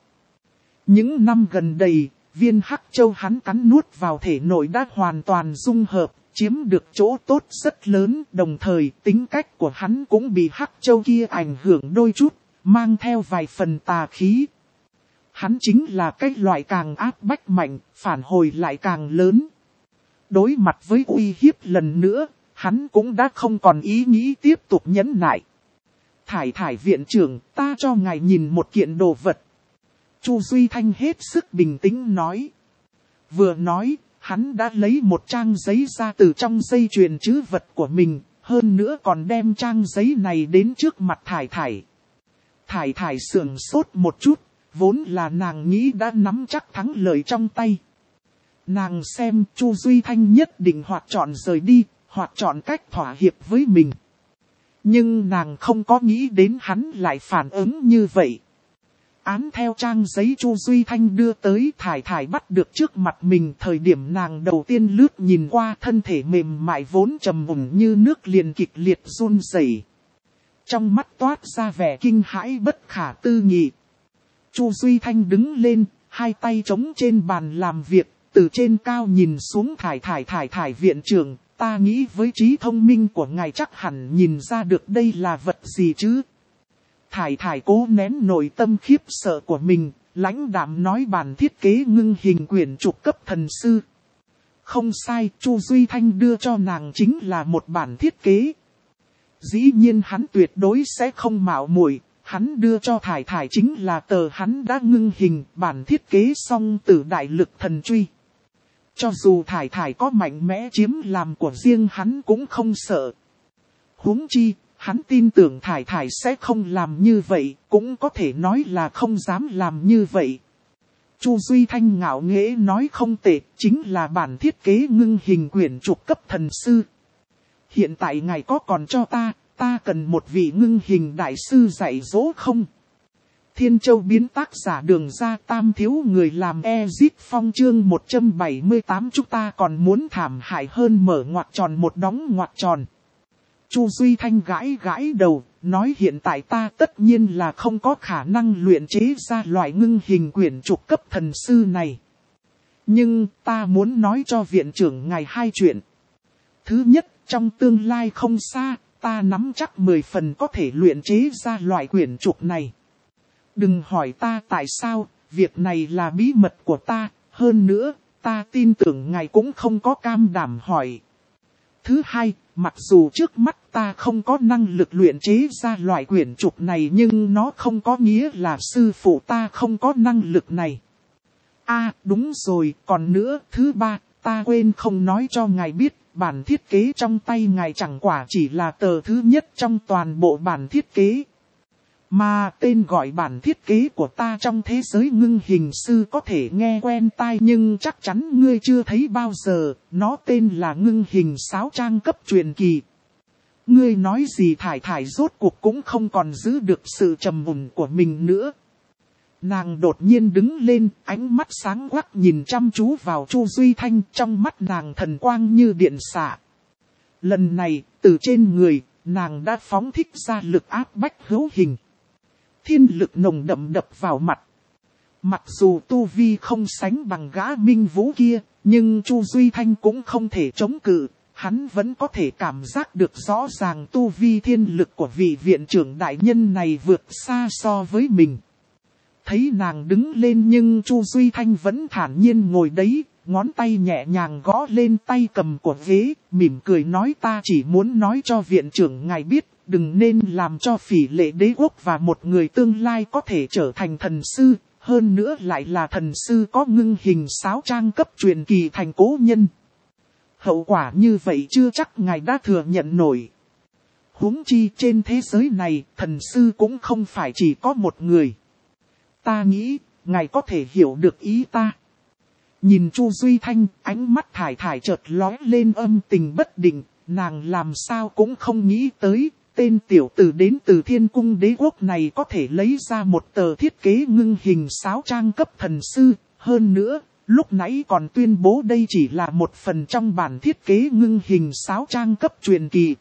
Những năm gần đây, viên Hắc Châu hắn cắn nuốt vào thể nội đã hoàn toàn dung hợp, chiếm được chỗ tốt rất lớn, đồng thời tính cách của hắn cũng bị Hắc Châu kia ảnh hưởng đôi chút, mang theo vài phần tà khí. Hắn chính là cái loại càng áp bách mạnh, phản hồi lại càng lớn. Đối mặt với uy hiếp lần nữa, hắn cũng đã không còn ý nghĩ tiếp tục nhẫn nại. Thải Thải viện trưởng, ta cho ngài nhìn một kiện đồ vật. Chu Duy Thanh hết sức bình tĩnh nói. Vừa nói, hắn đã lấy một trang giấy ra từ trong dây chuyền trữ vật của mình, hơn nữa còn đem trang giấy này đến trước mặt Thải Thải. Thải Thải sửng sốt một chút, vốn là nàng nghĩ đã nắm chắc thắng lợi trong tay. Nàng xem Chu Duy Thanh nhất định hoặc chọn rời đi, hoặc chọn cách thỏa hiệp với mình. Nhưng nàng không có nghĩ đến hắn lại phản ứng như vậy. Án theo trang giấy Chu Duy Thanh đưa tới, Thải Thải bắt được trước mặt mình. Thời điểm nàng đầu tiên lướt nhìn qua, thân thể mềm mại vốn trầm mùng như nước liền kịch liệt run rẩy. Trong mắt toát ra vẻ kinh hãi bất khả tư nghị. Chu Duy Thanh đứng lên, hai tay chống trên bàn làm việc, từ trên cao nhìn xuống. Thải Thải viện trưởng, ta nghĩ với trí thông minh của ngài chắc hẳn nhìn ra được đây là vật gì chứ. Thải Thải cố nén nội tâm khiếp sợ của mình, lãnh đạm nói bản thiết kế ngưng hình quyển trục cấp thần sư. Không sai, Chu Duy Thanh đưa cho nàng chính là một bản thiết kế. Dĩ nhiên hắn tuyệt đối sẽ không mạo muội, hắn đưa cho Thải Thải chính là tờ hắn đã ngưng hình bản thiết kế xong từ đại lực thần truy. Cho dù Thải Thải có mạnh mẽ chiếm làm của riêng hắn cũng không sợ. Huống chi, hắn tin tưởng Thải Thải sẽ không làm như vậy, cũng có thể nói là không dám làm như vậy. Chu Duy Thanh ngạo nghễ nói không tệ, chính là bản thiết kế ngưng hình quyển trục cấp thần sư. Hiện tại ngài có còn cho ta cần một vị ngưng hình đại sư dạy dỗ không? Thiên Châu biến tác giả Đường Ra Tam thiếu người làm Ezit Phong chương 178 chúng ta còn muốn thảm hại hơn mở ngoặc tròn một đóng ngoặc tròn. Chu Duy Thanh gãi đầu, nói hiện tại ta tất nhiên là không có khả năng luyện chế ra loại ngưng hình quyển trục cấp thần sư này. Nhưng ta muốn nói cho viện trưởng ngài hai chuyện. Thứ nhất, trong tương lai không xa, ta nắm chắc 10 phần có thể luyện chế ra loại quyển trục này. Đừng hỏi ta tại sao, việc này là bí mật của ta, hơn nữa, ta tin tưởng ngài cũng không có cam đảm hỏi. Thứ hai, mặc dù trước mắt ta không có năng lực luyện chế ra loại quyển trục này nhưng nó không có nghĩa là sư phụ ta không có năng lực này. Đúng rồi, còn nữa, thứ ba, ta quên không nói cho ngài biết, bản thiết kế trong tay ngài chẳng quả chỉ là tờ thứ nhất trong toàn bộ bản thiết kế. Mà tên gọi bản thiết kế của ta trong thế giới ngưng hình sư có thể nghe quen tai nhưng chắc chắn ngươi chưa thấy bao giờ, nó tên là ngưng hình sáo trang cấp truyền kỳ. Ngươi nói gì Thải rốt cuộc cũng không còn giữ được sự trầm mùn của mình nữa. Nàng đột nhiên đứng lên, ánh mắt sáng quắc nhìn chăm chú vào Chu Duy Thanh, trong mắt nàng thần quang như điện xạ. Lần này, từ trên người, nàng đã phóng thích ra lực áp bách hữu hình. Thiên lực nồng đậm đập vào mặt. Mặc dù tu vi không sánh bằng gã Minh Vũ kia, nhưng Chu Duy Thanh cũng không thể chống cự. Hắn vẫn có thể cảm giác được rõ ràng tu vi thiên lực của vị viện trưởng đại nhân này vượt xa so với mình. Thấy nàng đứng lên nhưng Chu Duy Thanh vẫn thản nhiên ngồi đấy, ngón tay nhẹ nhàng gõ lên tay cầm của ghế, mỉm cười nói ta chỉ muốn nói cho viện trưởng ngài biết, đừng nên làm cho Phỉ Lệ Đế quốc và một người tương lai có thể trở thành thần sư, hơn nữa lại là thần sư có ngưng hình sáo trang cấp truyền kỳ thành cố nhân. Hậu quả như vậy chưa chắc ngài đã thừa nhận nổi. Huống chi trên thế giới này, thần sư cũng không phải chỉ có một người. Ta nghĩ, ngài có thể hiểu được ý ta. Nhìn Chu Duy Thanh, ánh mắt Thải chợt lóe lên âm tình bất định, nàng làm sao cũng không nghĩ tới, tên tiểu tử đến từ Thiên Cung Đế quốc này có thể lấy ra một tờ thiết kế ngưng hình sáo trang cấp thần sư, hơn nữa, lúc nãy còn tuyên bố đây chỉ là một phần trong bản thiết kế ngưng hình sáo trang cấp truyền kỳ.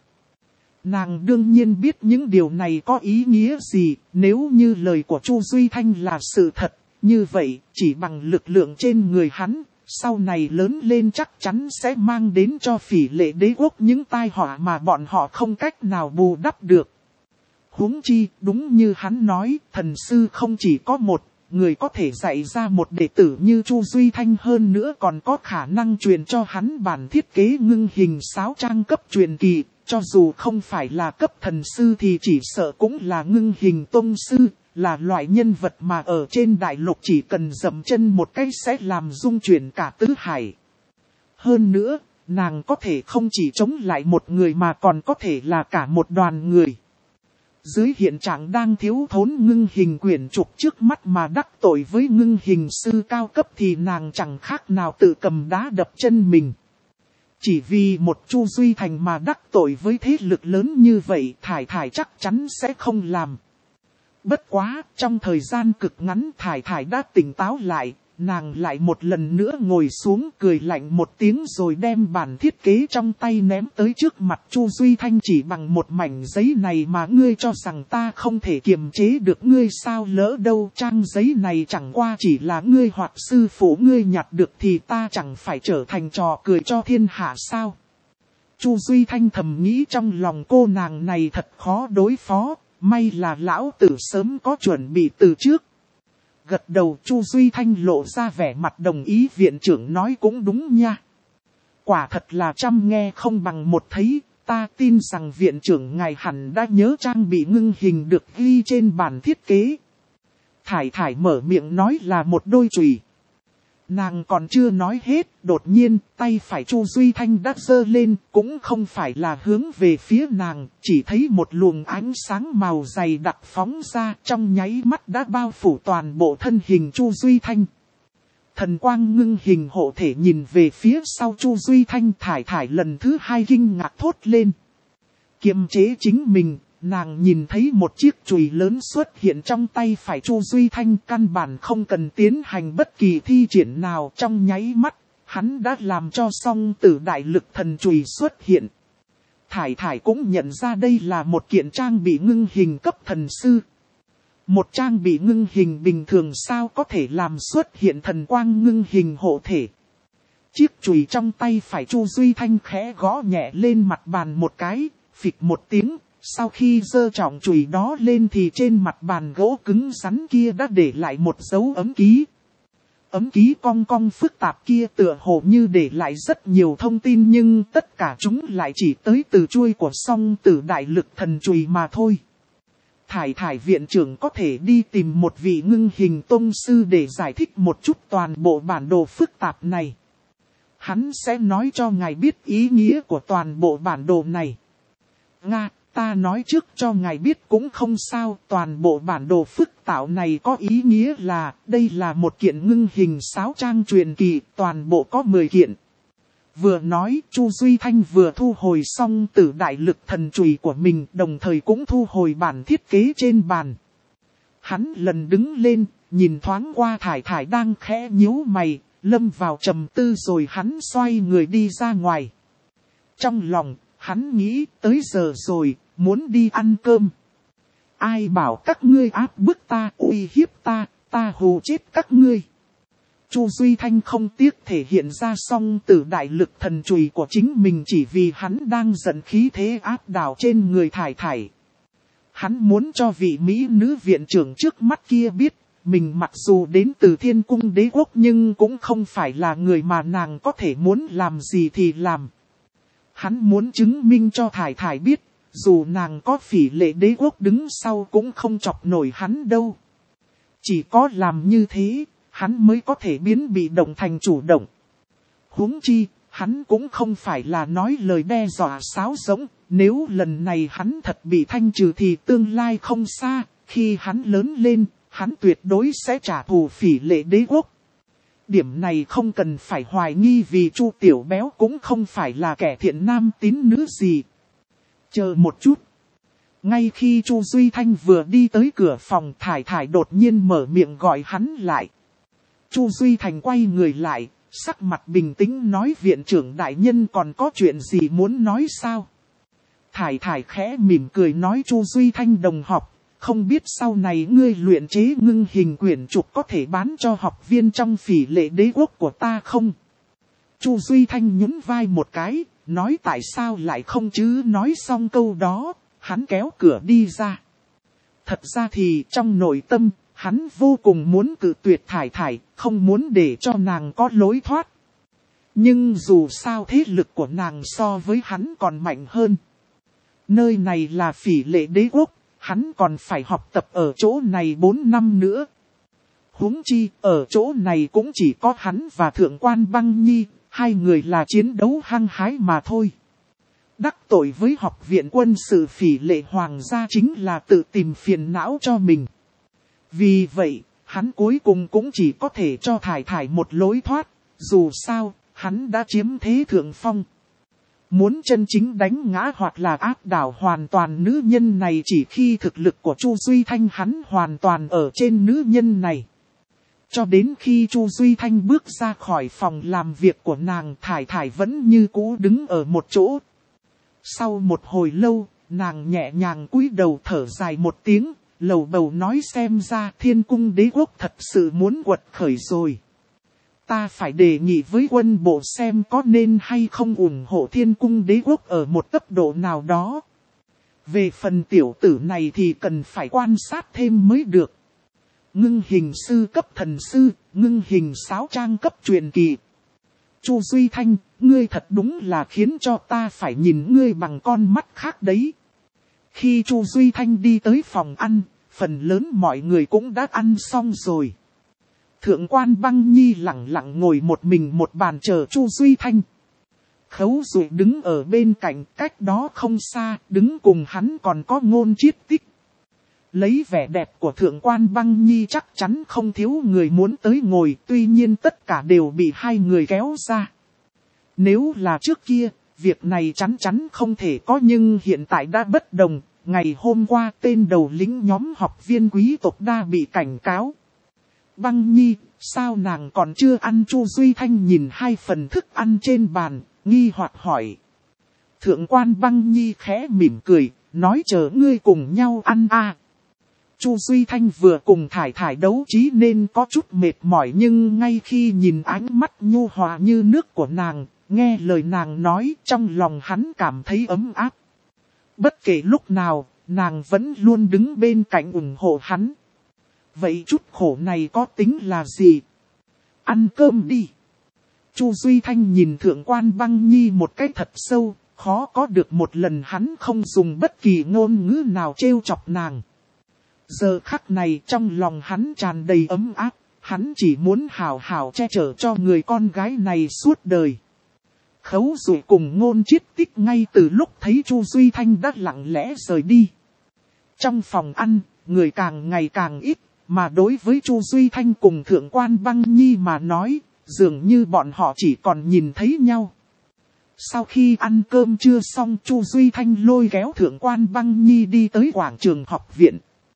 Nàng đương nhiên biết những điều này có ý nghĩa gì, nếu như lời của Chu Duy Thanh là sự thật, như vậy chỉ bằng lực lượng trên người hắn, sau này lớn lên chắc chắn sẽ mang đến cho Phỉ Lệ Đế quốc những tai họa mà bọn họ không cách nào bù đắp được. Huống chi, đúng như hắn nói, thần sư không chỉ có một, người có thể dạy ra một đệ tử như Chu Duy Thanh hơn nữa còn có khả năng truyền cho hắn bản thiết kế ngưng hình sáo trang cấp truyền kỳ. Cho dù không phải là cấp thần sư thì chỉ sợ cũng là ngưng hình tông sư, là loại nhân vật mà ở trên đại lục chỉ cần dậm chân một cái sẽ làm rung chuyển cả tứ hải. Hơn nữa, nàng có thể không chỉ chống lại một người mà còn có thể là cả một đoàn người. Dưới hiện trạng đang thiếu thốn ngưng hình quyển trục trước mắt mà đắc tội với ngưng hình sư cao cấp thì nàng chẳng khác nào tự cầm đá đập chân mình. Chỉ vì một Chu Duy Thành mà đắc tội với thế lực lớn như vậy, Thải Thải chắc chắn sẽ không làm. Bất quá, trong thời gian cực ngắn Thải Thải đã tỉnh táo lại, nàng lại một lần nữa ngồi xuống cười lạnh một tiếng rồi đem bản thiết kế trong tay ném tới trước mặt Chu Duy Thanh. Chỉ bằng một mảnh giấy này mà ngươi cho rằng ta không thể kiềm chế được ngươi sao? Lỡ đâu trang giấy này chẳng qua chỉ là ngươi hoặc sư phụ ngươi nhặt được thì ta chẳng phải trở thành trò cười cho thiên hạ sao? Chu Duy Thanh thầm nghĩ trong lòng cô nàng này thật khó đối phó, may là lão tử sớm có chuẩn bị từ trước. Gật đầu Chu Duy Thanh lộ ra vẻ mặt đồng ý, viện trưởng nói cũng đúng nha. Quả thật là trăm nghe không bằng một thấy, ta tin rằng viện trưởng ngài hẳn đã nhớ trang bị ngưng hình được ghi trên bản thiết kế. Thải Thải mở miệng nói là một đôi chùy. Nàng còn chưa nói hết, đột nhiên tay phải Chu Duy Thanh đã giơ lên, cũng không phải là hướng về phía nàng, chỉ thấy một luồng ánh sáng màu dày đặc phóng ra, trong nháy mắt đã bao phủ toàn bộ thân hình Chu Duy Thanh. Thần quang ngưng hình hộ thể nhìn về phía sau Chu Duy Thanh, Thải Thải lần thứ hai kinh ngạc thốt lên. Kiềm chế chính mình, nàng nhìn thấy một chiếc chùy lớn xuất hiện trong tay phải Chu Duy Thanh, căn bản không cần tiến hành bất kỳ thi triển nào, trong nháy mắt, hắn đã làm cho song tử đại lực thần chùy xuất hiện. Thải Thải cũng nhận ra đây là một kiện trang bị ngưng hình cấp thần sư. Một trang bị ngưng hình bình thường sao có thể làm xuất hiện thần quang ngưng hình hộ thể. Chiếc chùy trong tay phải Chu Duy Thanh khẽ gõ nhẹ lên mặt bàn một cái, phịch một tiếng. Sau khi giơ trọng chùy đó lên thì trên mặt bàn gỗ cứng rắn kia đã để lại một dấu ấm ký. Ấm ký cong cong phức tạp kia tựa hồ như để lại rất nhiều thông tin, nhưng tất cả chúng lại chỉ tới từ chuôi của song tử đại lực thần chùy mà thôi. Thải Thải viện trưởng có thể đi tìm một vị ngưng hình tông sư để giải thích một chút toàn bộ bản đồ phức tạp này. Hắn sẽ nói cho ngài biết ý nghĩa của toàn bộ bản đồ này. Nga, ta nói trước cho ngài biết cũng không sao, toàn bộ bản đồ phức tạo này có ý nghĩa là đây là một kiện ngưng hình sáo trang truyền kỳ, toàn bộ có 10 kiện. Vừa nói, Chu Duy Thanh vừa thu hồi xong tử đại lực thần chùy của mình, đồng thời cũng thu hồi bản thiết kế trên bàn. Hắn lần đứng lên, nhìn thoáng qua Thải Thải đang khẽ nhíu mày, lâm vào trầm tư rồi hắn xoay người đi ra ngoài. Trong lòng, hắn nghĩ tới giờ rồi, muốn đi ăn cơm. Ai bảo các ngươi áp bức ta, uy hiếp ta, ta hù chết các ngươi. Chu Duy Thanh không tiếc thể hiện ra song tử đại lực thần chùy của chính mình chỉ vì hắn đang giận khí thế áp đảo trên người Thải Thải. Hắn muốn cho vị mỹ nữ viện trưởng trước mắt kia biết, mình mặc dù đến từ Thiên Cung Đế Quốc nhưng cũng không phải là người mà nàng có thể muốn làm gì thì làm. Hắn muốn chứng minh cho Thải Thải biết, dù nàng có Phỉ Lệ Đế Quốc đứng sau cũng không chọc nổi hắn đâu. Chỉ có làm như thế, hắn mới có thể biến bị động thành chủ động. Huống chi, hắn cũng không phải là nói lời đe dọa sáo rỗng, nếu lần này hắn thật bị thanh trừ thì tương lai không xa, khi hắn lớn lên, hắn tuyệt đối sẽ trả thù Phỉ Lệ Đế Quốc. Điểm này không cần phải hoài nghi vì Chu Tiểu Béo cũng không phải là kẻ thiện nam tín nữ gì. Chờ một chút. Ngay khi Chu Duy Thanh vừa đi tới cửa phòng, Thải Thải đột nhiên mở miệng gọi hắn lại. Chu Duy Thành quay người lại, sắc mặt bình tĩnh nói viện trưởng đại nhân còn có chuyện gì muốn nói sao? Thải Thải khẽ mỉm cười nói Chu Duy Thanh đồng học, không biết sau này ngươi luyện chế ngưng hình quyển trục có thể bán cho học viên trong Phỉ Lệ Đế Quốc của ta không? Chu Duy Thanh nhún vai một cái, nói tại sao lại không chứ, nói xong câu đó, hắn kéo cửa đi ra. Thật ra thì trong nội tâm, hắn vô cùng muốn cự tuyệt Thải Thải, không muốn để cho nàng có lối thoát. Nhưng dù sao thế lực của nàng so với hắn còn mạnh hơn. Nơi này là Phỉ Lệ Đế Quốc, hắn còn phải học tập ở chỗ này 4 năm nữa. Huống chi, ở chỗ này cũng chỉ có hắn và Thượng quan Băng Nhi, hai người là chiến đấu hăng hái mà thôi. Đắc tội với học viện quân sự Phỉ Lệ Hoàng gia chính là tự tìm phiền não cho mình. Vì vậy, hắn cuối cùng cũng chỉ có thể cho Thải Thải một lối thoát, dù sao, hắn đã chiếm thế thượng phong. Muốn chân chính đánh ngã hoặc là áp đảo hoàn toàn nữ nhân này chỉ khi thực lực của Chu Duy Thanh hắn hoàn toàn ở trên nữ nhân này. Cho đến khi Chu Duy Thanh bước ra khỏi phòng làm việc của nàng, Thải Thải vẫn như cũ đứng ở một chỗ. Sau một hồi lâu, nàng nhẹ nhàng cúi đầu thở dài một tiếng, lầu bầu nói xem ra Thiên Cung Đế Quốc thật sự muốn quật khởi rồi. Ta phải đề nghị với quân bộ xem có nên hay không ủng hộ Thiên Cung Đế Quốc ở một cấp độ nào đó. Về phần tiểu tử này thì cần phải quan sát thêm mới được. Ngưng hình sư cấp thần sư, ngưng hình sáo trang cấp truyền kỳ. Chu Duy Thanh, ngươi thật đúng là khiến cho ta phải nhìn ngươi bằng con mắt khác đấy. Khi Chu Duy Thanh đi tới phòng ăn, phần lớn mọi người cũng đã ăn xong rồi. Thượng quan Băng Nhi lặng lặng ngồi một mình một bàn chờ Chu Duy Thanh. Khấu Dụ đứng ở bên cạnh, cách đó không xa, đứng cùng hắn còn có Ngôn Chiết Tích. Lấy vẻ đẹp của Thượng quan Băng Nhi chắc chắn không thiếu người muốn tới ngồi, tuy nhiên tất cả đều bị hai người kéo ra. Nếu là trước kia, việc này chắn chắn không thể có, nhưng hiện tại đã bất đồng. Ngày hôm qua tên đầu lĩnh nhóm học viên quý tộc đã bị cảnh cáo. Băng Nhi, sao nàng còn chưa ăn? Chu Duy Thanh nhìn hai phần thức ăn trên bàn, nghi hoặc hỏi. Thượng quan Băng Nhi khẽ mỉm cười, nói chờ ngươi cùng nhau ăn a. Chu Duy Thanh vừa cùng Thải Thải đấu trí nên có chút mệt mỏi, nhưng ngay khi nhìn ánh mắt nhu hòa như nước của nàng, nghe lời nàng nói, trong lòng hắn cảm thấy ấm áp. Bất kể lúc nào, nàng vẫn luôn đứng bên cạnh ủng hộ hắn. Vậy chút khổ này có tính là gì? Ăn cơm đi. Chu Duy Thanh nhìn Thượng quan Băng Nhi một cái thật sâu, khó có được một lần hắn không dùng bất kỳ ngôn ngữ nào trêu chọc nàng. Giờ khắc này trong lòng hắn tràn đầy ấm áp, hắn chỉ muốn hào hào che chở cho người con gái này suốt đời. Khấu Dụ cùng Ngôn Chiết Tích ngay từ lúc thấy Chu Duy Thanh đã lặng lẽ rời đi. Trong phòng ăn, người càng ngày càng ít, mà đối với Chu Duy Thanh cùng Thượng quan Băng Nhi mà nói, dường như bọn họ chỉ còn nhìn thấy nhau. Sau khi ăn cơm trưa xong, Chu Duy Thanh lôi kéo Thượng quan Băng Nhi đi tới quảng trường học viện.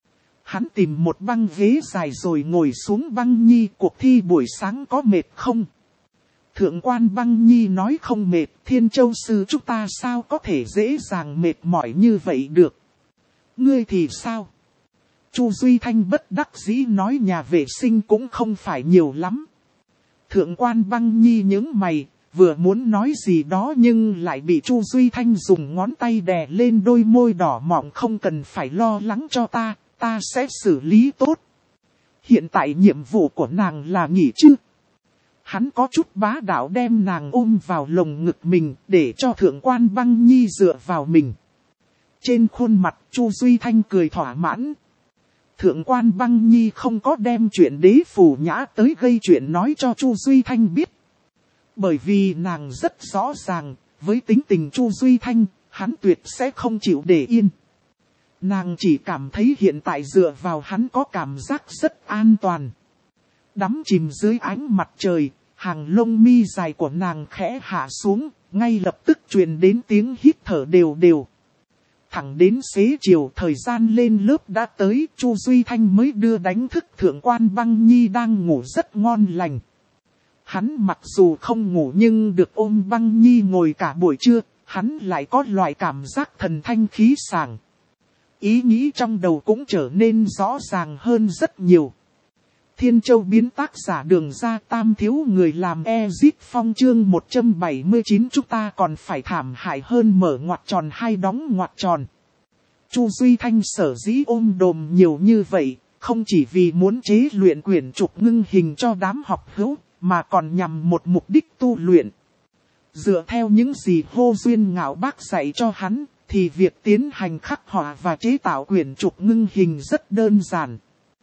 Hắn tìm một băng ghế dài rồi ngồi xuống. Băng Nhi, cuộc thi buổi sáng có mệt không? Thượng quan Băng Nhi nói không mệt, Thiên Châu sư chúng ta sao có thể dễ dàng mệt mỏi như vậy được. Ngươi thì sao? Chu Duy Thanh bất đắc dĩ nói nhà vệ sinh cũng không phải nhiều lắm. Thượng quan Băng Nhi nhướng mày, vừa muốn nói gì đó nhưng lại bị Chu Duy Thanh dùng ngón tay đè lên đôi môi đỏ mọng. Không cần phải lo lắng cho ta, ta sẽ xử lý tốt. Hiện tại nhiệm vụ của nàng là nghỉ chứ? Hắn có chút bá đạo đem nàng ôm vào lồng ngực mình để cho Thượng quan Băng Nhi dựa vào mình. Trên khuôn mặt Chu Duy Thanh cười thỏa mãn. Thượng quan Băng Nhi không có đem chuyện Đế Phù Nhã tới gây chuyện nói cho Chu Duy Thanh biết. Bởi vì nàng rất rõ ràng, với tính tình Chu Duy Thanh, hắn tuyệt sẽ không chịu để yên. Nàng chỉ cảm thấy hiện tại dựa vào hắn có cảm giác rất an toàn. Đắm chìm dưới ánh mặt trời, hàng lông mi dài của nàng khẽ hạ xuống, ngay lập tức truyền đến tiếng hít thở đều đều. Thẳng đến xế chiều thời gian lên lớp đã tới, Chu Duy Thanh mới đưa đánh thức Thượng quan Băng Nhi đang ngủ rất ngon lành. Hắn mặc dù không ngủ nhưng được ôm Băng Nhi ngồi cả buổi trưa, hắn lại có loại cảm giác thần thanh khí sảng. Ý nghĩ trong đầu cũng trở nên rõ ràng hơn rất nhiều. Thiên Châu biến tác giả Đường Ra Tam thiếu người làm Ezit Phong chương 179 chúng ta còn phải thảm hại hơn mở ngoặc tròn hai đóng ngoặc tròn. Chu Duy Thanh sở dĩ ôm đồm nhiều như vậy, không chỉ vì muốn chế luyện quyển trục ngưng hình cho đám học hữu, mà còn nhằm một mục đích tu luyện. Dựa theo những gì Hô Duyên Ngạo Bác dạy cho hắn, thì việc tiến hành khắc họa và chế tạo quyển trục ngưng hình rất đơn giản.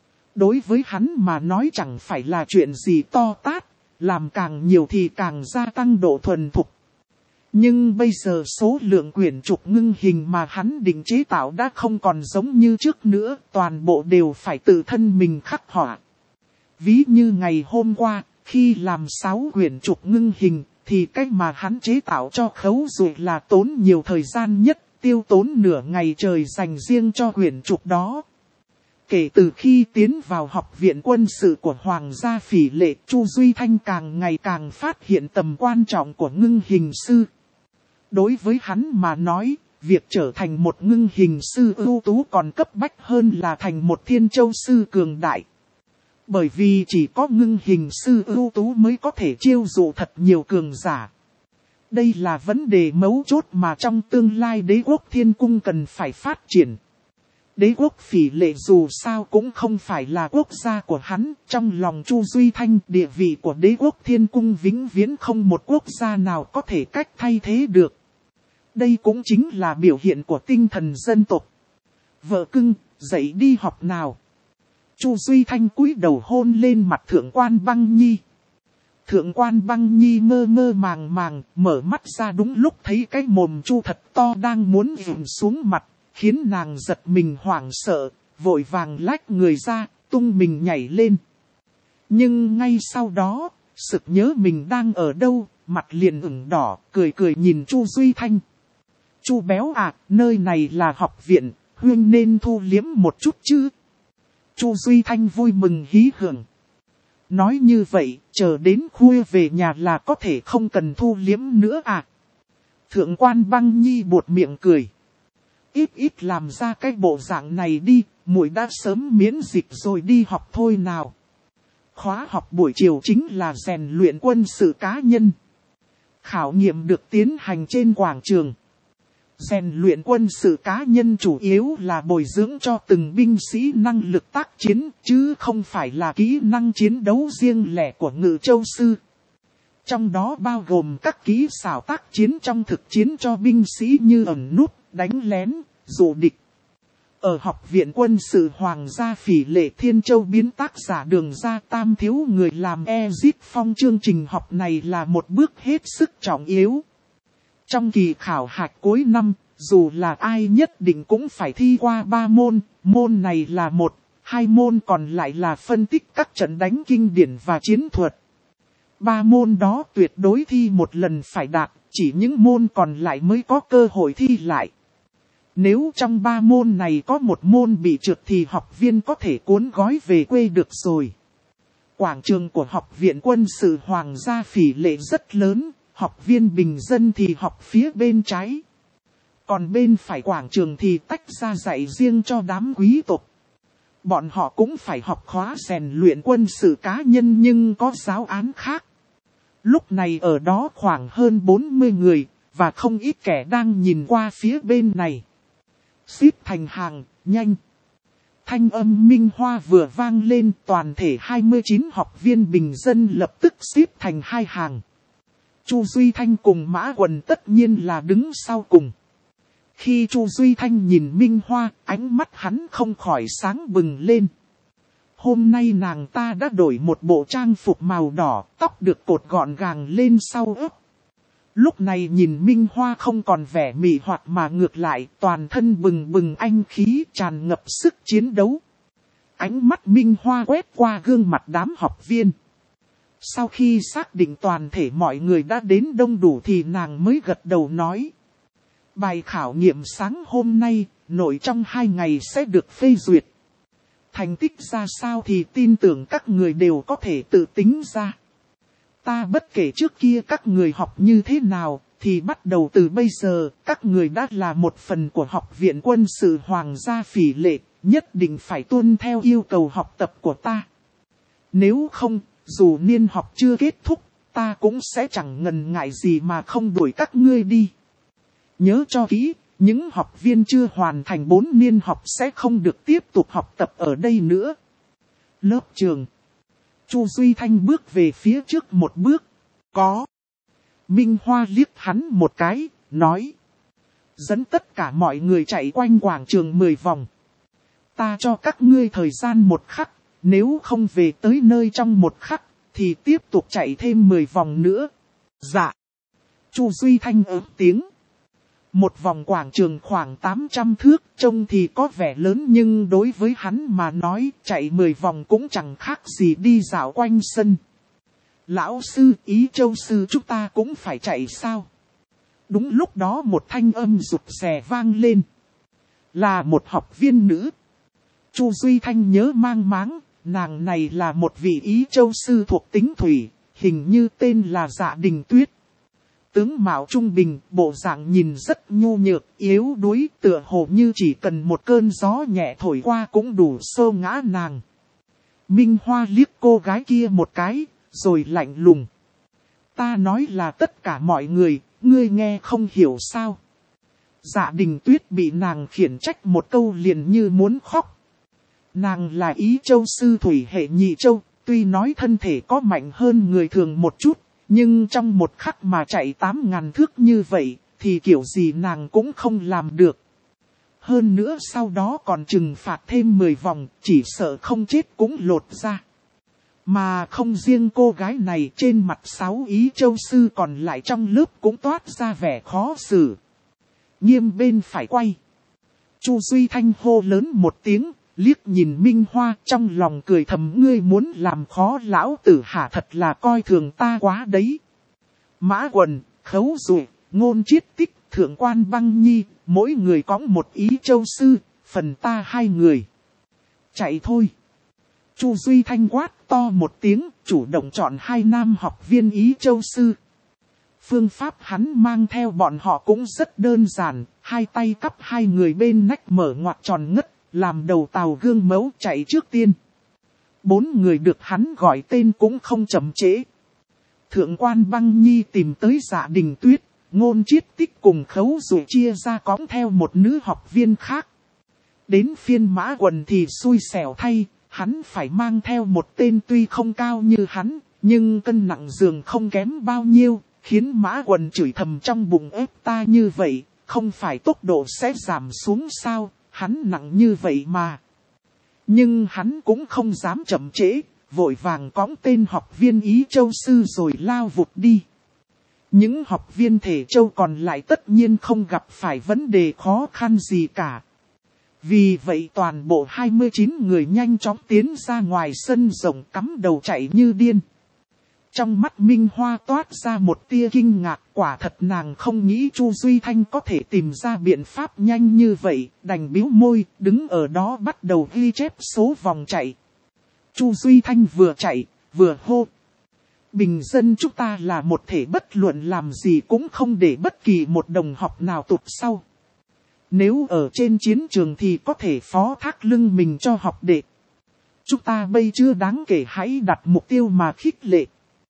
Đối với hắn mà nói chẳng phải là chuyện gì to tát, làm càng nhiều thì càng gia tăng độ thuần thục. Nhưng bây giờ số lượng quyển trục ngưng hình mà hắn định chế tạo đã không còn giống như trước nữa, toàn bộ đều phải tự thân mình khắc họa. Ví như ngày hôm qua, khi làm 6 quyển trục ngưng hình, thì cái mà hắn chế tạo cho Khấu Dụ là tốn nhiều thời gian nhất, tiêu tốn nửa ngày trời dành riêng cho quyển trục đó. Kể từ khi tiến vào học viện quân sự của Hoàng gia Phỉ Lệ, Chu Duy Thanh càng ngày càng phát hiện tầm quan trọng của ngưng hình sư. Đối với hắn mà nói, việc trở thành một ngưng hình sư ưu tú còn cấp bách hơn là thành một thiên châu sư cường đại. Bởi vì chỉ có ngưng hình sư ưu tú mới có thể chiêu dụ thật nhiều cường giả. Đây là vấn đề mấu chốt mà trong tương lai đế quốc Thiên Cung cần phải phát triển. Đế quốc Phỉ Lệ dù sao cũng không phải là quốc gia của hắn, trong lòng Chu Duy Thanh địa vị của đế quốc Thiên Cung vĩnh viễn không một quốc gia nào có thể cách thay thế được. Đây cũng chính là biểu hiện của tinh thần dân tộc. Vợ cưng, dậy đi học nào. Chu Duy Thanh cúi đầu hôn lên mặt Thượng quan Băng Nhi. Thượng quan Băng Nhi mơ mơ màng màng, mở mắt ra đúng lúc thấy cái mồm Chu thật to đang muốn vụn xuống mặt, khiến nàng giật mình hoảng sợ, vội vàng lách người ra, tung mình nhảy lên. Nhưng ngay sau đó, sực nhớ mình đang ở đâu, mặt liền ửng đỏ, cười cười nhìn Chu Duy Thanh. Chu béo à, nơi này là học viện, huynh nên thu liếm một chút chứ. Chu Duy Thanh vui mừng hí hưởng. Nói như vậy, chờ đến khuya về nhà là có thể không cần thu liếm nữa à. Thượng quan Băng Nhi buột miệng cười. Ít làm ra cái bộ dạng này đi, muội đã sớm miễn dịch rồi đi học thôi nào. Khóa học buổi chiều chính là rèn luyện quân sự cá nhân. Khảo nghiệm được tiến hành trên quảng trường. Rèn luyện quân sự cá nhân chủ yếu là bồi dưỡng cho từng binh sĩ năng lực tác chiến, chứ không phải là kỹ năng chiến đấu riêng lẻ của Ngự Châu Sư. Trong đó bao gồm các kỹ xảo tác chiến trong thực chiến cho binh sĩ như ẩn núp, đánh lén, dụ địch. Ở học viện quân sự Hoàng gia Phỉ Lệ Thiên Châu biến tác giả Đường Gia Tam thiếu người làm Ezit Phong, chương trình học này là một bước hết sức trọng yếu. Trong kỳ khảo hạch cuối năm, dù là ai nhất định cũng phải thi qua 3 môn, môn này là 1, 2 môn còn lại là phân tích các trận đánh kinh điển và chiến thuật. 3 môn đó tuyệt đối thi một lần phải đạt, chỉ những môn còn lại mới có cơ hội thi lại. Nếu trong 3 môn này có một môn bị trượt thì học viên có thể cuốn gói về quê được rồi. Quảng trường của học viện quân sự Hoàng gia Phỉ Lệ rất lớn, học viên bình dân thì học phía bên trái. Còn bên phải quảng trường thì tách ra dạy riêng cho đám quý tộc. Bọn họ cũng phải học khóa rèn luyện quân sự cá nhân nhưng có giáo án khác. Lúc này ở đó khoảng hơn 40 người, và không ít kẻ đang nhìn qua phía bên này. Xếp thành hàng, nhanh. Thanh âm Minh Hoa vừa vang lên, toàn thể 29 học viên bình dân lập tức xếp thành 2 hàng. Chu Duy Thanh cùng Mã Quần tất nhiên là đứng sau cùng. Khi Chu Duy Thanh nhìn Minh Hoa, ánh mắt hắn không khỏi sáng bừng lên. Hôm nay nàng ta đã đổi một bộ trang phục màu đỏ, tóc được cột gọn gàng lên sau ớt. Lúc này nhìn Minh Hoa không còn vẻ mị hoặc mà ngược lại, toàn thân bừng bừng anh khí, tràn ngập sức chiến đấu. Ánh mắt Minh Hoa quét qua gương mặt đám học viên. Sau khi xác định toàn thể mọi người đã đến đông đủ thì nàng mới gật đầu nói. Bài khảo nghiệm sáng hôm nay, nội trong 2 ngày sẽ được phê duyệt. Thành tích ra sao thì tin tưởng các người đều có thể tự tính ra. Ta bất kể trước kia các người học như thế nào, thì bắt đầu từ bây giờ, các người đã là một phần của học viện quân sự Hoàng gia Phỉ Lệ, nhất định phải tuân theo yêu cầu học tập của ta. Nếu không, dù niên học chưa kết thúc, ta cũng sẽ chẳng ngần ngại gì mà không đuổi các ngươi đi. Nhớ cho kỹ, những học viên chưa hoàn thành 4 niên học sẽ không được tiếp tục học tập ở đây nữa. Lớp trường. Chu Duy Thanh bước về phía trước một bước. Có. Minh Hoa liếc hắn một cái, nói. Dẫn tất cả mọi người chạy quanh quảng trường 10 vòng. Ta cho các ngươi thời gian 1 khắc, nếu không về tới nơi trong 1 khắc, thì tiếp tục chạy thêm 10 vòng nữa. Dạ. Chu Duy Thanh ớt tiếng. Một vòng quảng trường khoảng 800 thước, trông thì có vẻ lớn nhưng đối với hắn mà nói chạy 10 vòng cũng chẳng khác gì đi dạo quanh sân. Lão sư, Ý Châu sư chúng ta cũng phải chạy sao? Đúng lúc đó một thanh âm rụt rè vang lên. Là một học viên nữ. Chu Duy Thanh nhớ mang máng, nàng này là một vị Ý Châu sư thuộc tính thủy, hình như tên là Dạ Đình Tuyết. Tướng mạo trung bình, bộ dạng nhìn rất nhu nhược, yếu đuối, tựa hồ như chỉ cần một cơn gió nhẹ thổi qua cũng đủ xô ngã nàng. Minh Hoa liếc cô gái kia một cái, rồi lạnh lùng. Ta nói là tất cả mọi người, ngươi nghe không hiểu sao? Dạ Đình Tuyết bị nàng khiển trách một câu liền như muốn khóc. Nàng là Ý Châu sư thủy hệ nhị châu, tuy nói thân thể có mạnh hơn người thường một chút, nhưng trong một khắc mà chạy 8.000 thước như vậy, thì kiểu gì nàng cũng không làm được. Hơn nữa sau đó còn trừng phạt thêm 10 vòng, chỉ sợ không chết cũng lột ra. Mà không riêng cô gái này, trên mặt 6 Ý Châu sư còn lại trong lớp cũng toát ra vẻ khó xử. Nghiêm bên phải quay. Chu Duy Thanh hô lớn một tiếng, liếc nhìn Minh Hoa, trong lòng cười thầm, ngươi muốn làm khó lão tử hả, thật là coi thường ta quá đấy. Mã Quần, Khấu Dụ, Ngôn Chiết Tích, Thượng Quan Băng Nhi, mỗi người có một Ý Châu sư, phần ta 2 người. Chạy thôi. Chu Duy Thanh quát to một tiếng, chủ động chọn 2 nam học viên Ý Châu sư. Phương pháp hắn mang theo bọn họ cũng rất đơn giản, 2 tay cắp 2 người bên nách mở ngoặc tròn ngất, làm đầu tàu gương mẫu chạy trước tiên. 4 người được hắn gọi tên cũng không chậm trễ. Thượng Quan Băng Nhi tìm tới Dạ Đình Tuyết, Ngôn Chiết Tích cùng Khấu Dụ chia ra cõng theo một nữ học viên khác. Đến phiên Mã Quần thì xui xẻo thay, hắn phải mang theo một tên tuy không cao như hắn, nhưng cân nặng dường không kém bao nhiêu, khiến Mã Quần chửi thầm trong bụng, ép ta như vậy, không phải tốc độ sẽ giảm xuống sao, hắn nặng như vậy mà. Nhưng hắn cũng không dám chậm trễ, vội vàng cõng tên học viên Ý Châu sư rồi lao vụt đi. Những học viên Thể Châu còn lại tất nhiên không gặp phải vấn đề khó khăn gì cả. Vì vậy toàn bộ 29 người nhanh chóng tiến ra ngoài sân rộng, cắm đầu chạy như điên. Trong mắt Minh Hoa toát ra một tia kinh ngạc, quả thật nàng không nghĩ Chu Duy Thanh có thể tìm ra biện pháp nhanh như vậy, đành bĩu môi, đứng ở đó bắt đầu ghi chép số vòng chạy. Chu Duy Thanh vừa chạy, vừa hô. Bình dân chúng ta là một thể, bất luận làm gì cũng không để bất kỳ một đồng học nào tụt sau. Nếu ở trên chiến trường thì có thể phó thác lưng mình cho học đệ. Chúng ta bây chưa đáng kể, hãy đặt mục tiêu mà khích lệ.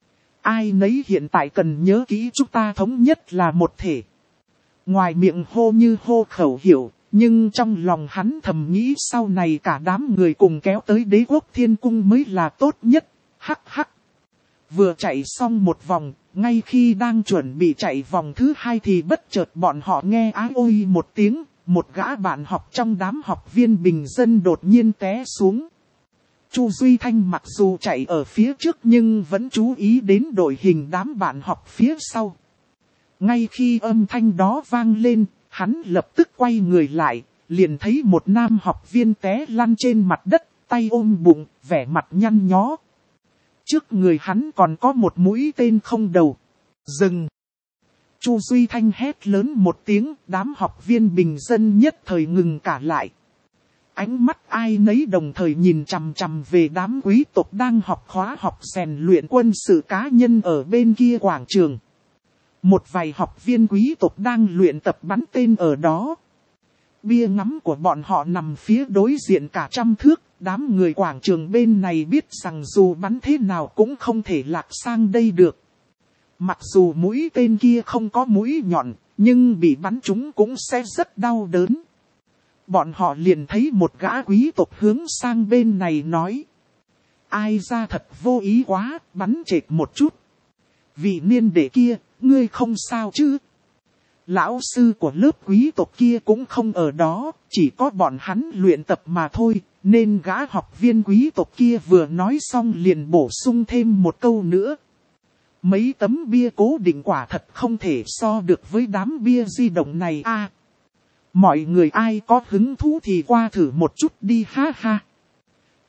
Ai nấy hiện tại cần nhớ kỹ, chúng ta thống nhất là một thể. Ngoài miệng hô như hô khẩu hiệu, nhưng trong lòng hắn thầm nghĩ sau này cả đám người cùng kéo tới Đế Quốc Thiên Cung mới là tốt nhất. Hắc hắc. Vừa chạy xong một vòng, ngay khi đang chuẩn bị chạy vòng thứ 2 thì bất chợt bọn họ nghe ái ôi một tiếng, một gã bạn học trong đám học viên bình dân đột nhiên té xuống. Chu Duy Thanh mặc dù chạy ở phía trước nhưng vẫn chú ý đến đội hình đám bạn học phía sau. Ngay khi âm thanh đó vang lên, hắn lập tức quay người lại, liền thấy một nam học viên té lăn trên mặt đất, tay ôm bụng, vẻ mặt nhăn nhó. Trước người hắn còn có một mũi tên không đầu. Dừng! Chu Duy Thanh hét lớn một tiếng, đám học viên bình dân nhất thời ngừng cả lại. Ánh mắt ai nấy đồng thời nhìn chằm chằm về đám quý tộc đang học khóa học rèn luyện quân sự cá nhân ở bên kia quảng trường. Một vài học viên quý tộc đang luyện tập bắn tên ở đó. Bia ngắm của bọn họ nằm phía đối diện cả 100 thước, đám người quảng trường bên này biết rằng dù bắn thế nào cũng không thể lạc sang đây được. Mặc dù mũi tên kia không có mũi nhọn, nhưng bị bắn trúng cũng sẽ rất đau đớn. Bọn họ liền thấy một gã quý tộc hướng sang bên này nói. Ai ra thật vô ý quá, bắn chệch một chút. Vị niên đệ kia, ngươi không sao chứ? Lão sư của lớp quý tộc kia cũng không ở đó, chỉ có bọn hắn luyện tập mà thôi, nên gã học viên quý tộc kia vừa nói xong liền bổ sung thêm một câu nữa. Mấy tấm bia cố định quả thật không thể so được với đám bia di động này a. Mọi người ai có hứng thú thì qua thử một chút đi ha ha.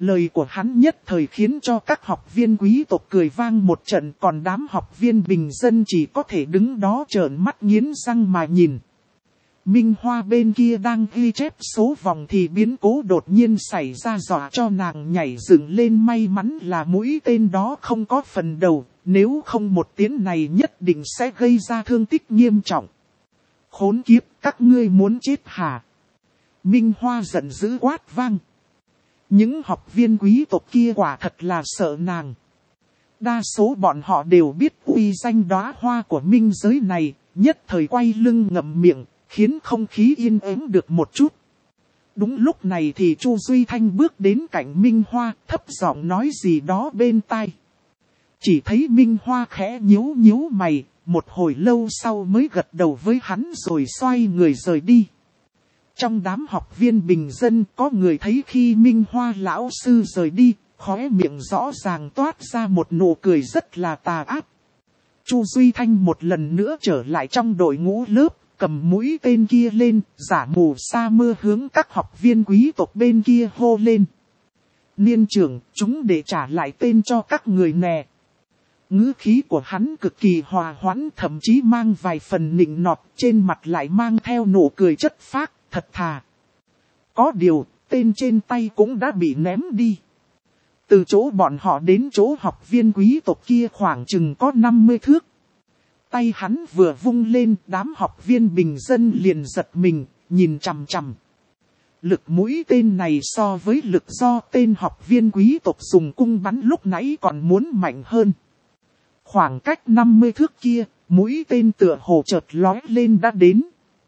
Lời của hắn nhất thời khiến cho các học viên quý tộc cười vang một trận, còn đám học viên bình dân chỉ có thể đứng đó trợn mắt nghiến răng mà nhìn. Minh Hoa bên kia đang ghi chép số vòng thì biến cố đột nhiên xảy ra dọa cho nàng nhảy dựng lên, may mắn là mũi tên đó không có phần đầu, nếu không một tiếng này nhất định sẽ gây ra thương tích nghiêm trọng. Khốn kiếp, các ngươi muốn chết hả? Minh Hoa giận dữ quát vang. Những học viên quý tộc kia quả thật là sợ nàng. Đa số bọn họ đều biết uy danh đóa hoa của minh giới này, nhất thời quay lưng ngậm miệng, khiến không khí yên ắng được một chút. Đúng lúc này thì Chu Duy Thanh bước đến cạnh Minh Hoa, thấp giọng nói gì đó bên tai. Chỉ thấy Minh Hoa khẽ nhíu nhíu mày, một hồi lâu sau mới gật đầu với hắn rồi xoay người rời đi. Trong đám học viên bình dân có người thấy khi Minh Hoa lão sư rời đi, khóe miệng rõ ràng toát ra một nụ cười rất là tà ác. Chu Duy Thanh một lần nữa trở lại trong đội ngũ lớp, cầm mũi tên kia lên, giả mù sa mưa hướng các học viên quý tộc bên kia hô lên. Niên trưởng, chúng để trả lại tên cho các người nè. Ngữ khí của hắn cực kỳ hòa hoãn, thậm chí mang vài phần nịnh nọt, trên mặt lại mang theo nụ cười chất phác, thật thà. Có điều, tên trên tay cũng đã bị ném đi. Từ chỗ bọn họ đến chỗ học viên quý tộc kia khoảng chừng có 50 thước. Tay hắn vừa vung lên, đám học viên bình dân liền giật mình, nhìn chằm chằm. Lực mũi tên này so với lực do tên học viên quý tộc dùng cung bắn lúc nãy còn muốn mạnh hơn. Khoảng cách 50 thước kia, mũi tên tựa hồ chợt lóe lên đã đến.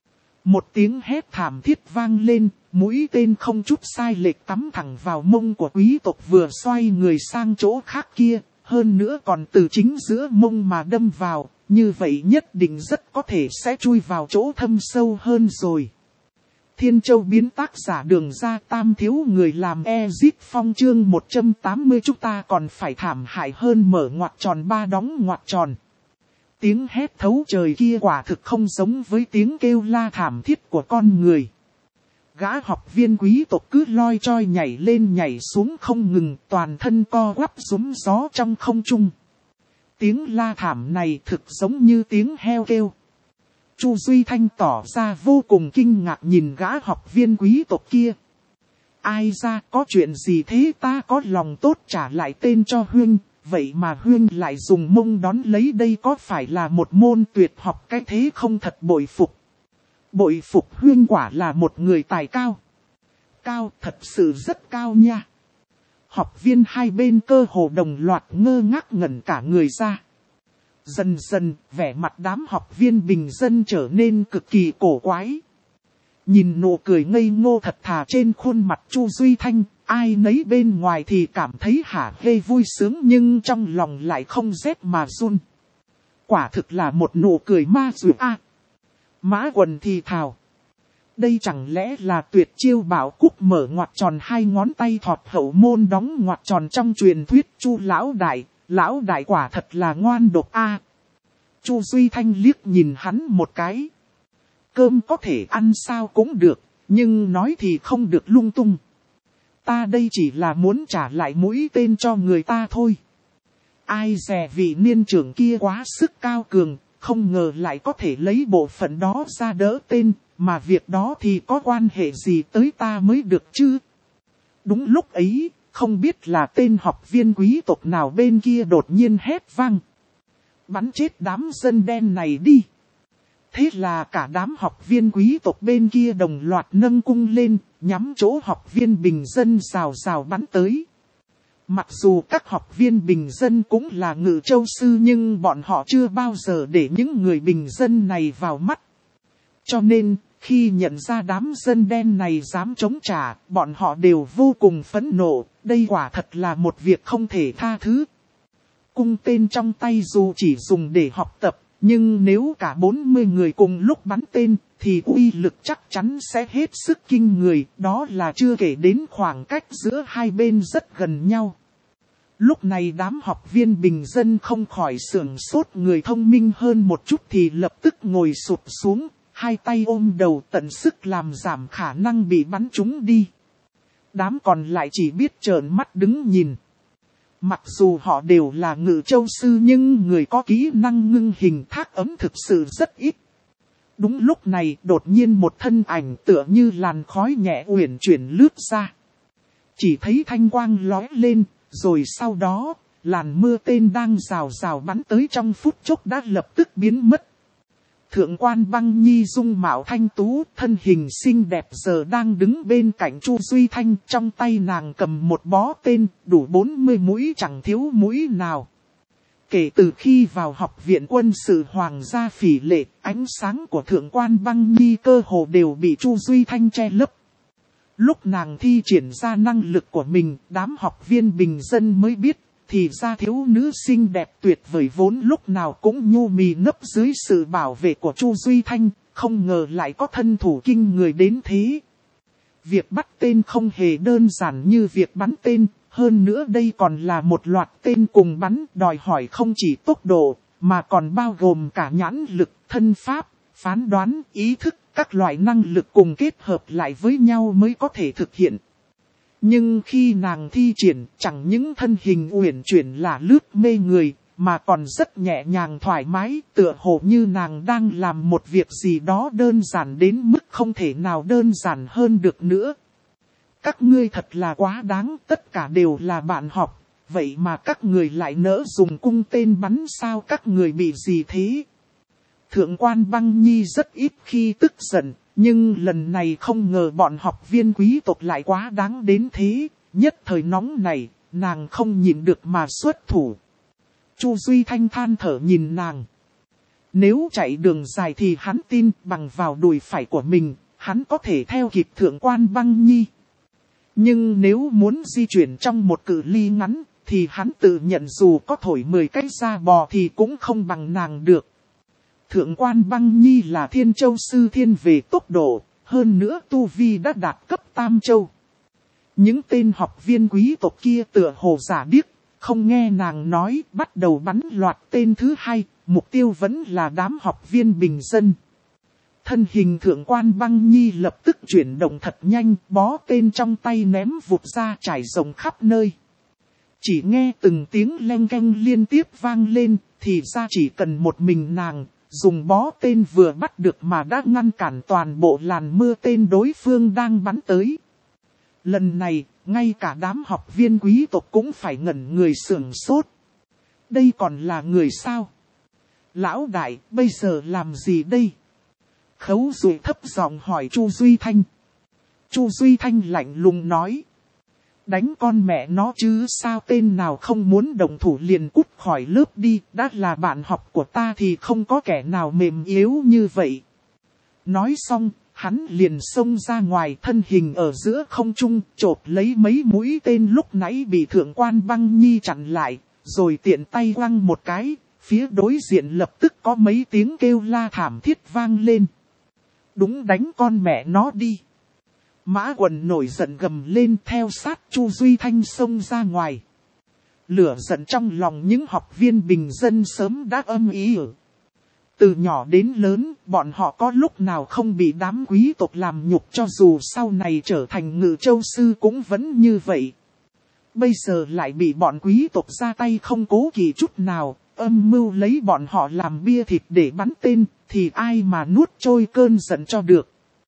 Một tiếng hét thảm thiết vang lên, mũi tên không chút sai lệch cắm thẳng vào mông của quý tộc vừa xoay người sang chỗ khác kia, hơn nữa còn từ chính giữa mông mà đâm vào, như vậy nhất định rất có thể sẽ chui vào chỗ thâm sâu hơn rồi. Thiên Châu biến tác giả Đường Ra Tam thiếu người làm Ezit Phong chương 180 chúng ta còn phải thảm hại hơn mở ngoặc tròn ba đóng ngoặc tròn. Tiếng hét thấu trời kia quả thực không giống với tiếng kêu la thảm thiết của con người. Gã học viên quý tộc cứ loi choi nhảy lên nhảy xuống không ngừng, toàn thân co quắp rúm gió trong không trung. Tiếng la thảm này thực giống như tiếng heo kêu. Chu Duy Thanh tỏ ra vô cùng kinh ngạc nhìn gã học viên quý tộc kia. Ai ra, có chuyện gì thế? Ta có lòng tốt trả lại tên cho Huyên, vậy mà Huyên lại dùng mông đón lấy, đây có phải là một môn tuyệt học cái thế không? Thật bội phục. Bội phục Huyên quả là một người tài cao. Cao, thật sự rất cao nha. Học viên hai bên cơ hồ đồng loạt ngơ ngác ngẩn cả người ra. Dần dần, vẻ mặt đám học viên bình dân trở nên cực kỳ cổ quái. Nhìn nụ cười ngây ngô thật thà trên khuôn mặt Chu Duy Thanh, ai nấy bên ngoài thì cảm thấy hả hê vui sướng nhưng trong lòng lại không rét mà run. Quả thực là một nụ cười ma dụ a. Mã Quần thì thào. Đây chẳng lẽ là tuyệt chiêu bảo cúc mở ngoặc tròn hai ngón tay thọt hậu môn đóng ngoặc tròn trong truyền thuyết Chu lão đại quả thật là ngoan độc a. Chu Duy Thanh liếc nhìn hắn một cái. Cơm có thể ăn sao cũng được, nhưng nói thì không được lung tung. Ta đây chỉ là muốn trả lại mũi tên cho người ta thôi. Ai dè vị niên trưởng kia quá sức cao cường, không ngờ lại có thể lấy bộ phận đó ra đỡ tên, mà việc đó thì có quan hệ gì tới ta mới được chứ. Đúng lúc ấy, không biết là tên học viên quý tộc nào bên kia đột nhiên hét vang. Bắn chết đám dân đen này đi. Thế là cả đám học viên quý tộc bên kia đồng loạt nâng cung lên, nhắm chỗ học viên bình dân rào rào bắn tới. Mặc dù các học viên bình dân cũng là ngự châu sư nhưng bọn họ chưa bao giờ để những người bình dân này vào mắt. Cho nên, khi nhận ra đám dân đen này dám chống trả, bọn họ đều vô cùng phẫn nộ, đây quả thật là một việc không thể tha thứ. Cung tên trong tay dù chỉ dùng để học tập, nhưng nếu cả 40 người cùng lúc bắn tên, thì uy lực chắc chắn sẽ hết sức kinh người, đó là chưa kể đến khoảng cách giữa hai bên rất gần nhau. Lúc này đám học viên bình dân không khỏi sửng sốt, người thông minh hơn một chút thì lập tức ngồi sụp xuống, hai tay ôm đầu tận sức làm giảm khả năng bị bắn trúng đi. Đám còn lại chỉ biết trợn mắt đứng nhìn. Mặc dù họ đều là Ngự Châu sư nhưng người có kỹ năng ngưng hình thác ấm thực sự rất ít. Đúng lúc này đột nhiên một thân ảnh tựa như làn khói nhẹ uyển chuyển lướt ra. Chỉ thấy thanh quang lóe lên, rồi sau đó, làn mưa tên đang rào rào bắn tới trong phút chốc đã lập tức biến mất. Thượng quan Băng Nhi dung mạo thanh tú, thân hình xinh đẹp giờ đang đứng bên cạnh Chu Duy Thanh, trong tay nàng cầm một bó tên, đủ 40 mũi chẳng thiếu mũi nào. Kể từ khi vào học viện quân sự Hoàng gia Phỉ Lệ, ánh sáng của thượng quan Băng Nhi cơ hồ đều bị Chu Duy Thanh che lấp. Lúc nàng thi triển ra năng lực của mình, đám học viên bình dân mới biết, thì ra thiếu nữ xinh đẹp tuyệt vời vốn lúc nào cũng nhu mì nấp dưới sự bảo vệ của Chu Duy Thanh, không ngờ lại có thân thủ kinh người đến thế. Việc bắt tên không hề đơn giản như việc bắn tên, hơn nữa đây còn là một loạt tên cùng bắn, đòi hỏi không chỉ tốc độ, mà còn bao gồm cả nhãn lực, thân pháp, phán đoán, ý thức, các loại năng lực cùng kết hợp lại với nhau mới có thể thực hiện. Nhưng khi nàng thi triển, chẳng những thân hình uyển chuyển là lướt mê người, mà còn rất nhẹ nhàng thoải mái, tựa hồ như nàng đang làm một việc gì đó đơn giản đến mức không thể nào đơn giản hơn được nữa. Các ngươi thật là quá đáng, tất cả đều là bạn học, vậy mà các người lại nỡ dùng cung tên bắn sao, các người bị gì thế? Thượng quan Băng Nhi rất ít khi tức giận, nhưng lần này không ngờ bọn học viên quý tộc lại quá đáng đến thế, nhất thời nóng này, nàng không nhịn được mà xuất thủ. Chu Duy Thanh than thở nhìn nàng. Nếu chạy đường dài thì hắn tin bằng vào đùi phải của mình, hắn có thể theo kịp thượng quan Băng Nhi. Nhưng nếu muốn di chuyển trong một cự ly ngắn, thì hắn tự nhận dù có thổi 10 cái da bò thì cũng không bằng nàng được. Thượng quan Băng Nhi là Thiên Châu sư thiên về tốc độ, hơn nữa tu vi đã đạt cấp Tam Châu. Những tên học viên quý tộc kia tựa hồ giả điếc, không nghe nàng nói, bắt đầu bắn loạt tên thứ hai, mục tiêu vẫn là đám học viên bình dân. Thân hình thượng quan Băng Nhi lập tức chuyển động thật nhanh, bó tên trong tay ném vụt ra trải rộng khắp nơi. Chỉ nghe từng tiếng leng keng liên tiếp vang lên, thì ra chỉ cần một mình nàng, dùng bó tên vừa bắt được mà đã ngăn cản toàn bộ làn mưa tên đối phương đang bắn tới. Lần này, ngay cả đám học viên quý tộc cũng phải ngẩn người sửng sốt. Đây còn là người sao? Lão đại, bây giờ làm gì đây? Khấu Duệ thấp giọng hỏi Chu Duy Thanh. Chu Duy Thanh lạnh lùng nói. Đánh con mẹ nó chứ sao, tên nào không muốn đồng thủ liền cút khỏi lớp đi, đã là bạn học của ta thì không có kẻ nào mềm yếu như vậy. Nói xong, hắn liền xông ra ngoài, thân hình ở giữa không trung, chộp lấy mấy mũi tên lúc nãy bị thượng quan Băng Nhi chặn lại, rồi tiện tay quăng một cái, phía đối diện lập tức có mấy tiếng kêu la thảm thiết vang lên. Đúng, đánh con mẹ nó đi. Mã Quần nổi giận gầm lên theo sát Chu Duy Thanh xông ra ngoài. Lửa giận trong lòng những học viên bình dân sớm đã âm ý ở. Từ nhỏ đến lớn, bọn họ có lúc nào không bị đám quý tộc làm nhục, cho dù sau này trở thành Ngự Châu sư cũng vẫn như vậy. Bây giờ lại bị bọn quý tộc ra tay không cố kỵ chút nào, âm mưu lấy bọn họ làm bia thịt để bắn tên, thì ai mà nuốt trôi cơn giận cho được.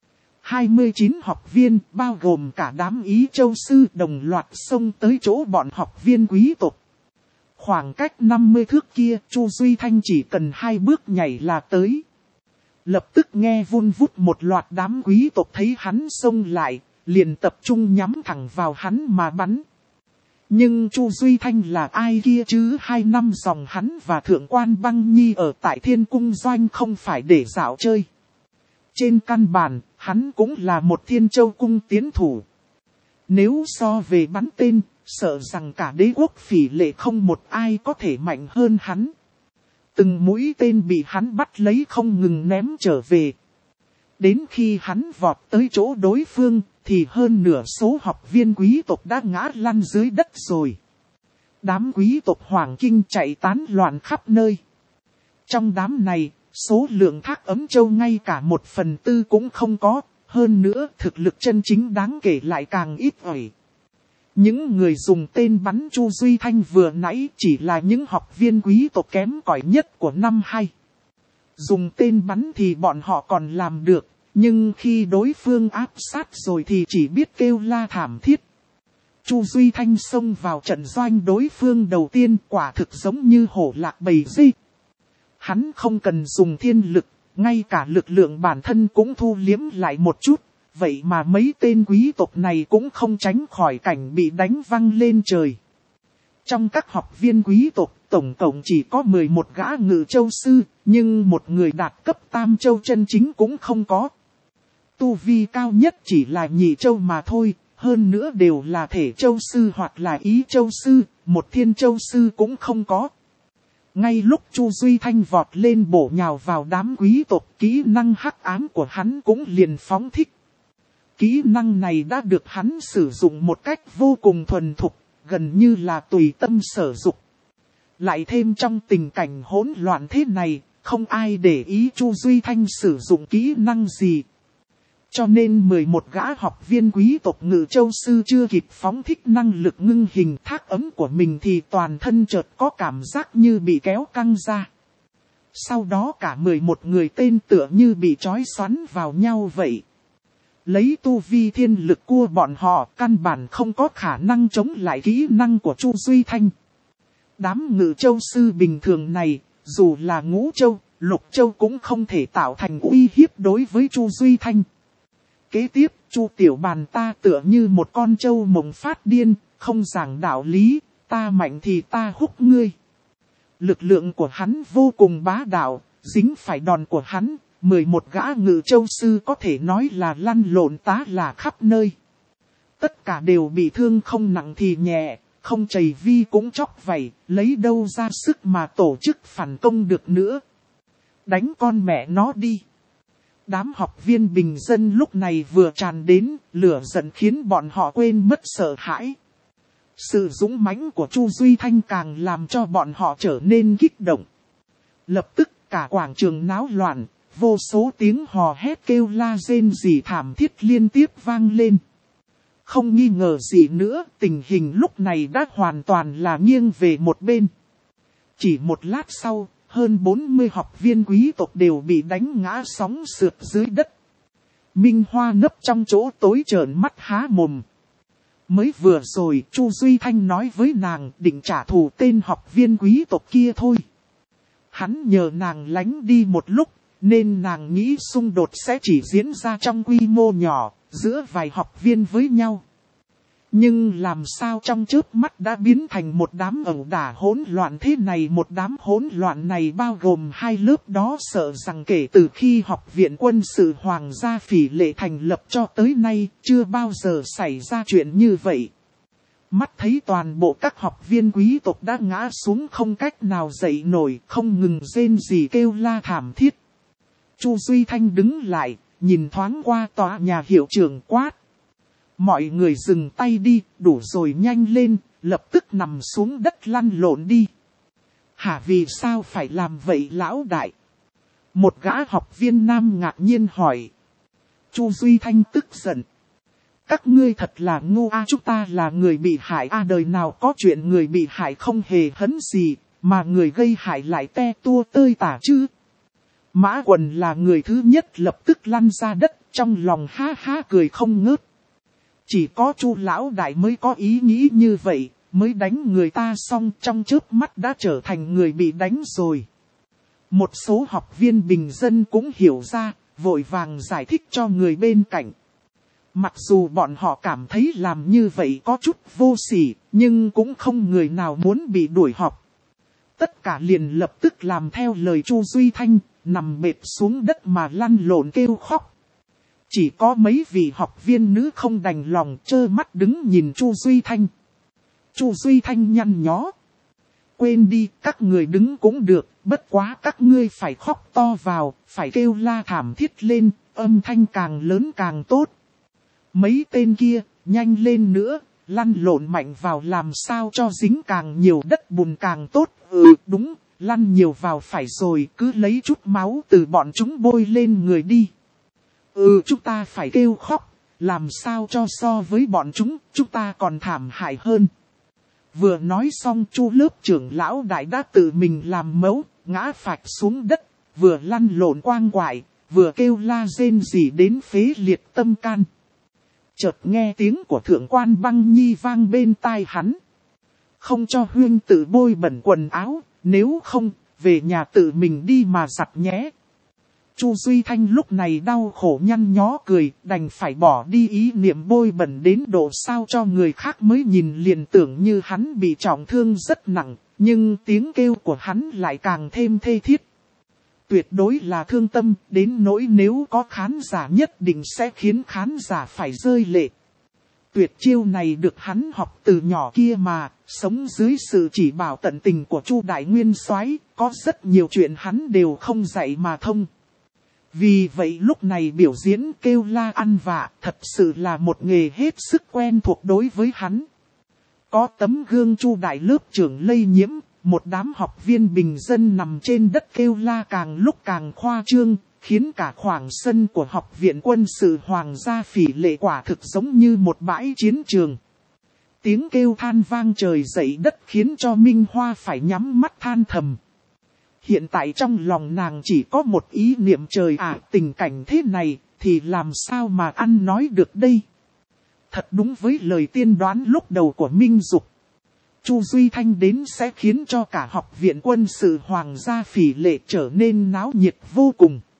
29 học viên, bao gồm cả đám Ý Châu sư, đồng loạt xông tới chỗ bọn học viên quý tộc. Khoảng cách 50 thước kia, Chu Duy Thanh chỉ cần 2 bước nhảy là tới. Lập tức nghe vun vút một loạt đám quý tộc thấy hắn xông lại, liền tập trung nhắm thẳng vào hắn mà bắn. Nhưng Chu Duy Thanh là ai kia chứ? 2 năm dòng hắn và thượng quan Băng Nhi ở tại Thiên Cung Doanh không phải để dạo chơi. Trên căn bản, hắn cũng là một Thiên Châu cung tiến thủ. Nếu so về bắn tên, sợ rằng cả đế quốc Phỉ Lệ không một ai có thể mạnh hơn hắn. Từng mũi tên bị hắn bắt lấy không ngừng ném trở về. Đến khi hắn vọt tới chỗ đối phương, thì hơn nửa số học viên quý tộc đã ngã lăn dưới đất rồi. Đám quý tộc Hoàng Kinh chạy tán loạn khắp nơi. Trong đám này, số lượng Thác Ấm Châu ngay cả 1/4 cũng không có, Hơn nữa thực lực chân chính đáng kể lại càng ít ỏi. Những người dùng tên bắn Chu Duy Thanh vừa nãy chỉ là những học viên quý tộc kém cỏi nhất của năm 2. Dùng tên bắn thì bọn họ còn làm được, nhưng khi đối phương áp sát rồi thì chỉ biết kêu la thảm thiết. Chu Duy Thanh xông vào trận doanh đối phương đầu tiên quả thực giống như hổ lạc bầy dê. Hắn không cần dùng thiên lực, ngay cả lực lượng bản thân cũng thu liếm lại một chút. Vậy mà mấy tên quý tộc này cũng không tránh khỏi cảnh bị đánh văng lên trời. Trong các học viên quý tộc, tổng cộng chỉ có 11 gã ngự châu sư, nhưng một người đạt cấp tam châu chân chính cũng không có. Tu vi cao nhất chỉ là nhị châu mà thôi, hơn nữa đều là thể châu sư hoặc là ý châu sư, một thiên châu sư cũng không có. Ngay lúc Chu Duy Thanh vọt lên bổ nhào vào đám quý tộc, kỹ năng hắc ám của hắn cũng liền phóng thích. Kỹ năng này đã được hắn sử dụng một cách vô cùng thuần thục, gần như là tùy tâm sở dụng. Lại thêm trong tình cảnh hỗn loạn thế này, không ai để ý Chu Duy Thanh sử dụng kỹ năng gì. Cho nên 11 gã học viên quý tộc ngự châu sư chưa kịp phóng thích năng lực ngưng hình thác ấm của mình thì toàn thân chợt có cảm giác như bị kéo căng ra. Sau đó cả 11 người tên tựa như bị trói xoắn vào nhau vậy. Lấy tu vi thiên lực của bọn họ căn bản không có khả năng chống lại kỹ năng của Chu Duy Thanh. Đám ngự châu sư bình thường này, dù là ngũ châu, lục châu cũng không thể tạo thành uy hiếp đối với Chu Duy Thanh. Kế tiếp, Chu tiểu bàn ta tựa như một con trâu mộng phát điên, không giảng đạo lý, ta mạnh thì ta húc ngươi. Lực lượng của hắn vô cùng bá đạo, dính phải đòn của hắn, 11 gã ngự châu sư có thể nói là lăn lộn tá là khắp nơi. Tất cả đều bị thương không nặng thì nhẹ, không chảy vi cũng chóc vảy, lấy đâu ra sức mà tổ chức phản công được nữa. Đánh con mẹ nó đi. Đám học viên bình dân lúc này vừa tràn đến, lửa giận khiến bọn họ quên mất sợ hãi. Sự dũng mãnh của Chu Duy Thanh càng làm cho bọn họ trở nên kích động. Lập tức cả quảng trường náo loạn, vô số tiếng hò hét kêu la rên rỉ thảm thiết liên tiếp vang lên. Không nghi ngờ gì nữa, tình hình lúc này đã hoàn toàn là nghiêng về một bên. Chỉ một lát sau, hơn 40 học viên quý tộc đều bị đánh ngã sóng sượt dưới đất. Minh Hoa nấp trong chỗ tối trợn mắt há mồm. Mới vừa rồi, Chu Duy Thanh nói với nàng định trả thù tên học viên quý tộc kia thôi. Hắn nhờ nàng lánh đi một lúc, nên nàng nghĩ xung đột sẽ chỉ diễn ra trong quy mô nhỏ, giữa vài học viên với nhau. Nhưng làm sao trong chớp mắt đã biến thành một đám ẩu đả hỗn loạn thế này. Một đám hỗn loạn này bao gồm hai lớp đó, sợ rằng kể từ khi học viện quân sự Hoàng gia Phỉ Lệ thành lập cho tới nay chưa bao giờ xảy ra chuyện như vậy. Mắt thấy toàn bộ các học viên quý tộc đã ngã xuống không cách nào dậy nổi, không ngừng rên rỉ kêu la thảm thiết. Chu Duy Thanh đứng lại, nhìn thoáng qua tòa nhà hiệu trưởng quát. Mọi người dừng tay đi, đủ rồi, nhanh lên, lập tức nằm xuống đất lăn lộn đi. Hả, vì sao phải làm vậy lão đại? Một gã học viên nam ngạc nhiên hỏi. Chu Duy Thanh tức giận. Các ngươi thật là ngu a, chúng ta là người bị hại a, đời nào có chuyện người bị hại không hề hấn gì, mà người gây hại lại te tua tơi tả chứ. Mã Quần là người thứ nhất lập tức lăn ra đất, trong lòng ha ha cười không ngớt. Chỉ có Chu lão đại mới có ý nghĩ như vậy, mới đánh người ta xong trong chớp mắt đã trở thành người bị đánh rồi. Một số học viên bình dân cũng hiểu ra, vội vàng giải thích cho người bên cạnh. Mặc dù bọn họ cảm thấy làm như vậy có chút vô sỉ, nhưng cũng không người nào muốn bị đuổi học. Tất cả liền lập tức làm theo lời Chu Duy Thanh, nằm bệt xuống đất mà lăn lộn kêu khóc. Chỉ có mấy vị học viên nữ không đành lòng, trơ mắt đứng nhìn Chu Duy Thanh. Chu Duy Thanh nhăn nhó. Quên đi, các người đứng cũng được, bất quá các ngươi phải khóc to vào, phải kêu la thảm thiết lên, âm thanh càng lớn càng tốt. Mấy tên kia, nhanh lên nữa, lăn lộn mạnh vào làm sao cho dính càng nhiều đất bùn càng tốt. Đúng, lăn nhiều vào phải rồi, cứ lấy chút máu từ bọn chúng bôi lên người đi. Chúng ta phải kêu khóc, làm sao cho so với bọn chúng ta còn thảm hại hơn. Vừa nói xong Chu lớp trưởng lão đại đã tự mình làm mẫu, ngã phạch xuống đất, vừa lăn lộn quang quại, vừa kêu la rên rỉ đến phế liệt tâm can. Chợt nghe tiếng của thượng quan Băng Nhi vang bên tai hắn. Không cho huynh tự bôi bẩn quần áo, nếu không, về nhà tự mình đi mà giặt nhé. Chu Duy Thanh lúc này đau khổ nhăn nhó cười, đành phải bỏ đi ý niệm bôi bẩn đến độ sao cho người khác mới nhìn liền tưởng như hắn bị trọng thương rất nặng, nhưng tiếng kêu của hắn lại càng thêm thê thiết. Tuyệt đối là thương tâm, đến nỗi nếu có khán giả nhất định sẽ khiến khán giả phải rơi lệ. Tuyệt chiêu này được hắn học từ nhỏ kia mà, sống dưới sự chỉ bảo tận tình của Chu Đại Nguyên Soái, có rất nhiều chuyện hắn đều không dạy mà thông. Vì vậy lúc này biểu diễn kêu la ăn vạ thật sự là một nghề hết sức quen thuộc đối với hắn. Có tấm gương Chu Đại lớp trưởng lây nhiễm, một đám học viên bình dân nằm trên đất kêu la càng lúc càng khoa trương, khiến cả khoảng sân của học viện quân sự Hoàng gia Phỉ Lệ quả thực giống như một bãi chiến trường. Tiếng kêu than vang trời dậy đất khiến cho Minh Hoa phải nhắm mắt than thầm. Hiện tại trong lòng nàng chỉ có một ý niệm trời ạ, tình cảnh thế này thì làm sao mà ăn nói được đây. Thật đúng với lời tiên đoán lúc đầu của Minh Dục. Chu Duy Thanh đến sẽ khiến cho cả học viện quân sự Hoàng gia Phỉ Lệ trở nên náo nhiệt vô cùng.